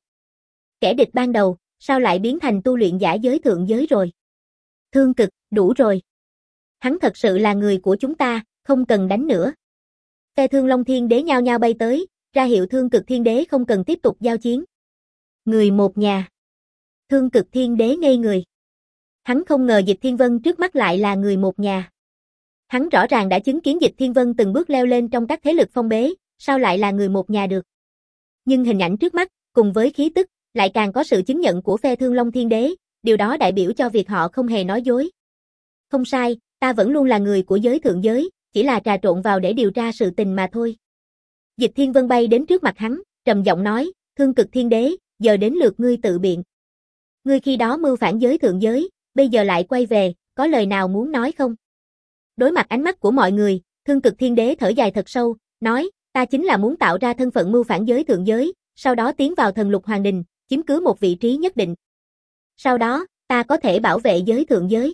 Kẻ địch ban đầu, sao lại biến thành tu luyện giả giới thượng giới rồi? Thương Cực, đủ rồi. Hắn thật sự là người của chúng ta, không cần đánh nữa. Phe Thương Long Thiên Đế nhao nhao bay tới, ra hiệu Thương Cực Thiên Đế không cần tiếp tục giao chiến. Người một nhà. Thương Cực Thiên Đế ngây người. Hắn không ngờ Dịch Thiên Vân trước mắt lại là người một nhà. Hắn rõ ràng đã chứng kiến Dịch Thiên Vân từng bước leo lên trong các thế lực phong bế, sao lại là người một nhà được? Nhưng hình ảnh trước mắt, cùng với khí tức, lại càng có sự chứng nhận của phe Thương Long Thiên Đế, điều đó đại biểu cho việc họ không hề nói dối. Không sai, ta vẫn luôn là người của giới thượng giới, chỉ là trà trộn vào để điều tra sự tình mà thôi. Dịch Thiên Vân bay đến trước mặt hắn, trầm giọng nói, Thương Cực Thiên Đế, giờ đến lượt ngươi tự biện. Ngươi khi đó mưu phản giới thượng giới, bây giờ lại quay về, có lời nào muốn nói không? Đối mặt ánh mắt của mọi người, Thương Cực Thiên Đế thở dài thật sâu, nói, ta chính là muốn tạo ra thân phận mưu phản giới thượng giới, sau đó tiến vào thần lục hoàng đình, chiếm cứ một vị trí nhất định. Sau đó, ta có thể bảo vệ giới thượng giới.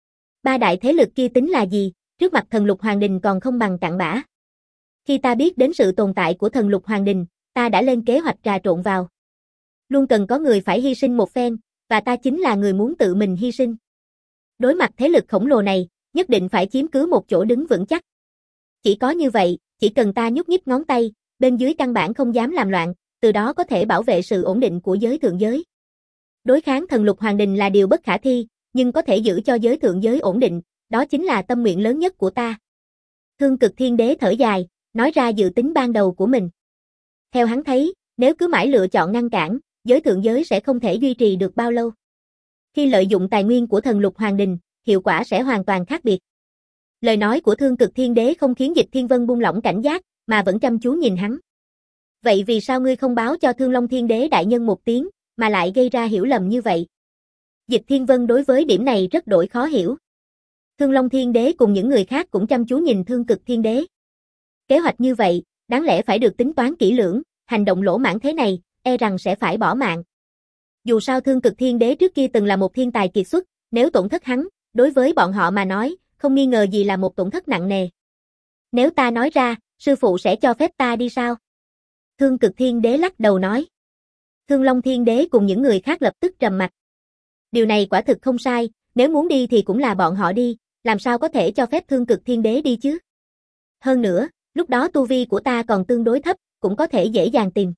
Ba đại thế lực kia tính là gì, trước mặt thần lục hoàng đình còn không bằng cặn bã. Khi ta biết đến sự tồn tại của thần lục hoàng đình, ta đã lên kế hoạch trà trộn vào. Luôn cần có người phải hy sinh một phen, và ta chính là người muốn tự mình hy sinh. Đối mặt thế lực khổng lồ này, nhất định phải chiếm cứ một chỗ đứng vững chắc. Chỉ có như vậy, chỉ cần ta nhúc nhích ngón tay, bên dưới căn bản không dám làm loạn, từ đó có thể bảo vệ sự ổn định của giới thượng giới. Đối kháng thần lục hoàng đình là điều bất khả thi, nhưng có thể giữ cho giới thượng giới ổn định, đó chính là tâm nguyện lớn nhất của ta. Thương Cực Thiên Đế thở dài, nói ra dự tính ban đầu của mình. Theo hắn thấy, nếu cứ mãi lựa chọn ngăn cản, giới thượng giới sẽ không thể duy trì được bao lâu. Khi lợi dụng tài nguyên của thần lục hoàng đình, hiệu quả sẽ hoàn toàn khác biệt. Lời nói của Thương Cực Thiên Đế không khiến Dịch Thiên Vân buông lỏng cảnh giác, mà vẫn chăm chú nhìn hắn. Vậy vì sao ngươi không báo cho Thương Long Thiên Đế đại nhân một tiếng, mà lại gây ra hiểu lầm như vậy? Dịch Thiên Vân đối với điểm này rất đổi khó hiểu. Thương Long Thiên Đế cùng những người khác cũng chăm chú nhìn Thương Cực Thiên Đế. Kế hoạch như vậy, đáng lẽ phải được tính toán kỹ lưỡng, hành động lỗ mãng thế này, e rằng sẽ phải bỏ mạng. Dù sao Thương Cực Thiên Đế trước kia từng là một thiên tài kiệt xuất, nếu tổn thất hắn, đối với bọn họ mà nói, không nghi ngờ gì là một tổn thất nặng nề. Nếu ta nói ra, sư phụ sẽ cho phép ta đi sao? Thương Cực Thiên Đế lắc đầu nói. Thương Long Thiên Đế cùng những người khác lập tức trầm mặt. Điều này quả thực không sai, nếu muốn đi thì cũng là bọn họ đi, làm sao có thể cho phép Thương Cực Thiên Đế đi chứ? Hơn nữa, lúc đó tu vi của ta còn tương đối thấp, cũng có thể dễ dàng tìm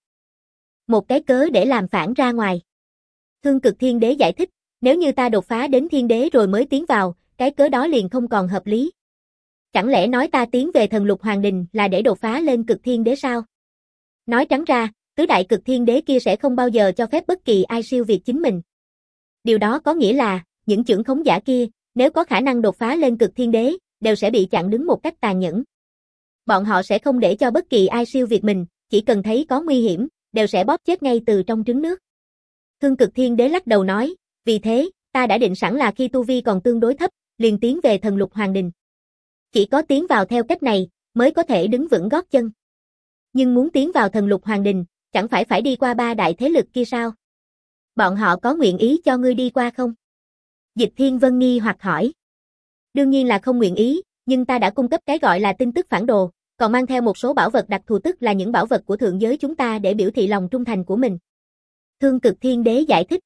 một cái cớ để làm phản ra ngoài. Thương Cực Thiên Đế giải thích, nếu như ta đột phá đến Thiên Đế rồi mới tiến vào, cái cớ đó liền không còn hợp lý. Chẳng lẽ nói ta tiến về Thần Lục Hoàng Đình là để đột phá lên Cực Thiên Đế sao? Nói trắng ra, tứ đại Cực Thiên Đế kia sẽ không bao giờ cho phép bất kỳ ai siêu việt chính mình. Điều đó có nghĩa là, những chưởng khống giả kia, nếu có khả năng đột phá lên Cực Thiên Đế, đều sẽ bị chặn đứng một cách tàn nhẫn. Bọn họ sẽ không để cho bất kỳ ai siêu việt mình, chỉ cần thấy có nguy hiểm, đều sẽ bóp chết ngay từ trong trứng nước. Thương Cực Thiên Đế lắc đầu nói, vì thế, ta đã định sẵn là khi tu vi còn tương đối thấp, liền tiến về Thần Lục Hoàng Đình. Chỉ có tiến vào theo cách này, mới có thể đứng vững gót chân. Nhưng muốn tiến vào Thần Lục Hoàng Đình, chẳng phải phải đi qua ba đại thế lực kia sao? Bọn họ có nguyện ý cho ngươi đi qua không? Dịch Thiên Vân nghi hoặc hỏi. Đương nhiên là không nguyện ý, nhưng ta đã cung cấp cái gọi là tin tức phản đồ, còn mang theo một số bảo vật đặc thù, tức là những bảo vật của thượng giới chúng ta để biểu thị lòng trung thành của mình. Thương Cực Thiên Đế giải thích.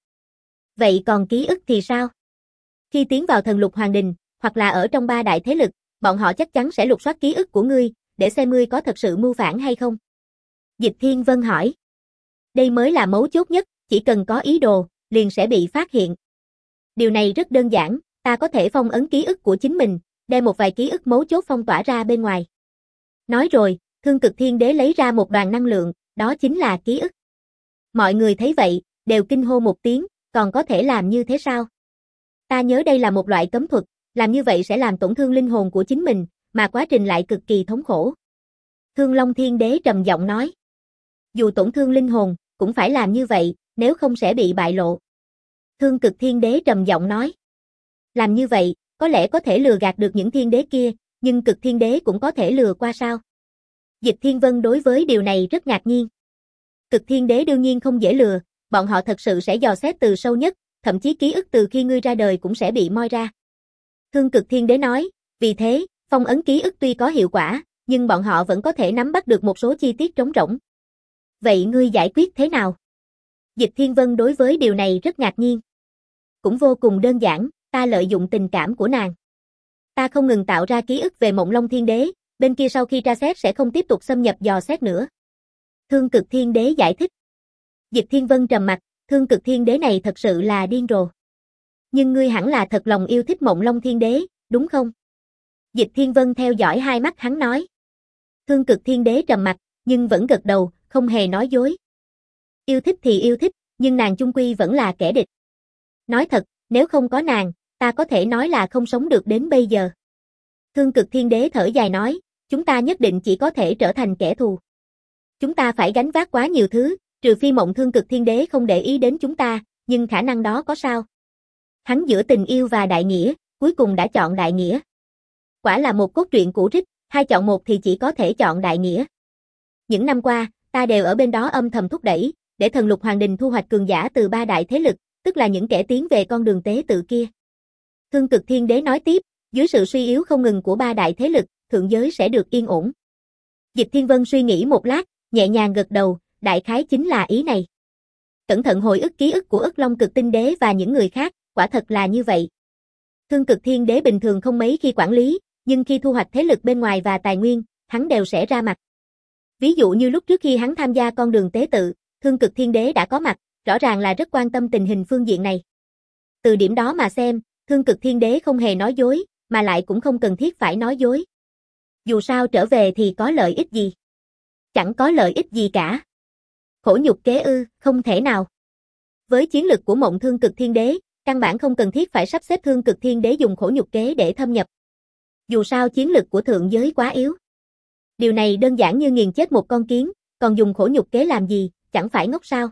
Vậy còn ký ức thì sao? Khi tiến vào Thần Lục Hoàng Đình, hoặc là ở trong ba đại thế lực, bọn họ chắc chắn sẽ lục soát ký ức của ngươi, để xem ngươi có thật sự mưu phản hay không. Dịch Thiên Vân hỏi. Đây mới là mấu chốt nhất, chỉ cần có ý đồ, liền sẽ bị phát hiện. Điều này rất đơn giản, ta có thể phong ấn ký ức của chính mình, đem một vài ký ức mấu chốt phong tỏa ra bên ngoài. Nói rồi, Thương Cực Thiên Đế lấy ra một đoàn năng lượng, đó chính là ký ức. Mọi người thấy vậy, đều kinh hô một tiếng, còn có thể làm như thế sao? Ta nhớ đây là một loại cấm thuật, làm như vậy sẽ làm tổn thương linh hồn của chính mình, mà quá trình lại cực kỳ thống khổ. Thương Long Thiên Đế trầm giọng nói. Dù tổn thương linh hồn, cũng phải làm như vậy, nếu không sẽ bị bại lộ. Thương Cực Thiên Đế trầm giọng nói. Làm như vậy, có lẽ có thể lừa gạt được những thiên đế kia, nhưng Cực Thiên Đế cũng có thể lừa qua sao? Dịch Thiên Vân đối với điều này rất ngạc nhiên. Cực Thiên Đế đương nhiên không dễ lừa, bọn họ thật sự sẽ dò xét từ sâu nhất, thậm chí ký ức từ khi ngươi ra đời cũng sẽ bị moi ra. Thương Cực Thiên Đế nói, vì thế, phong ấn ký ức tuy có hiệu quả, nhưng bọn họ vẫn có thể nắm bắt được một số chi tiết trống rỗng. Vậy ngươi giải quyết thế nào? Dịch Thiên Vân đối với điều này rất ngạc nhiên. Cũng vô cùng đơn giản, ta lợi dụng tình cảm của nàng. Ta không ngừng tạo ra ký ức về Mộng Long Thiên Đế, bên kia sau khi tra xét sẽ không tiếp tục xâm nhập dò xét nữa. Thương Cực Thiên Đế giải thích. Dịch Thiên Vân trầm mặt, Thương Cực Thiên Đế này thật sự là điên rồ. Nhưng ngươi hẳn là thật lòng yêu thích Mộng Long Thiên Đế, đúng không? Dịch Thiên Vân theo dõi hai mắt hắn nói. Thương Cực Thiên Đế trầm mặt, nhưng vẫn gật đầu, không hề nói dối. Yêu thích thì yêu thích, nhưng nàng chung quy vẫn là kẻ địch. Nói thật, nếu không có nàng, ta có thể nói là không sống được đến bây giờ. Thương Cực Thiên Đế thở dài nói, chúng ta nhất định chỉ có thể trở thành kẻ thù. Chúng ta phải gánh vác quá nhiều thứ, trừ phi Mộng Thương Cực Thiên Đế không để ý đến chúng ta, nhưng khả năng đó có sao? Hắn giữa tình yêu và đại nghĩa, cuối cùng đã chọn đại nghĩa. Quả là một cốt truyện cũ rích, hai chọn một thì chỉ có thể chọn đại nghĩa. Những năm qua, ta đều ở bên đó âm thầm thúc đẩy, để Thần Lục Hoàng Đình thu hoạch cường giả từ ba đại thế lực, tức là những kẻ tiến về con đường tế tự kia. Thương Cực Thiên Đế nói tiếp, dưới sự suy yếu không ngừng của ba đại thế lực, thượng giới sẽ được yên ổn. Dịch Thiên Vân suy nghĩ một lát, nhẹ nhàng gật đầu, đại khái chính là ý này. Cẩn thận hồi ức ký ức của Ức Long Cực Tinh Đế và những người khác, quả thật là như vậy. Thương Cực Thiên Đế bình thường không mấy khi quản lý, nhưng khi thu hoạch thế lực bên ngoài và tài nguyên, hắn đều sẽ ra mặt. Ví dụ như lúc trước khi hắn tham gia con đường tế tự, Thương Cực Thiên Đế đã có mặt, rõ ràng là rất quan tâm tình hình phương diện này. Từ điểm đó mà xem, Thương Cực Thiên Đế không hề nói dối, mà lại cũng không cần thiết phải nói dối. Dù sao trở về thì có lợi ích gì? Chẳng có lợi ích gì cả. Khổ nhục kế ư, không thể nào. Với chiến lực của Mộng Thương Cực Thiên Đế, căn bản không cần thiết phải sắp xếp Thương Cực Thiên Đế dùng khổ nhục kế để thâm nhập. Dù sao chiến lực của thượng giới quá yếu. Điều này đơn giản như nghiền chết một con kiến, còn dùng khổ nhục kế làm gì, chẳng phải ngốc sao?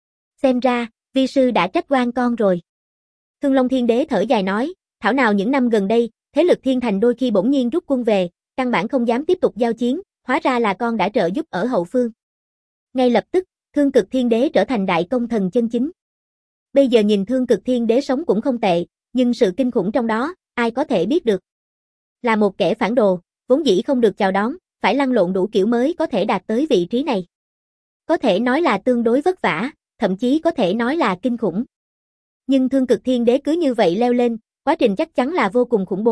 Xem ra, vi sư đã trách oan con rồi. Thương Long Thiên Đế thở dài nói, thảo nào những năm gần đây, thế lực Thiên Thành đôi khi bỗng nhiên rút quân về, căn bản không dám tiếp tục giao chiến, hóa ra là con đã trợ giúp ở hậu phương. Ngay lập tức, Thương Cực Thiên Đế trở thành đại công thần chân chính. Bây giờ nhìn Thương Cực Thiên Đế sống cũng không tệ, nhưng sự kinh khủng trong đó, ai có thể biết được. Là một kẻ phản đồ, vốn dĩ không được chào đón, phải lăn lộn đủ kiểu mới có thể đạt tới vị trí này. Có thể nói là tương đối vất vả, thậm chí có thể nói là kinh khủng. Nhưng Thương Cực Thiên Đế cứ như vậy leo lên, quá trình chắc chắn là vô cùng khủng bố,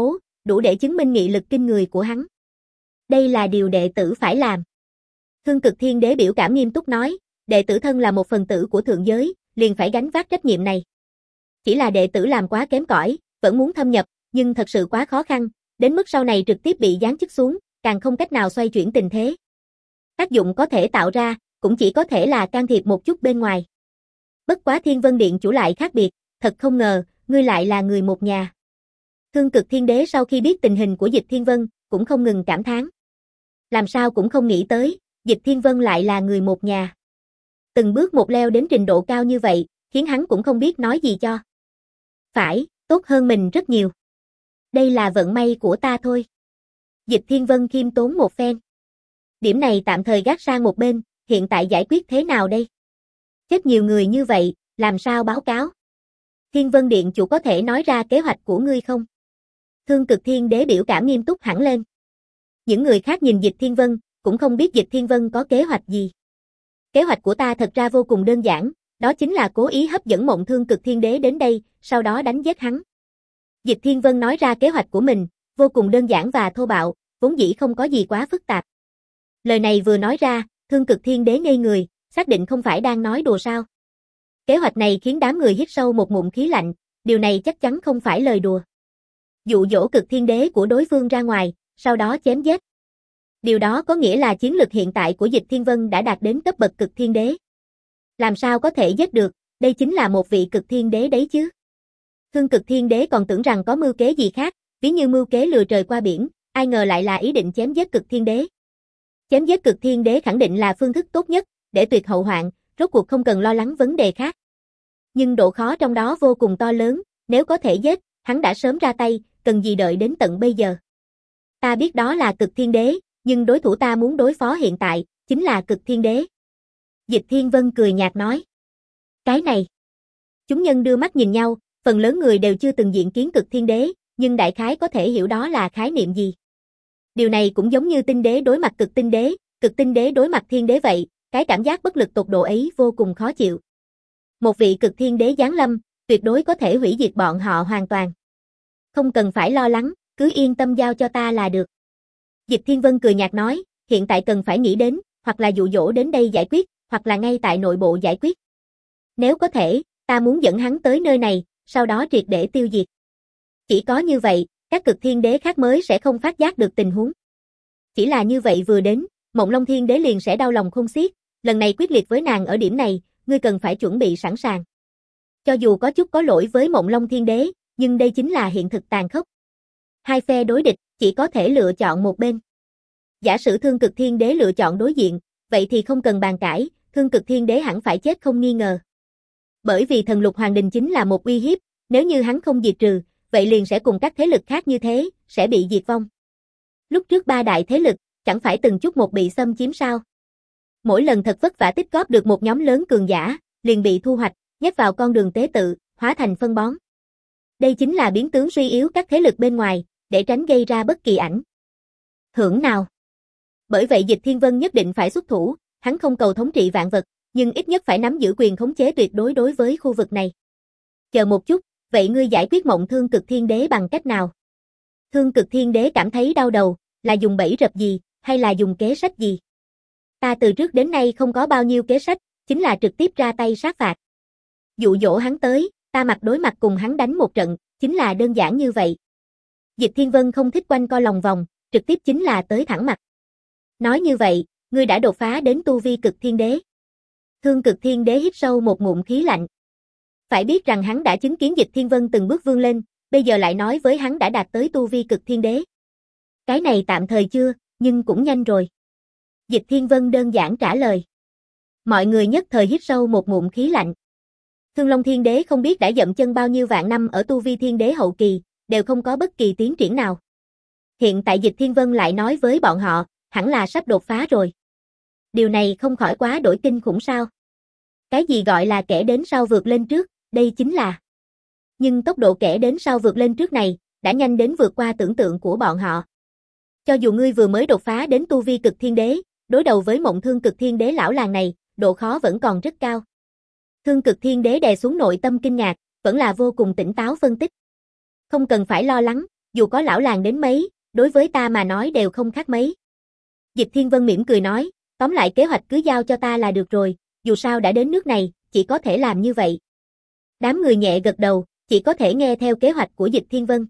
đủ để chứng minh nghị lực kinh người của hắn. Đây là điều đệ tử phải làm. Thương Cực Thiên Đế biểu cảm nghiêm túc nói, đệ tử thân là một phần tử của thượng giới, liền phải gánh vác trách nhiệm này. Chỉ là đệ tử làm quá kém cỏi, vẫn muốn thâm nhập, nhưng thật sự quá khó khăn, đến mức sau này trực tiếp bị giáng chức xuống, càng không cách nào xoay chuyển tình thế. Tác dụng có thể tạo ra, cũng chỉ có thể là can thiệp một chút bên ngoài. Bất quá Thiên Vân Điện chủ lại khác biệt, thật không ngờ, ngươi lại là người một nhà. Thương Cực Thiên Đế sau khi biết tình hình của Dịch Thiên Vân, cũng không ngừng cảm thán. Làm sao cũng không nghĩ tới, Dịch Thiên Vân lại là người một nhà. Từng bước một leo đến trình độ cao như vậy, khiến hắn cũng không biết nói gì cho. Phải, tốt hơn mình rất nhiều. Đây là vận may của ta thôi. Dịch Thiên Vân khiêm tốn một phen. Điểm này tạm thời gác sang một bên, hiện tại giải quyết thế nào đây? Chết nhiều người như vậy, làm sao báo cáo? Thiên Vân Điện chủ có thể nói ra kế hoạch của ngươi không? Thương Cực Thiên Đế biểu cảm nghiêm túc hẳn lên. Những người khác nhìn Dịch Thiên Vân, cũng không biết Dịch Thiên Vân có kế hoạch gì. Kế hoạch của ta thật ra vô cùng đơn giản, đó chính là cố ý hấp dẫn Mộng Thương Cực Thiên Đế đến đây, sau đó đánh giết hắn. Dịch Thiên Vân nói ra kế hoạch của mình, vô cùng đơn giản và thô bạo, vốn dĩ không có gì quá phức tạp. Lời này vừa nói ra, Thương Cực Thiên Đế ngây người, xác định không phải đang nói đùa sao. Kế hoạch này khiến đám người hít sâu một ngụm khí lạnh, điều này chắc chắn không phải lời đùa. Dụ dỗ Cực Thiên Đế của đối phương ra ngoài, sau đó chém giết. Điều đó có nghĩa là chiến lực hiện tại của Dịch Thiên Vân đã đạt đến cấp bậc Cực Thiên Đế. Làm sao có thể giết được, đây chính là một vị Cực Thiên Đế đấy chứ. Thương Cực Thiên Đế còn tưởng rằng có mưu kế gì khác, ví như mưu kế lừa trời qua biển, ai ngờ lại là ý định chém giết Cực Thiên Đế. Chém giết Cực Thiên Đế khẳng định là phương thức tốt nhất, để tuyệt hậu hoạn, rốt cuộc không cần lo lắng vấn đề khác. Nhưng độ khó trong đó vô cùng to lớn, nếu có thể giết, hắn đã sớm ra tay, cần gì đợi đến tận bây giờ. Ta biết đó là Cực Thiên Đế, nhưng đối thủ ta muốn đối phó hiện tại, chính là Cực Thiên Đế. Dịch Thiên Vân cười nhạt nói. Cái này. Chúng nhân đưa mắt nhìn nhau, phần lớn người đều chưa từng diện kiến Cực Thiên Đế, nhưng đại khái có thể hiểu đó là khái niệm gì. Điều này cũng giống như Tinh Đế đối mặt Cực Tinh Đế, Cực Tinh Đế đối mặt Thiên Đế vậy, cái cảm giác bất lực tột độ ấy vô cùng khó chịu. Một vị Cực Thiên Đế giáng lâm, tuyệt đối có thể hủy diệt bọn họ hoàn toàn. Không cần phải lo lắng, cứ yên tâm giao cho ta là được. Dịch Thiên Vân cười nhạt nói, hiện tại cần phải nghĩ đến, hoặc là dụ dỗ đến đây giải quyết, hoặc là ngay tại nội bộ giải quyết. Nếu có thể, ta muốn dẫn hắn tới nơi này, sau đó triệt để tiêu diệt. Chỉ có như vậy, các Cực Thiên Đế khác mới sẽ không phát giác được tình huống. Chỉ là như vậy vừa đến, Mộng Long Thiên Đế liền sẽ đau lòng khôn xiết, lần này quyết liệt với nàng ở điểm này, ngươi cần phải chuẩn bị sẵn sàng. Cho dù có chút có lỗi với Mộng Long Thiên Đế, nhưng đây chính là hiện thực tàn khốc. Hai phe đối địch, chỉ có thể lựa chọn một bên. Giả sử Thương Cực Thiên Đế lựa chọn đối diện, vậy thì không cần bàn cãi, Thương Cực Thiên Đế hẳn phải chết không nghi ngờ. Bởi vì thần lục hoàng đình chính là một uy hiếp, nếu như hắn không diệt trừ, vậy liền sẽ cùng các thế lực khác như thế, sẽ bị diệt vong. Lúc trước ba đại thế lực, chẳng phải từng chút một bị xâm chiếm sao. Mỗi lần thật vất vả tích góp được một nhóm lớn cường giả, liền bị thu hoạch, nhét vào con đường tế tự, hóa thành phân bón. Đây chính là biến tướng suy yếu các thế lực bên ngoài, để tránh gây ra bất kỳ ảnh hưởng nào. Bởi vậy Dịch Thiên Vân nhất định phải xuất thủ, hắn không cầu thống trị vạn vật, nhưng ít nhất phải nắm giữ quyền khống chế tuyệt đối đối với khu vực này. Chờ một chút, vậy ngươi giải quyết Mộng Thương Cực Thiên Đế bằng cách nào? Thương Cực Thiên Đế cảm thấy đau đầu, là dùng bẫy rập gì, hay là dùng kế sách gì? Ta từ trước đến nay không có bao nhiêu kế sách, chính là trực tiếp ra tay sát phạt. Dụ dỗ hắn tới, ta mặt đối mặt cùng hắn đánh một trận, chính là đơn giản như vậy. Dịch Thiên Vân không thích quanh co lòng vòng, trực tiếp chính là tới thẳng mặt. Nói như vậy, ngươi đã đột phá đến tu vi Cực Thiên Đế. Thương Cực Thiên Đế hít sâu một ngụm khí lạnh. Phải biết rằng hắn đã chứng kiến Dịch Thiên Vân từng bước vươn lên, bây giờ lại nói với hắn đã đạt tới tu vi Cực Thiên Đế. Cái này tạm thời chưa, nhưng cũng nhanh rồi. Dịch Thiên Vân đơn giản trả lời. Mọi người nhất thời hít sâu một ngụm khí lạnh. Thương Long Thiên Đế không biết đã dậm chân bao nhiêu vạn năm ở tu vi Thiên Đế hậu kỳ, đều không có bất kỳ tiến triển nào. Hiện tại Dịch Thiên Vân lại nói với bọn họ, hẳn là sắp đột phá rồi. Điều này không khỏi quá đổi kinh khủng sao? Cái gì gọi là kẻ đến sau vượt lên trước, đây chính là. Nhưng tốc độ kẻ đến sau vượt lên trước này, đã nhanh đến vượt qua tưởng tượng của bọn họ. Cho dù ngươi vừa mới đột phá đến tu vi Cực Thiên Đế, đối đầu với Mộng Thương Cực Thiên Đế lão làng này, độ khó vẫn còn rất cao. Thương Cực Thiên Đế đè xuống nội tâm kinh ngạc, vẫn là vô cùng tỉnh táo phân tích. Không cần phải lo lắng, Dù có lão làng đến mấy, đối với ta mà nói đều không khác mấy. Dịch Thiên Vân mỉm cười nói, tóm lại kế hoạch cứ giao cho ta là được rồi, dù sao đã đến nước này, chỉ có thể làm như vậy. Đám người nhẹ gật đầu, chỉ có thể nghe theo kế hoạch của Dịch Thiên Vân.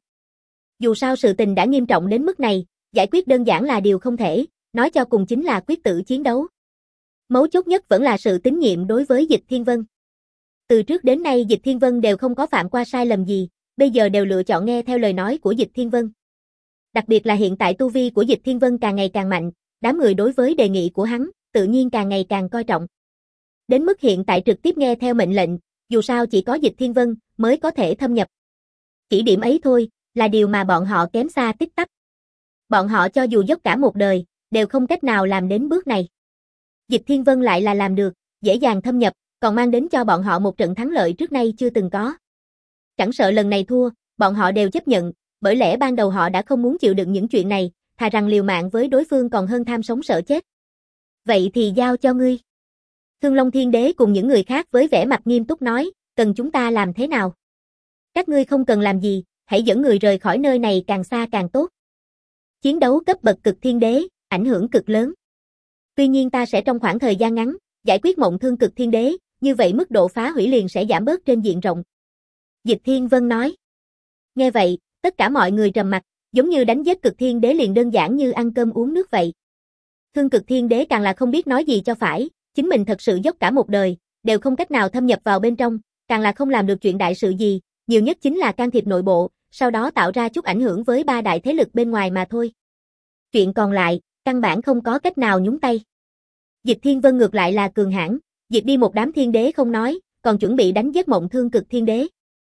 Dù sao sự tình đã nghiêm trọng đến mức này, giải quyết đơn giản là điều không thể, nói cho cùng chính là quyết tử chiến đấu. Mấu chốt nhất vẫn là sự tín nhiệm đối với Dịch Thiên Vân. Từ trước đến nay Dịch Thiên Vân đều không có phạm qua sai lầm gì, bây giờ đều lựa chọn nghe theo lời nói của Dịch Thiên Vân. Đặc biệt là hiện tại tu vi của Dịch Thiên Vân càng ngày càng mạnh, đám người đối với đề nghị của hắn, tự nhiên càng ngày càng coi trọng. Đến mức hiện tại trực tiếp nghe theo mệnh lệnh, dù sao chỉ có Dịch Thiên Vân mới có thể thâm nhập. Chỉ điểm ấy thôi, là điều mà bọn họ kém xa tít tắp. Bọn họ cho dù dốc cả một đời, đều không cách nào làm đến bước này. Dịch Thiên Vân lại là làm được, dễ dàng thâm nhập, còn mang đến cho bọn họ một trận thắng lợi trước nay chưa từng có. Chẳng sợ lần này thua, bọn họ đều chấp nhận, bởi lẽ ban đầu họ đã không muốn chịu đựng những chuyện này, thà rằng liều mạng với đối phương còn hơn tham sống sợ chết. Vậy thì giao cho ngươi. Thương Long Thiên Đế cùng những người khác với vẻ mặt nghiêm túc nói, cần chúng ta làm thế nào? Các ngươi không cần làm gì, hãy dẫn người rời khỏi nơi này càng xa càng tốt. Chiến đấu cấp bậc cực thiên đế, ảnh hưởng cực lớn. Tuy nhiên ta sẽ trong khoảng thời gian ngắn, giải quyết Mộng Thương cực thiên đế, như vậy mức độ phá hủy liền sẽ giảm bớt trên diện rộng. Dịch Thiên Vân nói. Nghe vậy, tất cả mọi người trầm mặt, giống như đánh giết cực thiên đế liền đơn giản như ăn cơm uống nước vậy. Thương cực thiên đế càng là không biết nói gì cho phải, chính mình thật sự dốc cả một đời, đều không cách nào thâm nhập vào bên trong, càng là không làm được chuyện đại sự gì, nhiều nhất chính là can thiệp nội bộ, sau đó tạo ra chút ảnh hưởng với ba đại thế lực bên ngoài mà thôi. Chuyện còn lại, căn bản không có cách nào nhúng tay. Dịch Thiên Vân ngược lại là cường hãn, diệt đi một đám thiên đế không nói, còn chuẩn bị đánh giết Mộng Thương cực thiên đế.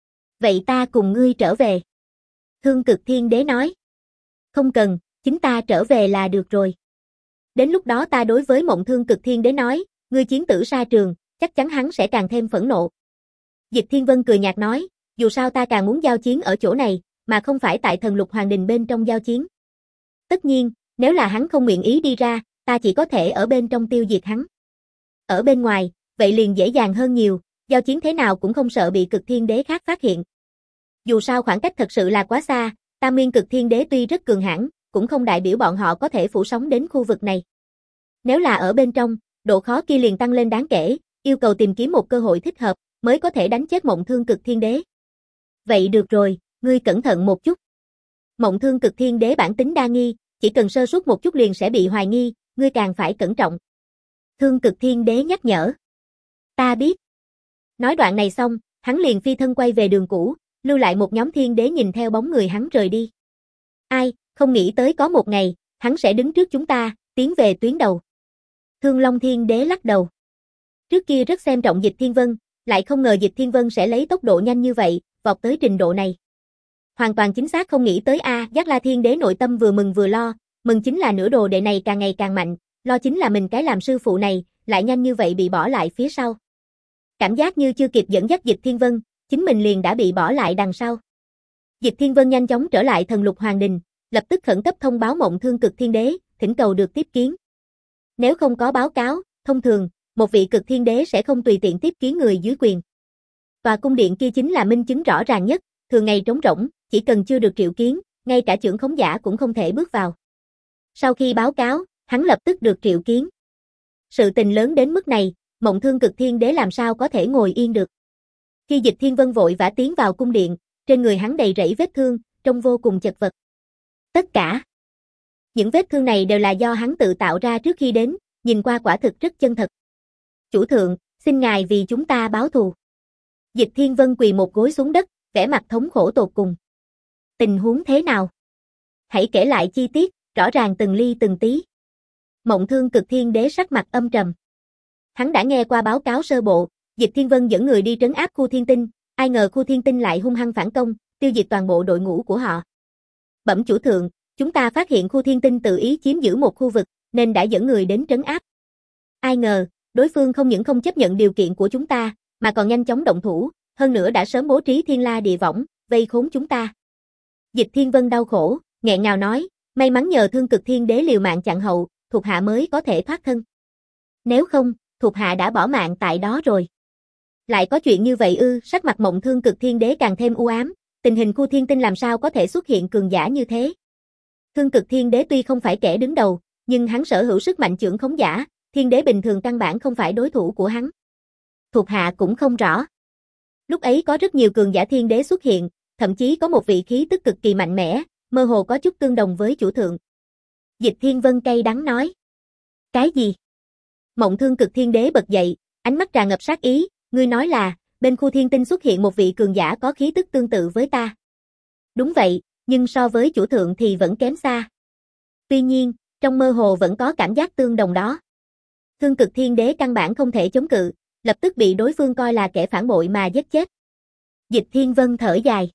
Vậy ta cùng ngươi trở về. Thương cực thiên đế nói. Không cần, chính ta trở về là được rồi. Đến lúc đó ta đối với Mộng Thương cực thiên đế nói, ngươi chiến tử sa trường, chắc chắn hắn sẽ càng thêm phẫn nộ. Dịch Thiên Vân cười nhạt nói, dù sao ta càng muốn giao chiến ở chỗ này, mà không phải tại Thần Lục Hoàng Đình bên trong giao chiến. Tất nhiên, nếu là hắn không nguyện ý đi ra, ta chỉ có thể ở bên trong tiêu diệt hắn. Ở bên ngoài, vậy liền dễ dàng hơn nhiều, giao chiến thế nào cũng không sợ bị cực thiên đế khác phát hiện. Dù sao khoảng cách thật sự là quá xa, Tam Nguyên cực thiên đế tuy rất cường hãn, cũng không đại biểu bọn họ có thể phủ sóng đến khu vực này. Nếu là ở bên trong, độ khó kia liền tăng lên đáng kể, yêu cầu tìm kiếm một cơ hội thích hợp, mới có thể đánh chết Mộng Thương cực thiên đế. Vậy được rồi, ngươi cẩn thận một chút. Mộng Thương cực thiên đế bản tính đa nghi, chỉ cần sơ suất một chút liền sẽ bị hoài nghi, ngươi càng phải cẩn trọng. Thương cực thiên đế nhắc nhở. Ta biết. Nói đoạn này xong, hắn liền phi thân quay về đường cũ, lưu lại một nhóm thiên đế nhìn theo bóng người hắn rời đi. Ai, không nghĩ tới có một ngày, hắn sẽ đứng trước chúng ta, tiến về tuyến đầu. Thương Long Thiên Đế lắc đầu. Trước kia rất xem trọng Dịch Thiên Vân, lại không ngờ Dịch Thiên Vân sẽ lấy tốc độ nhanh như vậy, vọt tới trình độ này. Hoàn toàn chính xác không nghĩ tới a, à, Giác La Thiên Đế nội tâm vừa mừng vừa lo, mừng chính là nửa đồ đệ này càng ngày càng mạnh, lo chính là mình cái làm sư phụ này, lại nhanh như vậy bị bỏ lại phía sau. Cảm giác như chưa kịp dẫn dắt Dịch Thiên Vân, chính mình liền đã bị bỏ lại đằng sau. Dịch Thiên Vân nhanh chóng trở lại Thần Lục Hoàng Đình, lập tức khẩn cấp thông báo Mộng Thương cực thiên đế, thỉnh cầu được tiếp kiến. Nếu không có báo cáo, thông thường, một vị cực thiên đế sẽ không tùy tiện tiếp kiến người dưới quyền. Tòa cung điện kia chính là minh chứng rõ ràng nhất, thường ngày trống rỗng, chỉ cần chưa được triệu kiến, ngay cả trưởng khống giả cũng không thể bước vào. Sau khi báo cáo, hắn lập tức được triệu kiến. Sự tình lớn đến mức này, Mộng Thương cực thiên đế làm sao có thể ngồi yên được. Khi Dịch Thiên Vân vội vã tiến vào cung điện, trên người hắn đầy rẫy vết thương, trông vô cùng chật vật. Tất cả những vết thương này đều là do hắn tự tạo ra trước khi đến, nhìn qua quả thực rất chân thật. Chủ thượng, xin ngài vì chúng ta báo thù. Dịch Thiên Vân quỳ một gối xuống đất, vẻ mặt thống khổ tột cùng. Tình huống thế nào? Hãy kể lại chi tiết, rõ ràng từng ly từng tí. Mộng Thương cực thiên đế sắc mặt âm trầm. Hắn đã nghe qua báo cáo sơ bộ, Dịch Thiên Vân dẫn người đi trấn áp khu thiên tinh, ai ngờ khu thiên tinh lại hung hăng phản công, tiêu diệt toàn bộ đội ngũ của họ. Bẩm chủ thượng, chúng ta phát hiện khu thiên tinh tự ý chiếm giữ một khu vực, nên đã dẫn người đến trấn áp. Ai ngờ, đối phương không những không chấp nhận điều kiện của chúng ta, mà còn nhanh chóng động thủ, hơn nữa đã sớm bố trí thiên la địa võng, vây khốn chúng ta. Dịch Thiên Vân đau khổ, nghẹn ngào nói, may mắn nhờ Thương cực thiên đế liều mạng chặn hậu, thuộc hạ mới có thể thoát thân. Nếu không, thuộc hạ đã bỏ mạng tại đó rồi. Lại có chuyện như vậy ư? Sắc mặt Mộng Thương cực thiên đế càng thêm u ám, Tình hình khu thiên tinh làm sao có thể xuất hiện cường giả như thế? Thương Cực Thiên Đế tuy không phải kẻ đứng đầu, nhưng hắn sở hữu sức mạnh chưởng khống giả, thiên đế bình thường căn bản không phải đối thủ của hắn. Thuộc hạ cũng không rõ. Lúc ấy có rất nhiều cường giả thiên đế xuất hiện, thậm chí có một vị khí tức cực kỳ mạnh mẽ, mơ hồ có chút tương đồng với chủ thượng. Dịch Thiên Vân cay đắng nói. Cái gì? Mộng Thương Cực Thiên Đế bật dậy, ánh mắt tràn ngập sát ý, ngươi nói là, bên khu thiên tinh xuất hiện một vị cường giả có khí tức tương tự với ta. Đúng vậy, nhưng so với chủ thượng thì vẫn kém xa. Tuy nhiên, trong mơ hồ vẫn có cảm giác tương đồng đó. Thương Cực Thiên Đế căn bản không thể chống cự, lập tức bị đối phương coi là kẻ phản bội mà giết chết. Dịch Thiên Vân thở dài.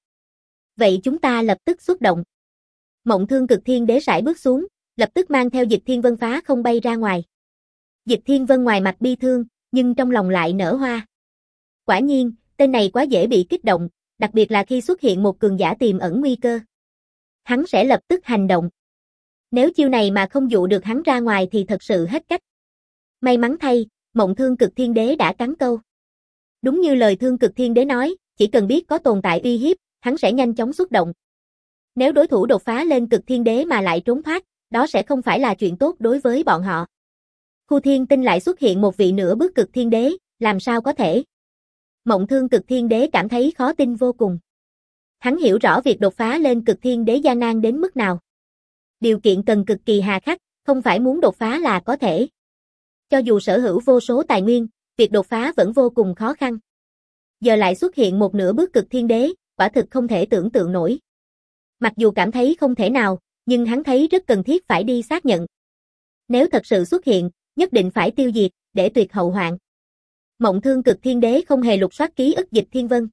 Vậy chúng ta lập tức xuất động. Mộng Thương Cực Thiên Đế sải bước xuống, lập tức mang theo Dịch Thiên Vân phá không bay ra ngoài. Dịch Thiên Vân ngoài mặt bi thương, nhưng trong lòng lại nở hoa. Quả nhiên, tên này quá dễ bị kích động, đặc biệt là khi xuất hiện một cường giả tiềm ẩn nguy cơ. Hắn sẽ lập tức hành động. Nếu chiêu này mà không dụ được hắn ra ngoài thì thật sự hết cách. May mắn thay, Mộng Thương Cực Thiên Đế đã cắn câu. Đúng như lời Thương Cực Thiên Đế nói, chỉ cần biết có tồn tại uy hiếp, hắn sẽ nhanh chóng xuất động. Nếu đối thủ đột phá lên Cực Thiên Đế mà lại trốn thoát, đó sẽ không phải là chuyện tốt đối với bọn họ. Khu thiên tinh lại xuất hiện một vị nửa bước Cực Thiên Đế, làm sao có thể? Mộng Thương Cực Thiên Đế cảm thấy khó tin vô cùng. Hắn hiểu rõ việc đột phá lên Cực Thiên Đế gian nan đến mức nào. Điều kiện cần cực kỳ hà khắc, không phải muốn đột phá là có thể. Cho dù sở hữu vô số tài nguyên, việc đột phá vẫn vô cùng khó khăn. Giờ lại xuất hiện một nửa bước Cực Thiên Đế, quả thực không thể tưởng tượng nổi. Mặc dù cảm thấy không thể nào, nhưng hắn thấy rất cần thiết phải đi xác nhận. Nếu thật sự xuất hiện, nhất định phải tiêu diệt, để tuyệt hậu hoạn. Mộng Thương Cực Thiên Đế không hề lục soát ký ức Dịch Thiên Vân.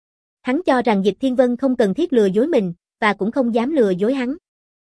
Hắn cho rằng Dịch Thiên Vân không cần thiết lừa dối mình, và cũng không dám lừa dối hắn.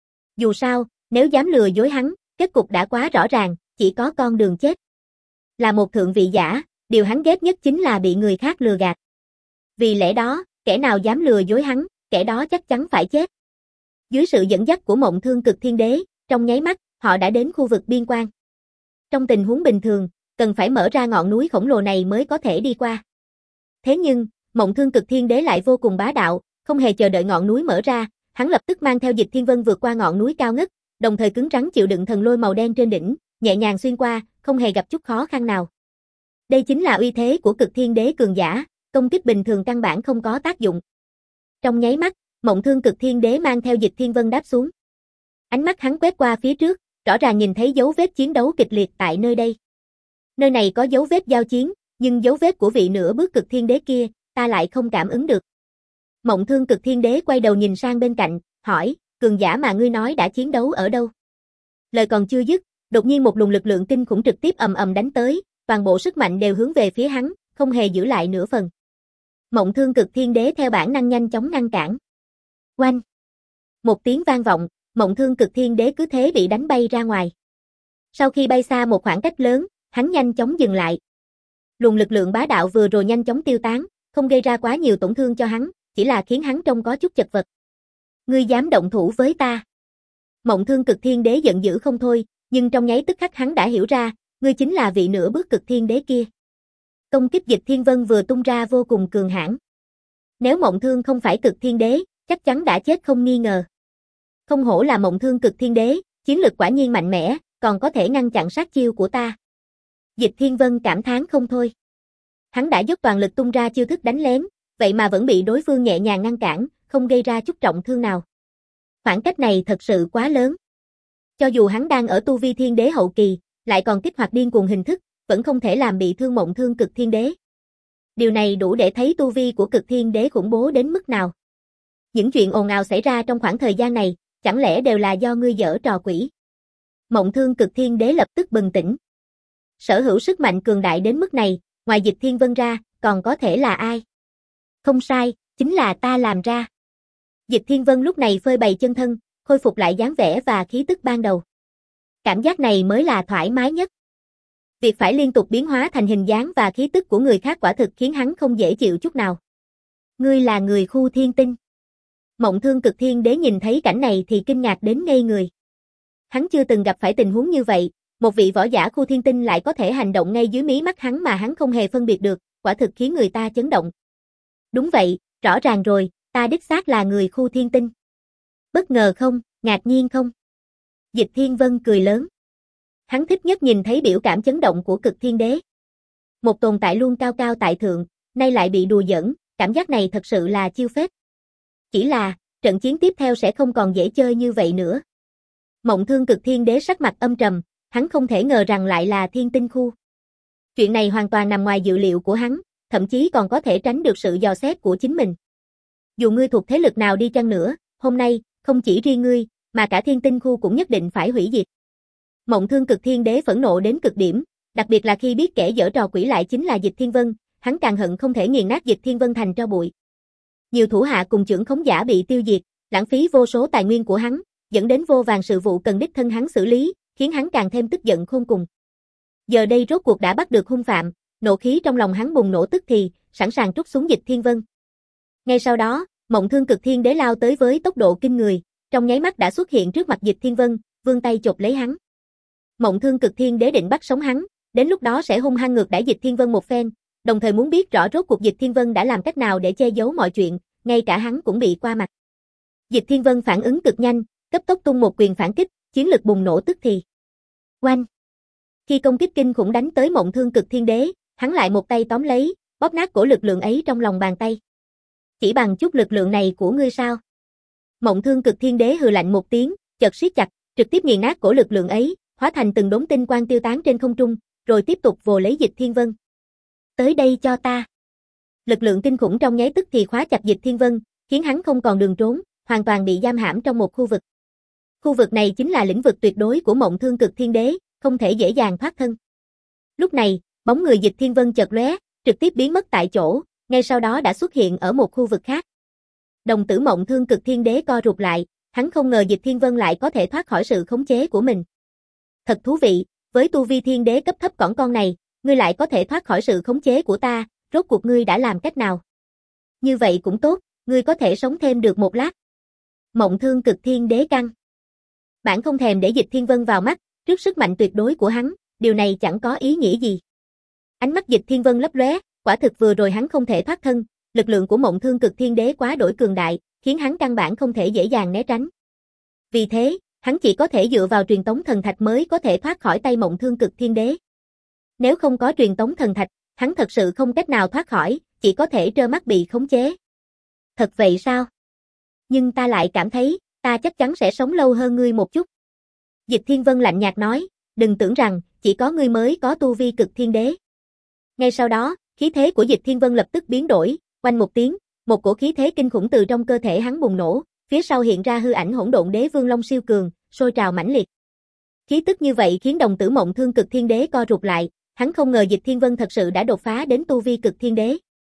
Dù sao, nếu dám lừa dối hắn, kết cục đã quá rõ ràng, chỉ có con đường chết. Là một thượng vị giả, điều hắn ghét nhất chính là bị người khác lừa gạt. Vì lẽ đó, kẻ nào dám lừa dối hắn, kẻ đó chắc chắn phải chết. Dưới sự dẫn dắt của Mộng Thương Cực Thiên Đế, trong nháy mắt, họ đã đến khu vực biên quan. Trong tình huống bình thường, cần phải mở ra ngọn núi khổng lồ này mới có thể đi qua. Thế nhưng, Mộng Thương Cực Thiên Đế lại vô cùng bá đạo, không hề chờ đợi ngọn núi mở ra, hắn lập tức mang theo Dịch Thiên Vân vượt qua ngọn núi cao ngất, đồng thời cứng rắn chịu đựng thần lôi màu đen trên đỉnh, nhẹ nhàng xuyên qua, không hề gặp chút khó khăn nào. Đây chính là uy thế của Cực Thiên Đế cường giả, công kích bình thường căn bản không có tác dụng. Trong nháy mắt, Mộng Thương Cực Thiên Đế mang theo Dịch Thiên Vân đáp xuống. Ánh mắt hắn quét qua phía trước, rõ ràng nhìn thấy dấu vết chiến đấu kịch liệt tại nơi đây. Nơi này có dấu vết giao chiến, nhưng dấu vết của vị nửa bước Cực Thiên Đế kia, ta lại không cảm ứng được. Mộng Thương Cực Thiên Đế quay đầu nhìn sang bên cạnh, hỏi, cường giả mà ngươi nói đã chiến đấu ở đâu? Lời còn chưa dứt, đột nhiên một luồng lực lượng kinh khủng trực tiếp ầm ầm đánh tới, toàn bộ sức mạnh đều hướng về phía hắn, không hề giữ lại nửa phần. Mộng Thương Cực Thiên Đế theo bản năng nhanh chóng ngăn cản. Oanh! Một tiếng vang vọng, Mộng Thương Cực Thiên Đế cứ thế bị đánh bay ra ngoài. Sau khi bay xa một khoảng cách lớn, hắn nhanh chóng dừng lại. Luồng lực lượng bá đạo vừa rồi nhanh chóng tiêu tán, không gây ra quá nhiều tổn thương cho hắn, chỉ là khiến hắn trông có chút chật vật. Ngươi dám động thủ với ta? Mộng Thương Cực Thiên Đế giận dữ không thôi, nhưng trong nháy tức khắc hắn đã hiểu ra, ngươi chính là vị nửa bước Cực Thiên Đế kia. Công kích Dịch Thiên Vân vừa tung ra vô cùng cường hãn. Nếu Mộng Thương không phải Cực Thiên Đế, chắc chắn đã chết không nghi ngờ. Không hổ là Mộng Thương Cực Thiên Đế, chiến lực quả nhiên mạnh mẽ, còn có thể ngăn chặn sát chiêu của ta. Dịch Thiên Vân cảm thán không thôi. Hắn đã dốc toàn lực tung ra chiêu thức đánh lén, vậy mà vẫn bị đối phương nhẹ nhàng ngăn cản, không gây ra chút trọng thương nào. Khoảng cách này thật sự quá lớn. Cho dù hắn đang ở tu vi Thiên Đế hậu kỳ, lại còn kích hoạt điên cuồng hình thức, vẫn không thể làm bị thương Mộng Thương Cực Thiên Đế. Điều này đủ để thấy tu vi của Cực Thiên Đế khủng bố đến mức nào. Những chuyện ồn ào xảy ra trong khoảng thời gian này, chẳng lẽ đều là do ngươi giở trò quỷ? Mộng Thương Cực Thiên Đế lập tức bừng tỉnh. Sở hữu sức mạnh cường đại đến mức này, ngoài Dịch Thiên Vân ra, còn có thể là ai? Không sai, chính là ta làm ra. Dịch Thiên Vân lúc này phơi bày chân thân, khôi phục lại dáng vẻ và khí tức ban đầu. Cảm giác này mới là thoải mái nhất. Việc phải liên tục biến hóa thành hình dáng và khí tức của người khác quả thực khiến hắn không dễ chịu chút nào. Ngươi là người khu thiên tinh. Mộng Thương Cực Thiên Đế nhìn thấy cảnh này thì kinh ngạc đến ngây người. Hắn chưa từng gặp phải tình huống như vậy, một vị võ giả khu thiên tinh lại có thể hành động ngay dưới mí mắt hắn mà hắn không hề phân biệt được, quả thực khiến người ta chấn động. Đúng vậy, rõ ràng rồi, Ta đích xác là người khu thiên tinh. Bất ngờ không, ngạc nhiên không? Dịch Thiên Vân cười lớn. Hắn thích nhất nhìn thấy biểu cảm chấn động của Cực Thiên Đế. Một tồn tại luôn cao cao tại thượng, nay lại bị đùa giỡn, cảm giác này thật sự là chiêu phết. Chỉ là, trận chiến tiếp theo sẽ không còn dễ chơi như vậy nữa. Mộng Thương Cực Thiên Đế sắc mặt âm trầm, hắn không thể ngờ rằng lại là thiên tinh khu. Chuyện này hoàn toàn nằm ngoài dự liệu của hắn, thậm chí còn có thể tránh được sự dò xét của chính mình. Dù ngươi thuộc thế lực nào đi chăng nữa, hôm nay, không chỉ riêng ngươi, mà cả thiên tinh khu cũng nhất định phải hủy diệt. Mộng Thương Cực Thiên Đế phẫn nộ đến cực điểm, đặc biệt là khi biết kẻ giở trò quỷ lại chính là Dịch Thiên Vân, hắn càng hận không thể nghiền nát Dịch Thiên Vân thành tro bụi. Nhiều thủ hạ cùng trưởng khống giả bị tiêu diệt, lãng phí vô số tài nguyên của hắn, dẫn đến vô vàn sự vụ cần đích thân hắn xử lý, khiến hắn càng thêm tức giận khôn cùng. Giờ đây rốt cuộc đã bắt được hung phạm, nộ khí trong lòng hắn bùng nổ tức thì, sẵn sàng trút xuống Dịch Thiên Vân. Ngay sau đó, Mộng Thương Cực Thiên Đế lao tới với tốc độ kinh người, trong nháy mắt đã xuất hiện trước mặt Dịch Thiên Vân, vươn tay chộp lấy hắn. Mộng Thương Cực Thiên Đế định bắt sống hắn, đến lúc đó sẽ hung hăng ngược đãi Dịch Thiên Vân một phen, đồng thời muốn biết rõ rốt cuộc Dịch Thiên Vân đã làm cách nào để che giấu mọi chuyện, ngay cả hắn cũng bị qua mặt. Dịch Thiên Vân phản ứng cực nhanh, cấp tốc tung một quyền phản kích, chiến lực bùng nổ tức thì. Oanh! Khi công kích kinh khủng đánh tới Mộng Thương Cực Thiên Đế, hắn lại một tay tóm lấy, bóp nát cổ lực lượng ấy trong lòng bàn tay. Chỉ bằng chút lực lượng này của ngươi sao? Mộng Thương Cực Thiên Đế hừ lạnh một tiếng, chợt siết chặt, trực tiếp nghiền nát cổ lực lượng ấy, hóa thành từng đốm tinh quang tiêu tán trên không trung, rồi tiếp tục vồ lấy Dịch Thiên Vân. Tới đây cho ta. Lực lượng kinh khủng trong nháy tức thì khóa chặt Dịch Thiên Vân, khiến hắn không còn đường trốn, hoàn toàn bị giam hãm trong một khu vực. Khu vực này chính là lĩnh vực tuyệt đối của Mộng Thương Cực Thiên Đế, không thể dễ dàng thoát thân. Lúc này, bóng người Dịch Thiên Vân chợt lóe, trực tiếp biến mất tại chỗ, ngay sau đó đã xuất hiện ở một khu vực khác. Đồng tử Mộng Thương Cực Thiên Đế co rụt lại, hắn không ngờ Dịch Thiên Vân lại có thể thoát khỏi sự khống chế của mình. Thật thú vị, với tu vi thiên đế cấp thấp cỏn con này, ngươi lại có thể thoát khỏi sự khống chế của ta, rốt cuộc ngươi đã làm cách nào? Như vậy cũng tốt, ngươi có thể sống thêm được một lát. Mộng Thương Cực Thiên Đế căng. Bản không thèm để Dịch Thiên Vân vào mắt, trước sức mạnh tuyệt đối của hắn, điều này chẳng có ý nghĩa gì. Ánh mắt Dịch Thiên Vân lấp lóe, quả thực vừa rồi hắn không thể thoát thân, lực lượng của Mộng Thương Cực Thiên Đế quá đổi cường đại, khiến hắn căn bản không thể dễ dàng né tránh. Vì thế, hắn chỉ có thể dựa vào truyền tống thần thạch mới có thể thoát khỏi tay Mộng Thương Cực Thiên Đế. Nếu không có truyền tống thần thạch, hắn thật sự không cách nào thoát khỏi, chỉ có thể trơ mắt bị khống chế. Thật vậy sao? Nhưng ta lại cảm thấy, ta chắc chắn sẽ sống lâu hơn ngươi một chút. Dịch Thiên Vân lạnh nhạt nói, đừng tưởng rằng, chỉ có ngươi mới có tu vi Cực Thiên Đế. Ngay sau đó, khí thế của Dịch Thiên Vân lập tức biến đổi, oanh một tiếng, một cổ khí thế kinh khủng từ trong cơ thể hắn bùng nổ, phía sau hiện ra hư ảnh Hỗn Độn Đế Vương Long siêu cường, sôi trào mãnh liệt. Khí tức như vậy khiến đồng tử Mộng Thương Cực Thiên Đế co rụt lại, hắn không ngờ Dịch Thiên Vân thật sự đã đột phá đến tu vi Cực Thiên Đế.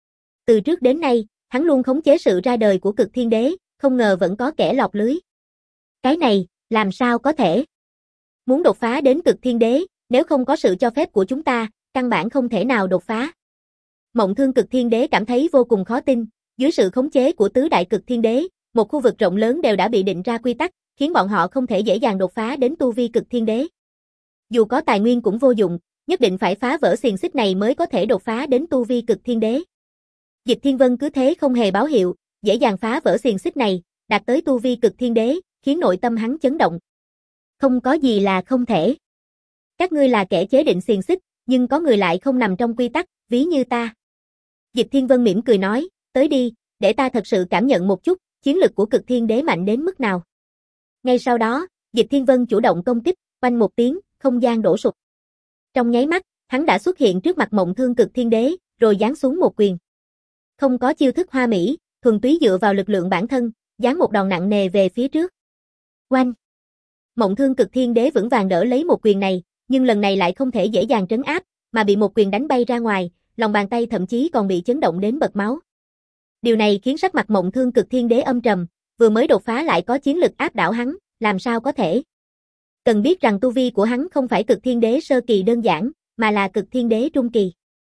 Từ trước đến nay, hắn luôn khống chế sự ra đời của Cực Thiên Đế, không ngờ vẫn có kẻ lọt lưới. Cái này, làm sao có thể? Muốn đột phá đến Cực Thiên Đế, nếu không có sự cho phép của chúng ta, căn bản không thể nào đột phá. Mộng Thương Cực Thiên Đế cảm thấy vô cùng khó tin, dưới sự khống chế của tứ đại Cực Thiên Đế, một khu vực rộng lớn đều đã bị định ra quy tắc, khiến bọn họ không thể dễ dàng đột phá đến tu vi Cực Thiên Đế. Dù có tài nguyên cũng vô dụng, nhất định phải phá vỡ xiềng xích này mới có thể đột phá đến tu vi Cực Thiên Đế. Dịch Thiên Vân cứ thế không hề báo hiệu, dễ dàng phá vỡ xiềng xích này, đạt tới tu vi Cực Thiên Đế, khiến nội tâm hắn chấn động. Không có gì là không thể. Các ngươi là kẻ chế định xiềng xích, nhưng có người lại không nằm trong quy tắc, ví như ta. Dịch Thiên Vân mỉm cười nói, tới đi, để ta thật sự cảm nhận một chút, chiến lực của Cực Thiên Đế mạnh đến mức nào. Ngay sau đó, Dịch Thiên Vân chủ động công kích, oanh một tiếng, không gian đổ sụp. Trong nháy mắt, hắn đã xuất hiện trước mặt Mộng Thương Cực Thiên Đế, rồi giáng xuống một quyền. Không có chiêu thức hoa mỹ, thuần túy dựa vào lực lượng bản thân, giáng một đòn nặng nề về phía trước. Oanh! Mộng Thương Cực Thiên Đế vững vàng đỡ lấy một quyền này, nhưng lần này lại không thể dễ dàng trấn áp, mà bị một quyền đánh bay ra ngoài, lòng bàn tay thậm chí còn bị chấn động đến bật máu. Điều này khiến sắc mặt Mộng Thương Cực Thiên Đế âm trầm, vừa mới đột phá lại có chiến lực áp đảo hắn, làm sao có thể? Cần biết rằng tu vi của hắn không phải Cực Thiên Đế sơ kỳ đơn giản, mà là Cực Thiên Đế trung kỳ.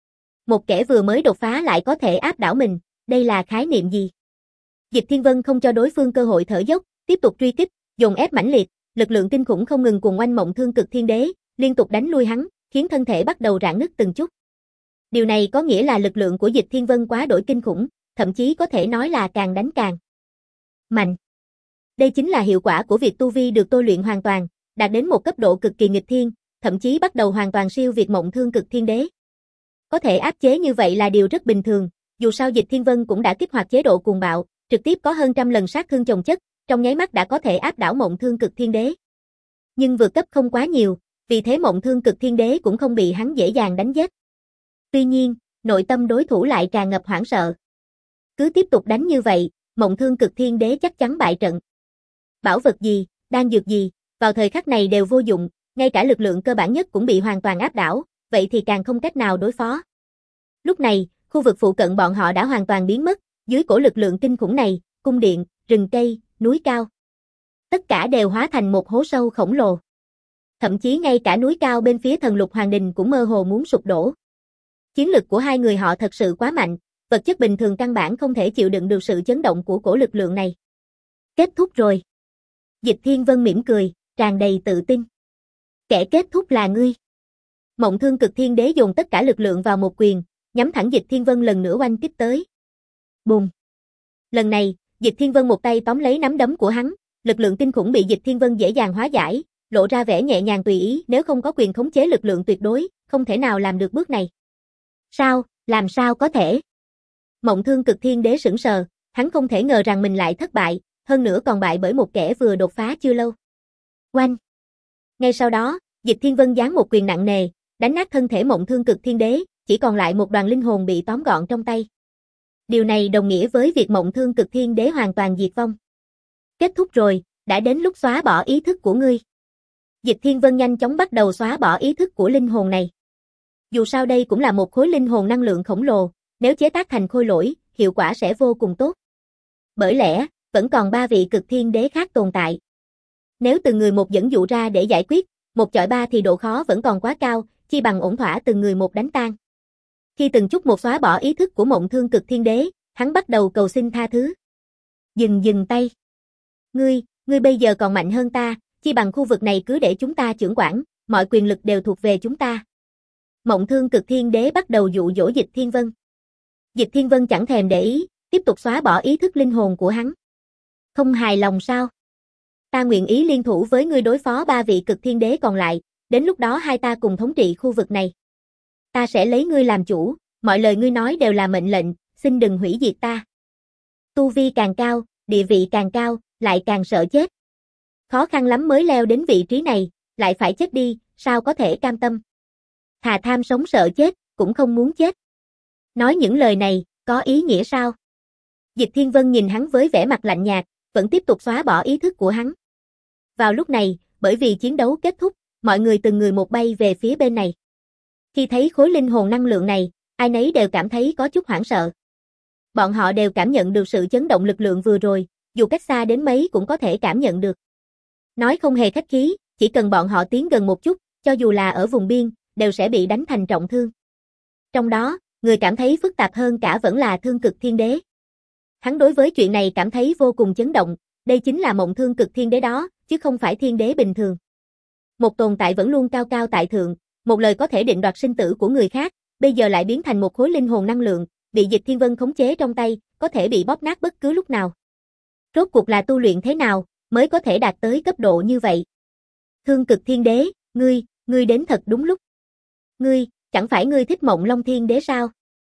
Một kẻ vừa mới đột phá lại có thể áp đảo mình, đây là khái niệm gì? Dịch Thiên Vân không cho đối phương cơ hội thở dốc, tiếp tục truy kích, dồn ép mãnh liệt, lực lượng kinh khủng không ngừng cuồng oanh Mộng Thương Cực Thiên Đế, liên tục đánh lui hắn, khiến thân thể bắt đầu rạn nứt từng chút. Điều này có nghĩa là lực lượng của Dịch Thiên Vân quá đổi kinh khủng, thậm chí có thể nói là càng đánh càng mạnh. Đây chính là hiệu quả của việc tu vi được tôi luyện hoàn toàn, đạt đến một cấp độ cực kỳ nghịch thiên, thậm chí bắt đầu hoàn toàn siêu việt Mộng Thương Cực Thiên Đế. Có thể áp chế như vậy là điều rất bình thường, dù sao Dịch Thiên Vân cũng đã kích hoạt chế độ cuồng bạo, trực tiếp có hơn trăm lần sát thương chồng chất, trong nháy mắt đã có thể áp đảo Mộng Thương Cực Thiên Đế. Nhưng vượt cấp không quá nhiều, vì thế Mộng Thương Cực Thiên Đế cũng không bị hắn dễ dàng đánh giết. Tuy nhiên, nội tâm đối thủ lại tràn ngập hoảng sợ. Cứ tiếp tục đánh như vậy, Mộng Thương Cực Thiên Đế chắc chắn bại trận. Bảo vật gì, đan dược gì, vào thời khắc này đều vô dụng, ngay cả lực lượng cơ bản nhất cũng bị hoàn toàn áp đảo, vậy thì càng không cách nào đối phó. Lúc này, khu vực phụ cận bọn họ đã hoàn toàn biến mất, dưới cổ lực lượng kinh khủng này, cung điện, rừng cây, núi cao. Tất cả đều hóa thành một hố sâu khổng lồ. Thậm chí ngay cả núi cao bên phía Thần Lục Hoàng Đình cũng mơ hồ muốn sụp đổ. Chiến lực của hai người họ thật sự quá mạnh, vật chất bình thường căn bản không thể chịu đựng được sự chấn động của cổ lực lượng này. Kết thúc rồi. Dịch Thiên Vân mỉm cười, tràn đầy tự tin. Kẻ kết thúc là ngươi. Mộng Thương Cực Thiên Đế dồn tất cả lực lượng vào một quyền, nhắm thẳng Dịch Thiên Vân lần nữa oanh kích tới. Bùm. Lần này, Dịch Thiên Vân một tay tóm lấy nắm đấm của hắn, lực lượng kinh khủng bị Dịch Thiên Vân dễ dàng hóa giải, lộ ra vẻ nhẹ nhàng tùy ý, nếu không có quyền khống chế lực lượng tuyệt đối, không thể nào làm được bước này. Sao, làm sao có thể? Mộng Thương Cực Thiên Đế sững sờ, hắn không thể ngờ rằng mình lại thất bại, hơn nữa còn bại bởi một kẻ vừa đột phá chưa lâu. Oanh! Ngay sau đó, Dịch Thiên Vân giáng một quyền nặng nề, đánh nát thân thể Mộng Thương Cực Thiên Đế, chỉ còn lại một đoàn linh hồn bị tóm gọn trong tay. Điều này đồng nghĩa với việc Mộng Thương Cực Thiên Đế hoàn toàn diệt vong. Kết thúc rồi, đã đến lúc xóa bỏ ý thức của ngươi. Dịch Thiên Vân nhanh chóng bắt đầu xóa bỏ ý thức của linh hồn này. Dù sao đây cũng là một khối linh hồn năng lượng khổng lồ, nếu chế tác thành khôi lỗi, hiệu quả sẽ vô cùng tốt. Bởi lẽ, vẫn còn ba vị cực thiên đế khác tồn tại. Nếu từng người một dẫn dụ ra để giải quyết, một chọi ba thì độ khó vẫn còn quá cao, chi bằng ổn thỏa từng người một đánh tan. Khi từng chút một xóa bỏ ý thức của Mộng Thương Cực Thiên Đế, hắn bắt đầu cầu xin tha thứ. Dừng dừng tay. Ngươi, ngươi bây giờ còn mạnh hơn ta, chi bằng khu vực này cứ để chúng ta chưởng quản, mọi quyền lực đều thuộc về chúng ta. Mộng Thương Cực Thiên Đế bắt đầu dụ dỗ Dịch Thiên Vân. Dịch Thiên Vân chẳng thèm để ý, tiếp tục xóa bỏ ý thức linh hồn của hắn. Không hài lòng sao? Ta nguyện ý liên thủ với ngươi đối phó ba vị cực thiên đế còn lại, đến lúc đó hai ta cùng thống trị khu vực này. Ta sẽ lấy ngươi làm chủ, mọi lời ngươi nói đều là mệnh lệnh, xin đừng hủy diệt ta. Tu vi càng cao, địa vị càng cao, lại càng sợ chết. Khó khăn lắm mới leo đến vị trí này, lại phải chết đi, sao có thể cam tâm. Thà tham sống sợ chết, cũng không muốn chết. Nói những lời này, có ý nghĩa sao? Dịch Thiên Vân nhìn hắn với vẻ mặt lạnh nhạt, vẫn tiếp tục xóa bỏ ý thức của hắn. Vào lúc này, bởi vì chiến đấu kết thúc, mọi người từng người một bay về phía bên này. Khi thấy khối linh hồn năng lượng này, ai nấy đều cảm thấy có chút hoảng sợ. Bọn họ đều cảm nhận được sự chấn động lực lượng vừa rồi, dù cách xa đến mấy cũng có thể cảm nhận được. Nói không hề khách khí, chỉ cần bọn họ tiến gần một chút, cho dù là ở vùng biên, đều sẽ bị đánh thành trọng thương. Trong đó, người cảm thấy phức tạp hơn cả vẫn là Thương Cực Thiên Đế. Hắn đối với chuyện này cảm thấy vô cùng chấn động, đây chính là Mộng Thương Cực Thiên Đế đó, chứ không phải thiên đế bình thường. Một tồn tại vẫn luôn cao cao tại thượng, một lời có thể định đoạt sinh tử của người khác, bây giờ lại biến thành một khối linh hồn năng lượng, bị Dịch Thiên Vân khống chế trong tay, có thể bị bóp nát bất cứ lúc nào. Rốt cuộc là tu luyện thế nào, mới có thể đạt tới cấp độ như vậy? Thương Cực Thiên Đế, ngươi, ngươi đến thật đúng lúc. Ngươi, chẳng phải ngươi thích Mộng Long Thiên Đế sao?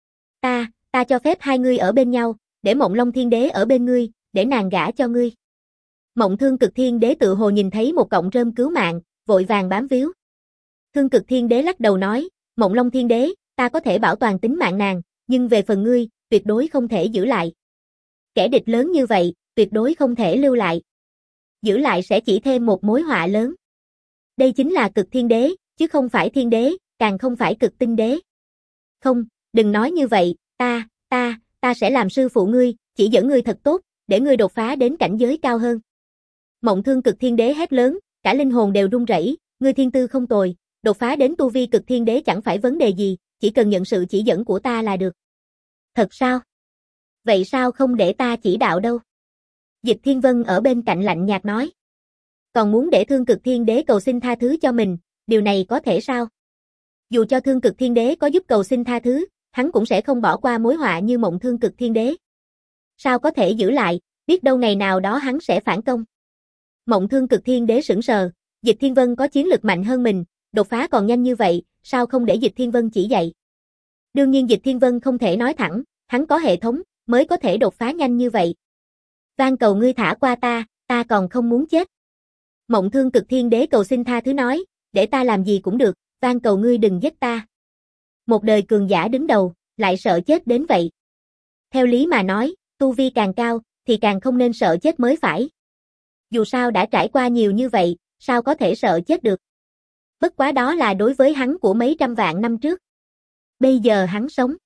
Ta, ta cho phép hai ngươi ở bên nhau, để Mộng Long Thiên Đế ở bên ngươi, để nàng gả cho ngươi. Mộng Thương Cực Thiên Đế tự hồ nhìn thấy một cọng rơm cứu mạng, vội vàng bám víu. Thương Cực Thiên Đế lắc đầu nói, Mộng Long Thiên Đế, ta có thể bảo toàn tính mạng nàng, nhưng về phần ngươi, tuyệt đối không thể giữ lại. Kẻ địch lớn như vậy, tuyệt đối không thể lưu lại. Giữ lại sẽ chỉ thêm một mối họa lớn. Đây chính là Cực Thiên Đế, chứ không phải Thiên Đế, càng không phải Cực Tinh Đế. Không, đừng nói như vậy, ta, ta, ta sẽ làm sư phụ ngươi, chỉ dẫn ngươi thật tốt, để ngươi đột phá đến cảnh giới cao hơn. Mộng Thương Cực Thiên Đế hét lớn, cả linh hồn đều run rẩy, ngươi thiên tư không tồi, đột phá đến tu vi Cực Thiên Đế chẳng phải vấn đề gì, chỉ cần nhận sự chỉ dẫn của ta là được. Thật sao? Vậy sao không để ta chỉ đạo đâu? Dịch Thiên Vân ở bên cạnh lạnh nhạt nói. Còn muốn để Thương Cực Thiên Đế cầu xin tha thứ cho mình, điều này có thể sao? Dù cho Thương Cực Thiên Đế có giúp cầu xin tha thứ, hắn cũng sẽ không bỏ qua mối họa như Mộng Thương Cực Thiên Đế. sao có thể giữ lại, biết đâu ngày nào đó hắn sẽ phản công. Mộng Thương Cực Thiên Đế sững sờ, Dịch Thiên Vân có chiến lực mạnh hơn mình, đột phá còn nhanh như vậy, sao không để Dịch Thiên Vân chỉ dạy? Đương nhiên Dịch Thiên Vân không thể nói thẳng, hắn có hệ thống, mới có thể đột phá nhanh như vậy. Van cầu ngươi thả qua ta, ta còn không muốn chết. Mộng Thương Cực Thiên Đế cầu xin tha thứ nói, để ta làm gì cũng được, van cầu ngươi đừng giết ta. Một đời cường giả đứng đầu, lại sợ chết đến vậy. Theo lý mà nói, tu vi càng cao, thì càng không nên sợ chết mới phải. Dù sao đã trải qua nhiều như vậy, sao có thể sợ chết được. Bất quá đó là đối với hắn của mấy trăm vạn năm trước. Bây giờ hắn sống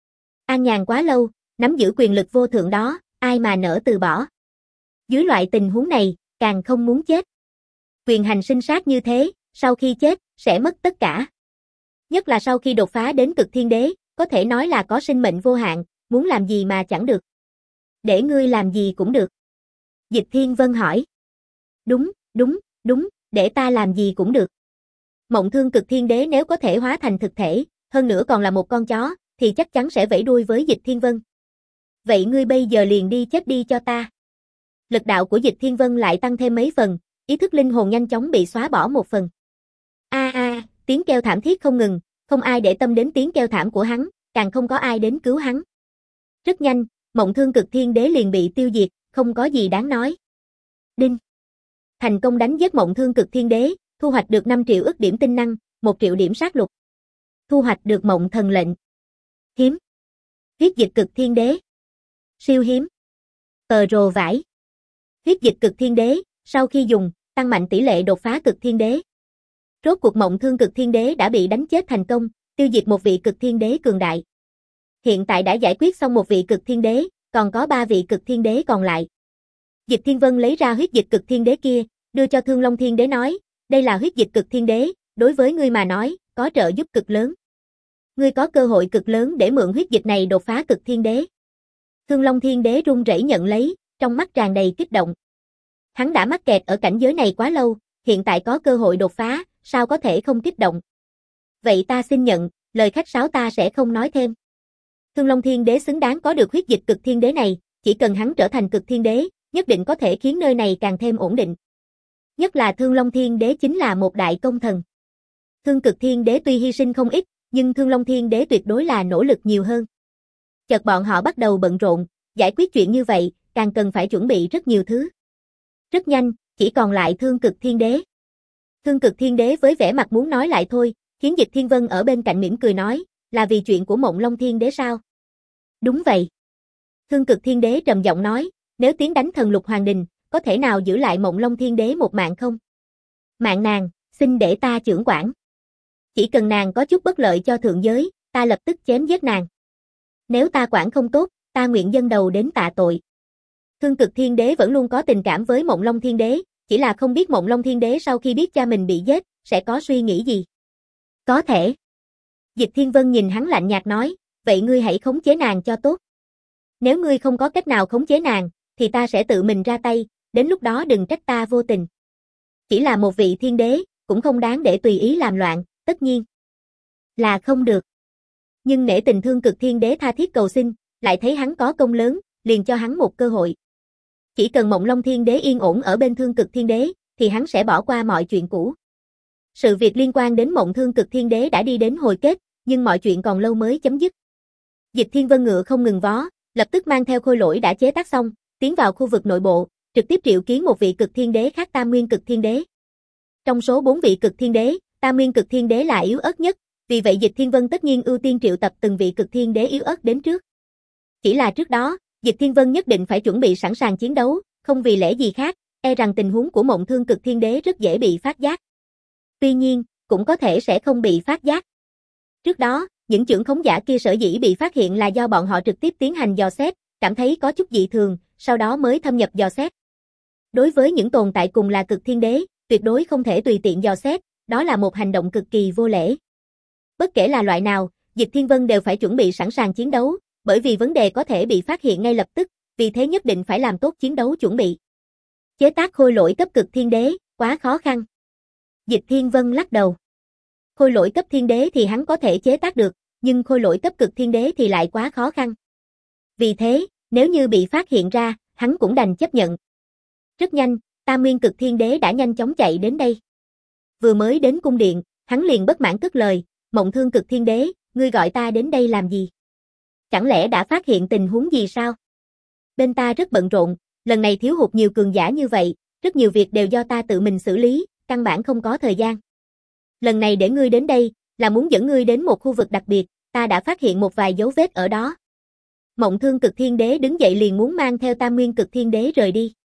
an nhàn quá lâu, nắm giữ quyền lực vô thượng đó, ai mà nỡ từ bỏ. Dưới loại tình huống này, càng không muốn chết. Quyền hành sinh sát như thế, sau khi chết, sẽ mất tất cả. Nhất là sau khi đột phá đến Cực Thiên Đế, có thể nói là có sinh mệnh vô hạn, muốn làm gì mà chẳng được. Để ngươi làm gì cũng được. Dịch Thiên Vân hỏi. Đúng, đúng, đúng, để ta làm gì cũng được. Mộng Thương Cực Thiên Đế nếu có thể hóa thành thực thể, hơn nữa còn là một con chó, thì chắc chắn sẽ vẫy đuôi với Dịch Thiên Vân. Vậy ngươi bây giờ liền đi chết đi cho ta. Lực đạo của Dịch Thiên Vân lại tăng thêm mấy phần, ý thức linh hồn nhanh chóng bị xóa bỏ một phần. A a, tiếng kêu thảm thiết không ngừng, không ai để tâm đến tiếng kêu thảm của hắn, càng không có ai đến cứu hắn. Rất nhanh, Mộng Thương Cực Thiên Đế liền bị tiêu diệt, không có gì đáng nói. Đinh. Thành công đánh giết Mộng Thương Cực Thiên Đế, thu hoạch được năm triệu ức điểm tinh năng, một triệu điểm sát lục. Thu hoạch được Mộng Thần lệnh. Hiếm. Huyết Dịch Cực Thiên Đế. Siêu hiếm. Tờ rồ vải. Huyết Dịch Cực Thiên Đế, sau khi dùng, tăng mạnh tỷ lệ đột phá Cực Thiên Đế. Rốt cuộc Mộng Thương Cực Thiên Đế đã bị đánh chết thành công, tiêu diệt một vị Cực Thiên Đế cường đại. Hiện tại đã giải quyết xong một vị Cực Thiên Đế, còn có ba vị Cực Thiên Đế còn lại. Dịch Thiên Vân lấy ra huyết dịch Cực Thiên Đế kia, đưa cho Thương Long Thiên Đế nói, đây là huyết dịch Cực Thiên Đế, đối với ngươi mà nói, có trợ giúp cực lớn. Ngươi có cơ hội cực lớn để mượn huyết dịch này đột phá Cực Thiên Đế. Thương Long Thiên Đế run rẩy nhận lấy, trong mắt tràn đầy kích động. Hắn đã mắc kẹt ở cảnh giới này quá lâu, hiện tại có cơ hội đột phá, sao có thể không kích động. Vậy ta xin nhận, lời khách sáo ta sẽ không nói thêm. Thương Long Thiên Đế xứng đáng có được huyết dịch Cực Thiên Đế này, chỉ cần hắn trở thành Cực Thiên Đế, nhất định có thể khiến nơi này càng thêm ổn định. Nhất là Thương Long Thiên Đế chính là một đại công thần. Thương Cực Thiên Đế tuy hy sinh không ít, nhưng Thương Long Thiên Đế tuyệt đối là nỗ lực nhiều hơn. Chợt bọn họ bắt đầu bận rộn, giải quyết chuyện như vậy, càng cần phải chuẩn bị rất nhiều thứ. Rất nhanh, chỉ còn lại Thương Cực Thiên Đế. Thương Cực Thiên Đế với vẻ mặt muốn nói lại thôi, khiến Dịch Thiên Vân ở bên cạnh mỉm cười nói, là vì chuyện của Mộng Long Thiên Đế sao? Đúng vậy. Thương Cực Thiên Đế trầm giọng nói, nếu tiến đánh Thần Lục Hoàng Đình, có thể nào giữ lại Mộng Long Thiên Đế một mạng không? Mạng nàng, xin để ta chưởng quản. Chỉ cần nàng có chút bất lợi cho thượng giới, ta lập tức chém giết nàng. Nếu ta quản không tốt, ta nguyện dâng đầu đến tạ tội. Thương Cực Thiên Đế vẫn luôn có tình cảm với Mộng Long Thiên Đế, chỉ là không biết Mộng Long Thiên Đế sau khi biết cha mình bị giết, sẽ có suy nghĩ gì. Có thể. Dịch Thiên Vân nhìn hắn lạnh nhạt nói, vậy ngươi hãy khống chế nàng cho tốt. Nếu ngươi không có cách nào khống chế nàng, thì ta sẽ tự mình ra tay, đến lúc đó đừng trách ta vô tình. Chỉ là một vị thiên đế, cũng không đáng để tùy ý làm loạn, tất nhiên là không được. Nhưng nể tình Thương Cực Thiên Đế tha thiết cầu xin, lại thấy hắn có công lớn, liền cho hắn một cơ hội. Chỉ cần Mộng Long Thiên Đế yên ổn ở bên Thương Cực Thiên Đế, thì hắn sẽ bỏ qua mọi chuyện cũ. Sự việc liên quan đến Mộng Thương Cực Thiên Đế đã đi đến hồi kết, nhưng mọi chuyện còn lâu mới chấm dứt. Dịch Thiên Vân ngựa không ngừng vó, lập tức mang theo khôi lỗi đã chế tác xong, tiến vào khu vực nội bộ, trực tiếp triệu kiến một vị Cực Thiên Đế khác Tam Nguyên Cực Thiên Đế. Trong số bốn vị Cực Thiên Đế, Tam Nguyên Cực Thiên Đế là yếu ớt nhất, vì vậy Dịch Thiên Vân tất nhiên ưu tiên triệu tập từng vị Cực Thiên Đế yếu ớt đến trước. Chỉ là trước đó, Dịch Thiên Vân nhất định phải chuẩn bị sẵn sàng chiến đấu, không vì lẽ gì khác, e rằng tình huống của Mộng Thương Cực Thiên Đế rất dễ bị phát giác. Tuy nhiên, cũng có thể sẽ không bị phát giác. Trước đó, những chưởng khống giả kia sở dĩ bị phát hiện là do bọn họ trực tiếp tiến hành dò xét, cảm thấy có chút dị thường, sau đó mới thâm nhập dò xét. Đối với những tồn tại cùng là Cực Thiên Đế, tuyệt đối không thể tùy tiện dò xét, đó là một hành động cực kỳ vô lễ. Bất kể là loại nào, Dịch Thiên Vân đều phải chuẩn bị sẵn sàng chiến đấu, bởi vì vấn đề có thể bị phát hiện ngay lập tức, vì thế nhất định phải làm tốt chiến đấu chuẩn bị. Chế tác khôi lỗi cấp Cực Thiên Đế, quá khó khăn. Dịch Thiên Vân lắc đầu. Khôi lỗi cấp Thiên Đế thì hắn có thể chế tác được, nhưng khôi lỗi cấp Cực Thiên Đế thì lại quá khó khăn. Vì thế, Nếu như bị phát hiện ra, hắn cũng đành chấp nhận. Rất nhanh, Tam Nguyên Cực Thiên Đế đã nhanh chóng chạy đến đây. Vừa mới đến cung điện, hắn liền bất mãn cất lời, Mộng Thương Cực Thiên Đế, ngươi gọi ta đến đây làm gì? Chẳng lẽ đã phát hiện tình huống gì sao? Bên ta rất bận rộn, lần này thiếu hụt nhiều cường giả như vậy, rất nhiều việc đều do ta tự mình xử lý, căn bản không có thời gian. Lần này để ngươi đến đây, là muốn dẫn ngươi đến một khu vực đặc biệt, ta đã phát hiện một vài dấu vết ở đó. Mộng Thương Cực Thiên Đế đứng dậy liền muốn mang theo Tam Nguyên Cực Thiên Đế rời đi.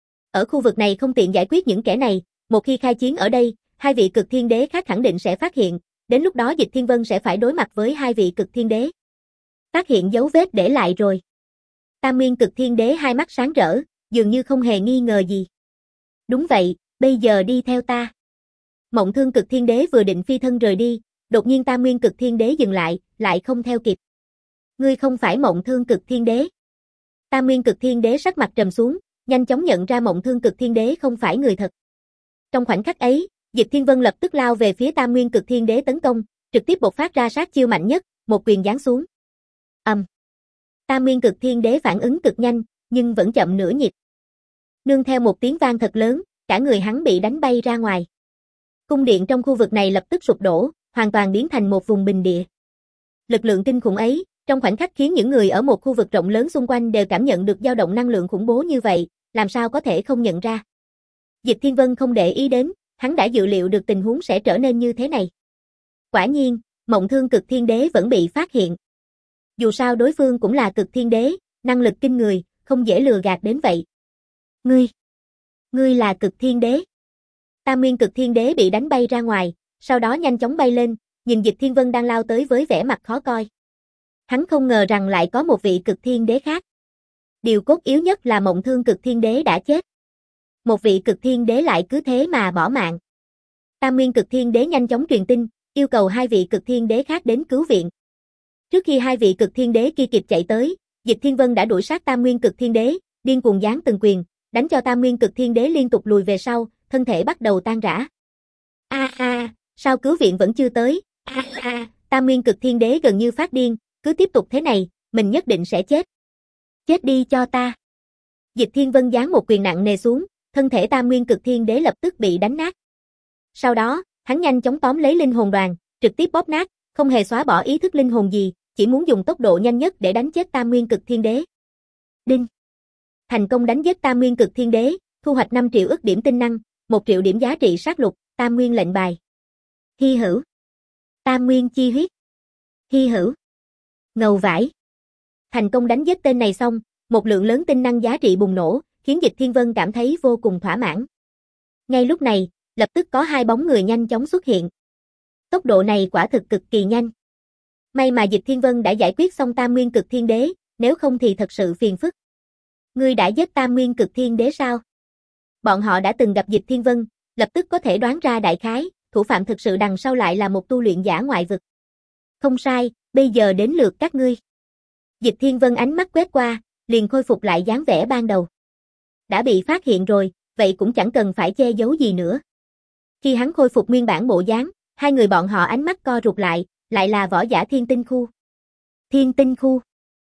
Ở khu vực này không tiện giải quyết những kẻ này, một khi khai chiến ở đây, hai vị Cực Thiên Đế khác khẳng định sẽ phát hiện, đến lúc đó Dịch Thiên Vân sẽ phải đối mặt với hai vị Cực Thiên Đế. Phát hiện dấu vết để lại rồi. Tam Nguyên Cực Thiên Đế hai mắt sáng rỡ, dường như không hề nghi ngờ gì. Đúng vậy, bây giờ đi theo ta. Mộng Thương Cực Thiên Đế vừa định phi thân rời đi, đột nhiên Tam Nguyên Cực Thiên Đế dừng lại, lại không theo kịp. Ngươi không phải Mộng Thương Cực Thiên Đế. Tam Nguyên Cực Thiên Đế sắc mặt trầm xuống, nhanh chóng nhận ra Mộng Thương Cực Thiên Đế không phải người thật. Trong khoảnh khắc ấy, Dịch Thiên Vân lập tức lao về phía Tam Nguyên Cực Thiên Đế tấn công, trực tiếp bộc phát ra sát chiêu mạnh nhất, một quyền giáng xuống. Ầm. Um. Tam Nguyên Cực Thiên Đế phản ứng cực nhanh, nhưng vẫn chậm nửa nhịp. Nương theo một tiếng vang thật lớn, cả người hắn bị đánh bay ra ngoài. Cung điện trong khu vực này lập tức sụp đổ, hoàn toàn biến thành một vùng bình địa. Lực lượng kinh khủng ấy, trong khoảnh khắc khiến những người ở một khu vực rộng lớn xung quanh đều cảm nhận được dao động năng lượng khủng bố như vậy, làm sao có thể không nhận ra. Dịch Thiên Vân không để ý đến, hắn đã dự liệu được tình huống sẽ trở nên như thế này. Quả nhiên, Mộng Thương Cực Thiên Đế vẫn bị phát hiện. Dù sao đối phương cũng là Cực Thiên Đế, năng lực kinh người, không dễ lừa gạt đến vậy. Ngươi, ngươi là Cực Thiên Đế. Tam Nguyên Cực Thiên Đế bị đánh bay ra ngoài, sau đó nhanh chóng bay lên, nhìn Dịch Thiên Vân đang lao tới với vẻ mặt khó coi. Hắn không ngờ rằng lại có một vị Cực Thiên Đế khác. Điều cốt yếu nhất là Mộng Thương Cực Thiên Đế đã chết. Một vị Cực Thiên Đế lại cứ thế mà bỏ mạng. Tam Nguyên Cực Thiên Đế nhanh chóng truyền tin, yêu cầu hai vị Cực Thiên Đế khác đến cứu viện. Trước khi hai vị Cực Thiên Đế kia kịp chạy tới, Dịch Thiên Vân đã đuổi sát Tam Nguyên Cực Thiên Đế, điên cuồng giáng từng quyền, đánh cho Tam Nguyên Cực Thiên Đế liên tục lùi về sau, thân thể bắt đầu tan rã. A a, sao cứu viện vẫn chưa tới? A a, Tam Nguyên Cực Thiên Đế gần như phát điên, cứ tiếp tục thế này, mình nhất định sẽ chết. Chết đi cho ta. Dịch Thiên Vân giáng một quyền nặng nề xuống, thân thể Tam Nguyên Cực Thiên Đế lập tức bị đánh nát. Sau đó, hắn nhanh chóng tóm lấy linh hồn đoàn, trực tiếp bóp nát, không hề xóa bỏ ý thức linh hồn gì, chỉ muốn dùng tốc độ nhanh nhất để đánh chết Tam Nguyên Cực Thiên Đế. Đinh. Thành công đánh giết Tam Nguyên Cực Thiên Đế, thu hoạch năm triệu ức điểm tinh năng, một triệu điểm giá trị sát lục, Tam Nguyên lệnh bài. Hy hữu. Tam Nguyên chi huyết. Hy hữu. Ngầu vải. Thành công đánh giết tên này xong, một lượng lớn tinh năng giá trị bùng nổ, khiến Dịch Thiên Vân cảm thấy vô cùng thỏa mãn. Ngay lúc này, lập tức có hai bóng người nhanh chóng xuất hiện. Tốc độ này quả thực cực kỳ nhanh. May mà Dịch Thiên Vân đã giải quyết xong Tam Nguyên Cực Thiên Đế, nếu không thì thật sự phiền phức. Ngươi đã giết Tam Nguyên Cực Thiên Đế sao? Bọn họ đã từng gặp Dịch Thiên Vân, lập tức có thể đoán ra đại khái, thủ phạm thực sự đằng sau lại là một tu luyện giả ngoại vực. Không sai, bây giờ đến lượt các ngươi. Dịch Thiên Vân ánh mắt quét qua, liền khôi phục lại dáng vẻ ban đầu. Đã bị phát hiện rồi, vậy cũng chẳng cần phải che giấu gì nữa. Khi hắn khôi phục nguyên bản bộ dáng, hai người bọn họ ánh mắt co rụt lại, lại là võ giả Thiên Tinh Khu. Thiên Tinh Khu?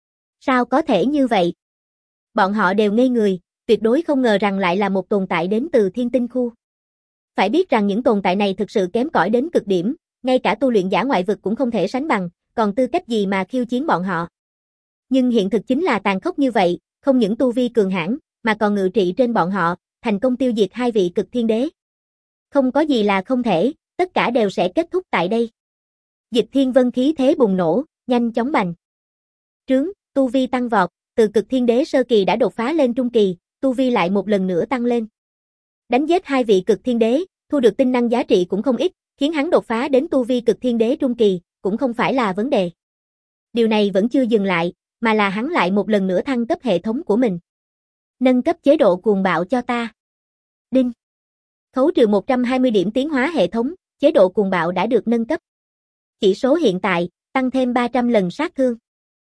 Sao có thể như vậy? Bọn họ đều ngây người, tuyệt đối không ngờ rằng lại là một tồn tại đến từ Thiên Tinh Khu. Phải biết rằng những tồn tại này thực sự kém cỏi đến cực điểm, ngay cả tu luyện giả ngoại vực cũng không thể sánh bằng, còn tư cách gì mà khiêu chiến bọn họ. Nhưng hiện thực chính là tàn khốc như vậy, không những tu vi cường hãn, mà còn ngự trị trên bọn họ, thành công tiêu diệt hai vị Cực Thiên Đế. Không có gì là không thể, tất cả đều sẽ kết thúc tại đây. Dịch Thiên Vân khí thế bùng nổ, nhanh chóng bành trướng, tu vi tăng vọt, từ Cực Thiên Đế sơ kỳ đã đột phá lên trung kỳ, tu vi lại một lần nữa tăng lên. Đánh giết hai vị Cực Thiên Đế, thu được tinh năng giá trị cũng không ít, khiến hắn đột phá đến tu vi Cực Thiên Đế trung kỳ, cũng không phải là vấn đề. Điều này vẫn chưa dừng lại, mà là hắn lại một lần nữa thăng cấp hệ thống của mình. Nâng cấp chế độ cuồng bạo cho ta. Đinh. Khấu trừ một trăm hai mươi điểm tiến hóa hệ thống, chế độ cuồng bạo đã được nâng cấp. Chỉ số hiện tại, tăng thêm ba trăm lần sát thương.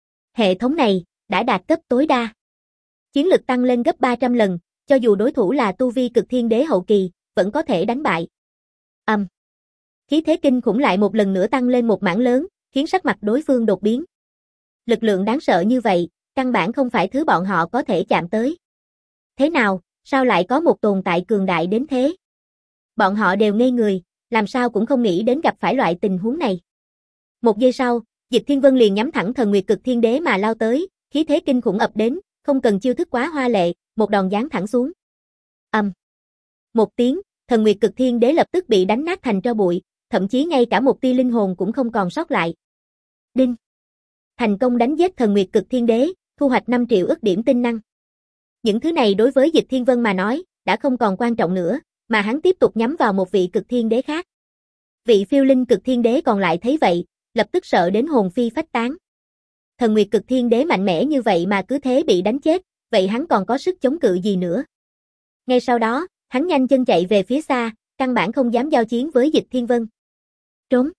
Hệ thống này, đã đạt cấp tối đa. Chiến lực tăng lên gấp ba trăm lần, cho dù đối thủ là tu vi Cực Thiên Đế hậu kỳ, vẫn có thể đánh bại. Ầm. Um. Khí thế kinh khủng lại một lần nữa tăng lên một mảng lớn, khiến sắc mặt đối phương đột biến. Lực lượng đáng sợ như vậy, căn bản không phải thứ bọn họ có thể chạm tới. Thế nào, sao lại có một tồn tại cường đại đến thế? Bọn họ đều ngây người, làm sao cũng không nghĩ đến gặp phải loại tình huống này. Một giây sau, Dịch Thiên Vân liền nhắm thẳng Thần Nguyệt Cực Thiên Đế mà lao tới, khí thế kinh khủng ập đến, không cần chiêu thức quá hoa lệ, một đòn giáng thẳng xuống. Ầm. Um. Một tiếng, Thần Nguyệt Cực Thiên Đế lập tức bị đánh nát thành tro bụi, thậm chí ngay cả một tia linh hồn cũng không còn sót lại. Đinh. Thành công đánh giết Thần Nguyệt Cực Thiên Đế, thu hoạch năm triệu ức điểm tinh năng. Những thứ này đối với Dịch Thiên Vân mà nói, đã không còn quan trọng nữa, mà hắn tiếp tục nhắm vào một vị Cực Thiên Đế khác. Vị Phiêu Linh Cực Thiên Đế còn lại thấy vậy, lập tức sợ đến hồn phi phách tán. Thần Nguyệt Cực Thiên Đế mạnh mẽ như vậy mà cứ thế bị đánh chết, vậy hắn còn có sức chống cự gì nữa? Ngay sau đó, hắn nhanh chân chạy về phía xa, căn bản không dám giao chiến với Dịch Thiên Vân. Trốn?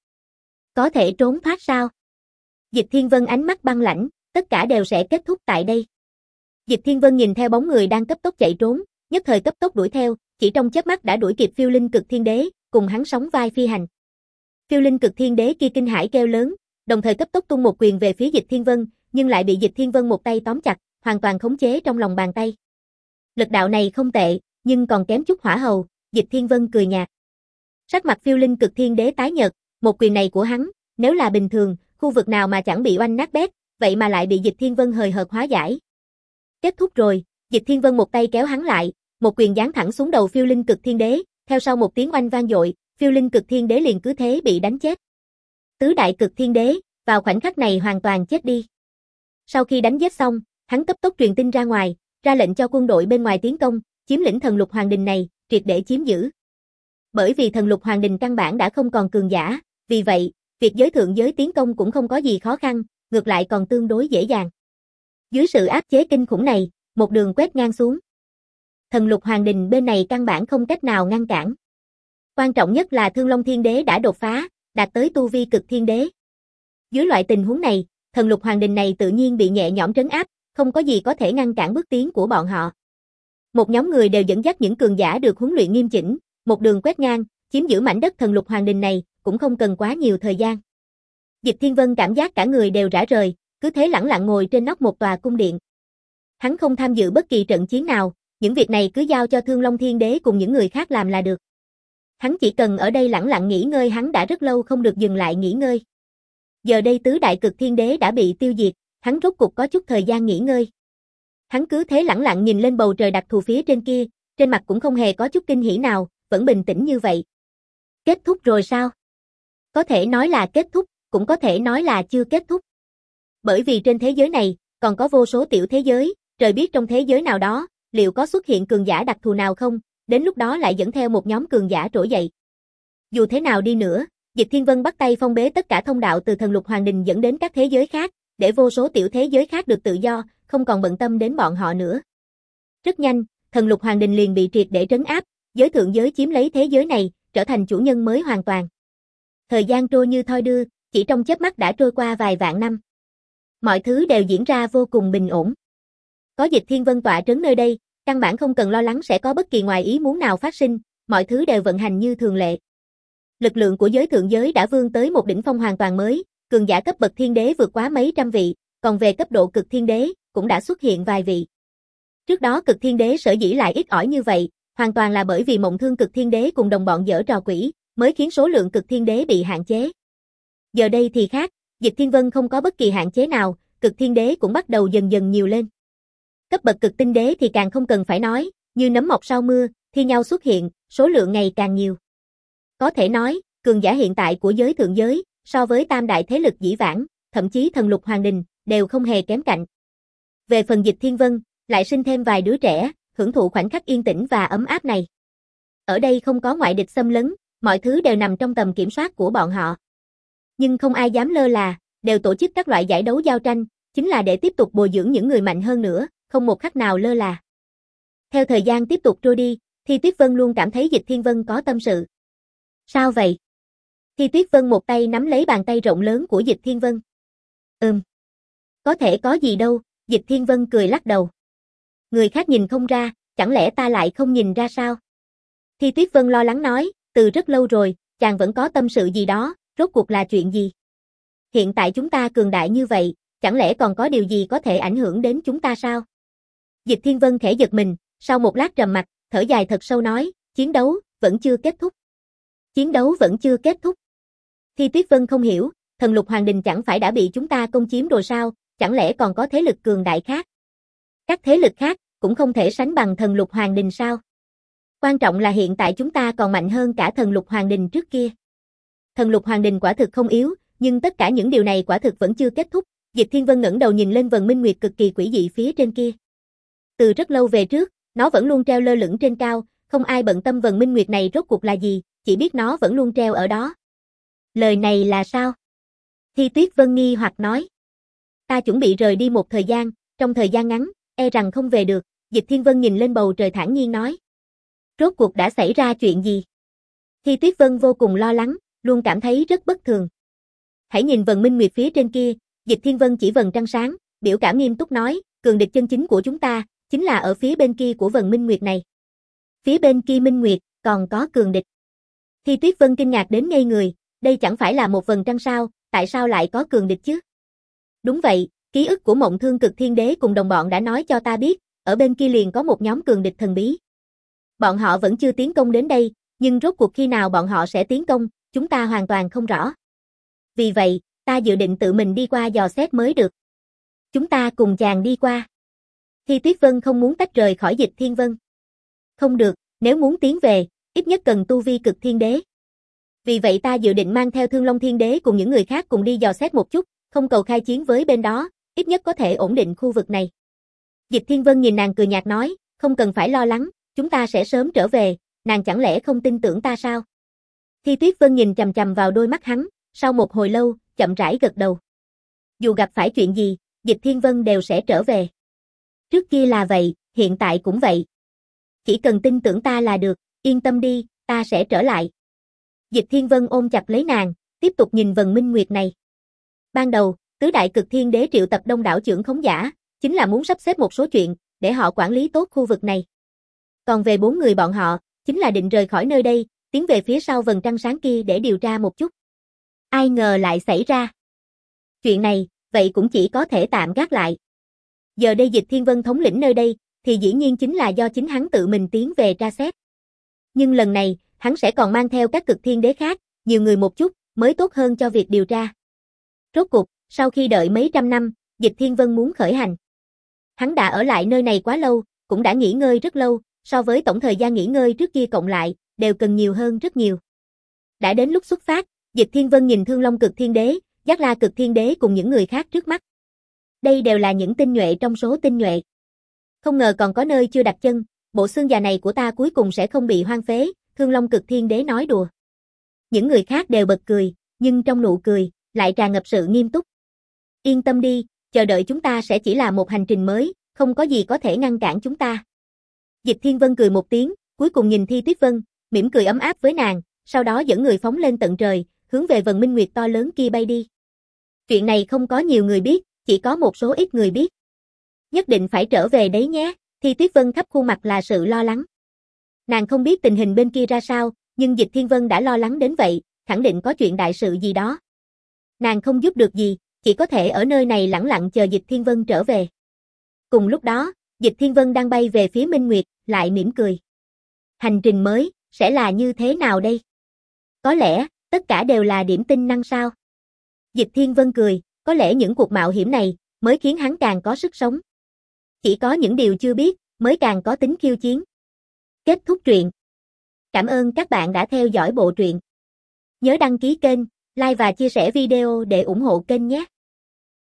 Có thể trốn thoát sao? Dịch Thiên Vân ánh mắt băng lãnh, tất cả đều sẽ kết thúc tại đây. Dịch Thiên Vân nhìn theo bóng người đang cấp tốc chạy trốn, nhất thời cấp tốc đuổi theo, chỉ trong chớp mắt đã đuổi kịp Phiêu Linh Cực Thiên Đế, cùng hắn sóng vai phi hành. Phiêu Linh Cực Thiên Đế kia kinh hãi kêu lớn, đồng thời cấp tốc tung một quyền về phía Dịch Thiên Vân, nhưng lại bị Dịch Thiên Vân một tay tóm chặt, hoàn toàn khống chế trong lòng bàn tay. Lực đạo này không tệ, nhưng còn kém chút hỏa hầu, Dịch Thiên Vân cười nhạt. Sắc mặt Phiêu Linh Cực Thiên Đế tái nhợt, một quyền này của hắn, nếu là bình thường, khu vực nào mà chẳng bị oanh nát bét, vậy mà lại bị Dịch Thiên Vân hời hợt hóa giải. Kết thúc rồi, Dịch Thiên Vân một tay kéo hắn lại, một quyền giáng thẳng xuống đầu Phiêu Linh Cực Thiên Đế, theo sau một tiếng oanh vang dội, Phiêu Linh Cực Thiên Đế liền cứ thế bị đánh chết. Tứ đại Cực Thiên Đế, vào khoảnh khắc này hoàn toàn chết đi. Sau khi đánh giết xong, hắn cấp tốc truyền tin ra ngoài, ra lệnh cho quân đội bên ngoài tiến công, chiếm lĩnh Thần Lục Hoàng Đình này, triệt để chiếm giữ. Bởi vì Thần Lục Hoàng Đình căn bản đã không còn cường giả, vì vậy, việc giới thượng giới tiến công cũng không có gì khó khăn, ngược lại còn tương đối dễ dàng. Dưới sự áp chế kinh khủng này, một đường quét ngang xuống. Thần Lục Hoàng Đình bên này căn bản không cách nào ngăn cản. Quan trọng nhất là Thương Long Thiên Đế đã đột phá, đạt tới tu vi Cực Thiên Đế. Dưới loại tình huống này, Thần Lục Hoàng Đình này tự nhiên bị nhẹ nhõm trấn áp, không có gì có thể ngăn cản bước tiến của bọn họ. Một nhóm người đều dẫn dắt những cường giả được huấn luyện nghiêm chỉnh, một đường quét ngang, chiếm giữ mảnh đất Thần Lục Hoàng Đình này, cũng không cần quá nhiều thời gian. Dịch Thiên Vân cảm giác cả người đều rã rời, cứ thế lẳng lặng ngồi trên nóc một tòa cung điện. Hắn không tham dự bất kỳ trận chiến nào, những việc này cứ giao cho Thương Long Thiên Đế cùng những người khác làm là được. Hắn chỉ cần ở đây lẳng lặng nghỉ ngơi, hắn đã rất lâu không được dừng lại nghỉ ngơi. Giờ đây tứ đại Cực Thiên Đế đã bị tiêu diệt, hắn rốt cục có chút thời gian nghỉ ngơi. Hắn cứ thế lẳng lặng nhìn lên bầu trời đặc thù phía trên kia, trên mặt cũng không hề có chút kinh hỉ nào, vẫn bình tĩnh như vậy. Kết thúc rồi sao? Có thể nói là kết thúc, cũng có thể nói là chưa kết thúc. Bởi vì trên thế giới này, còn có vô số tiểu thế giới, trời biết trong thế giới nào đó, liệu có xuất hiện cường giả đặc thù nào không, đến lúc đó lại dẫn theo một nhóm cường giả trỗi dậy. Dù thế nào đi nữa, Dịch Thiên Vân bắt tay phong bế tất cả thông đạo từ Thần Lục Hoàng Đình dẫn đến các thế giới khác, để vô số tiểu thế giới khác được tự do, không còn bận tâm đến bọn họ nữa. Rất nhanh, Thần Lục Hoàng Đình liền bị triệt để trấn áp, giới thượng giới chiếm lấy thế giới này, trở thành chủ nhân mới hoàn toàn. Thời gian trôi như thoi đưa, chỉ trong chớp mắt đã trôi qua vài vạn năm. Mọi thứ đều diễn ra vô cùng bình ổn. Có Dịch Thiên Vân tọa trấn nơi đây, căn bản không cần lo lắng sẽ có bất kỳ ngoài ý muốn nào phát sinh, mọi thứ đều vận hành như thường lệ. Lực lượng của giới thượng giới đã vươn tới một đỉnh phong hoàn toàn mới, cường giả cấp bậc thiên đế vượt quá mấy trăm vị, còn về cấp độ cực thiên đế, cũng đã xuất hiện vài vị. Trước đó cực thiên đế sở dĩ lại ít ỏi như vậy, hoàn toàn là bởi vì Mộng Thương cực thiên đế cùng đồng bọn dở trò quỷ, mới khiến số lượng cực thiên đế bị hạn chế. Giờ đây thì khác, Dịch Thiên Vân không có bất kỳ hạn chế nào, cực thiên đế cũng bắt đầu dần dần nhiều lên. Cấp bậc cực tinh đế thì càng không cần phải nói, như nấm mọc sau mưa, thi nhau xuất hiện, số lượng ngày càng nhiều. Có thể nói, cường giả hiện tại của giới thượng giới, so với tam đại thế lực dĩ vãng, thậm chí Thần Lục Hoàng Đình, đều không hề kém cạnh. Về phần Dịch Thiên Vân, lại sinh thêm vài đứa trẻ, hưởng thụ khoảnh khắc yên tĩnh và ấm áp này. Ở đây không có ngoại địch xâm lấn, mọi thứ đều nằm trong tầm kiểm soát của bọn họ. Nhưng không ai dám lơ là, đều tổ chức các loại giải đấu giao tranh, chính là để tiếp tục bồi dưỡng những người mạnh hơn nữa, không một khắc nào lơ là. Theo thời gian tiếp tục trôi đi, Thi Tuyết Vân luôn cảm thấy Dịch Thiên Vân có tâm sự. Sao vậy? Thi Tuyết Vân một tay nắm lấy bàn tay rộng lớn của Dịch Thiên Vân. Ừm. Có thể có gì đâu, Dịch Thiên Vân cười lắc đầu. Người khác nhìn không ra, chẳng lẽ ta lại không nhìn ra sao? Thi Tuyết Vân lo lắng nói, từ rất lâu rồi, chàng vẫn có tâm sự gì đó, rốt cuộc là chuyện gì? Hiện tại chúng ta cường đại như vậy, Chẳng lẽ còn có điều gì có thể ảnh hưởng đến chúng ta sao? Dịch Thiên Vân khẽ giật mình, sau một lát trầm mặc, thở dài thật sâu nói, chiến đấu, vẫn chưa kết thúc. Chiến đấu vẫn chưa kết thúc. Thi Tuyết Vân không hiểu, thần lục hoàng đình chẳng phải đã bị chúng ta công chiếm rồi sao, chẳng lẽ còn có thế lực cường đại khác? Các thế lực khác, cũng không thể sánh bằng thần lục hoàng đình sao? Quan trọng là hiện tại chúng ta còn mạnh hơn cả thần lục hoàng đình trước kia. Thần lục hoàng đình quả thực không yếu, nhưng tất cả những điều này quả thực vẫn chưa kết thúc. Dịch Thiên Vân ngẩng đầu nhìn lên vầng minh nguyệt cực kỳ quỷ dị phía trên kia. Từ rất lâu về trước, nó vẫn luôn treo lơ lửng trên cao, không ai bận tâm vầng minh nguyệt này rốt cuộc là gì, chỉ biết nó vẫn luôn treo ở đó. Lời này là sao? Thi Tuyết Vân nghi hoặc nói. Ta chuẩn bị rời đi một thời gian, trong thời gian ngắn, e rằng không về được. Dịch Thiên Vân nhìn lên bầu trời thản nhiên nói. Rốt cuộc đã xảy ra chuyện gì? Thi Tuyết Vân vô cùng lo lắng, luôn cảm thấy rất bất thường. Hãy nhìn vầng minh nguyệt phía trên kia. Dịch Thiên Vân chỉ vầng trăng sáng, biểu cảm nghiêm túc nói, cường địch chân chính của chúng ta, chính là ở phía bên kia của vầng minh nguyệt này. Phía bên kia minh nguyệt, còn có cường địch. Thi Tuyết Vân kinh ngạc đến ngây người, đây chẳng phải là một vầng trăng sao, tại sao lại có cường địch chứ? Đúng vậy, ký ức của Mộng Thương Cực Thiên Đế cùng đồng bọn đã nói cho ta biết, ở bên kia liền có một nhóm cường địch thần bí. Bọn họ vẫn chưa tiến công đến đây, nhưng rốt cuộc khi nào bọn họ sẽ tiến công, chúng ta hoàn toàn không rõ. Vì vậy, ta dự định tự mình đi qua dò xét mới được. Chúng ta cùng chàng đi qua. Thi Tuyết Vân không muốn tách rời khỏi Dịch Thiên Vân. Không được, nếu muốn tiến về, ít nhất cần tu vi Cực Thiên Đế. Vì vậy ta dự định mang theo Thương Long Thiên Đế cùng những người khác cùng đi dò xét một chút, không cầu khai chiến với bên đó, ít nhất có thể ổn định khu vực này. Dịch Thiên Vân nhìn nàng cười nhạt nói, không cần phải lo lắng, chúng ta sẽ sớm trở về, nàng chẳng lẽ không tin tưởng ta sao? Thi Tuyết Vân nhìn chằm chằm vào đôi mắt hắn, sau một hồi lâu, chậm rãi gật đầu. Dù gặp phải chuyện gì, Dịch Thiên Vân đều sẽ trở về. Trước kia là vậy, hiện tại cũng vậy. Chỉ cần tin tưởng ta là được, yên tâm đi, ta sẽ trở lại. Dịch Thiên Vân ôm chặt lấy nàng, tiếp tục nhìn vầng minh nguyệt này. Ban đầu, tứ đại Cực Thiên Đế triệu tập đông đảo trưởng khống giả, chính là muốn sắp xếp một số chuyện, để họ quản lý tốt khu vực này. Còn về bốn người bọn họ, chính là định rời khỏi nơi đây, tiến về phía sau vầng trăng sáng kia để điều tra một chút. Ai ngờ lại xảy ra. Chuyện này, vậy cũng chỉ có thể tạm gác lại. Giờ đây Dịch Thiên Vân thống lĩnh nơi đây, thì dĩ nhiên chính là do chính hắn tự mình tiến về tra xét. Nhưng lần này, hắn sẽ còn mang theo các Cực Thiên Đế khác, nhiều người một chút, mới tốt hơn cho việc điều tra. Rốt cuộc, sau khi đợi mấy trăm năm, Dịch Thiên Vân muốn khởi hành. Hắn đã ở lại nơi này quá lâu, cũng đã nghỉ ngơi rất lâu, so với tổng thời gian nghỉ ngơi trước kia cộng lại, đều cần nhiều hơn rất nhiều. Đã đến lúc xuất phát, Dịch Thiên Vân nhìn Thương Long Cực Thiên Đế, Giác La Cực Thiên Đế cùng những người khác trước mắt. Đây đều là những tinh nhuệ trong số tinh nhuệ. Không ngờ còn có nơi chưa đặt chân, bộ xương già này của ta cuối cùng sẽ không bị hoang phế, Thương Long Cực Thiên Đế nói đùa. Những người khác đều bật cười, nhưng trong nụ cười, lại tràn ngập sự nghiêm túc. Yên tâm đi, chờ đợi chúng ta sẽ chỉ là một hành trình mới, không có gì có thể ngăn cản chúng ta. Dịch Thiên Vân cười một tiếng, cuối cùng nhìn Thi Tuyết Vân, mỉm cười ấm áp với nàng, sau đó dẫn người phóng lên tận trời, hướng về vầng minh nguyệt to lớn kia bay đi. Chuyện này không có nhiều người biết, chỉ có một số ít người biết. Nhất định phải trở về đấy nhé, Thi Tuyết Vân khắp khuôn mặt là sự lo lắng. Nàng không biết tình hình bên kia ra sao, nhưng Dịch Thiên Vân đã lo lắng đến vậy, khẳng định có chuyện đại sự gì đó. Nàng không giúp được gì, chỉ có thể ở nơi này lẳng lặng chờ Dịch Thiên Vân trở về. Cùng lúc đó, Dịch Thiên Vân đang bay về phía Minh Nguyệt, lại mỉm cười. Hành trình mới, sẽ là như thế nào đây? Có lẽ, tất cả đều là điểm tinh năng sao? Dịch Thiên Vân cười, có lẽ những cuộc mạo hiểm này, mới khiến hắn càng có sức sống. Chỉ có những điều chưa biết, mới càng có tính khiêu chiến. Kết thúc truyện. Cảm ơn các bạn đã theo dõi bộ truyện. Nhớ đăng ký kênh, like và chia sẻ video để ủng hộ kênh nhé.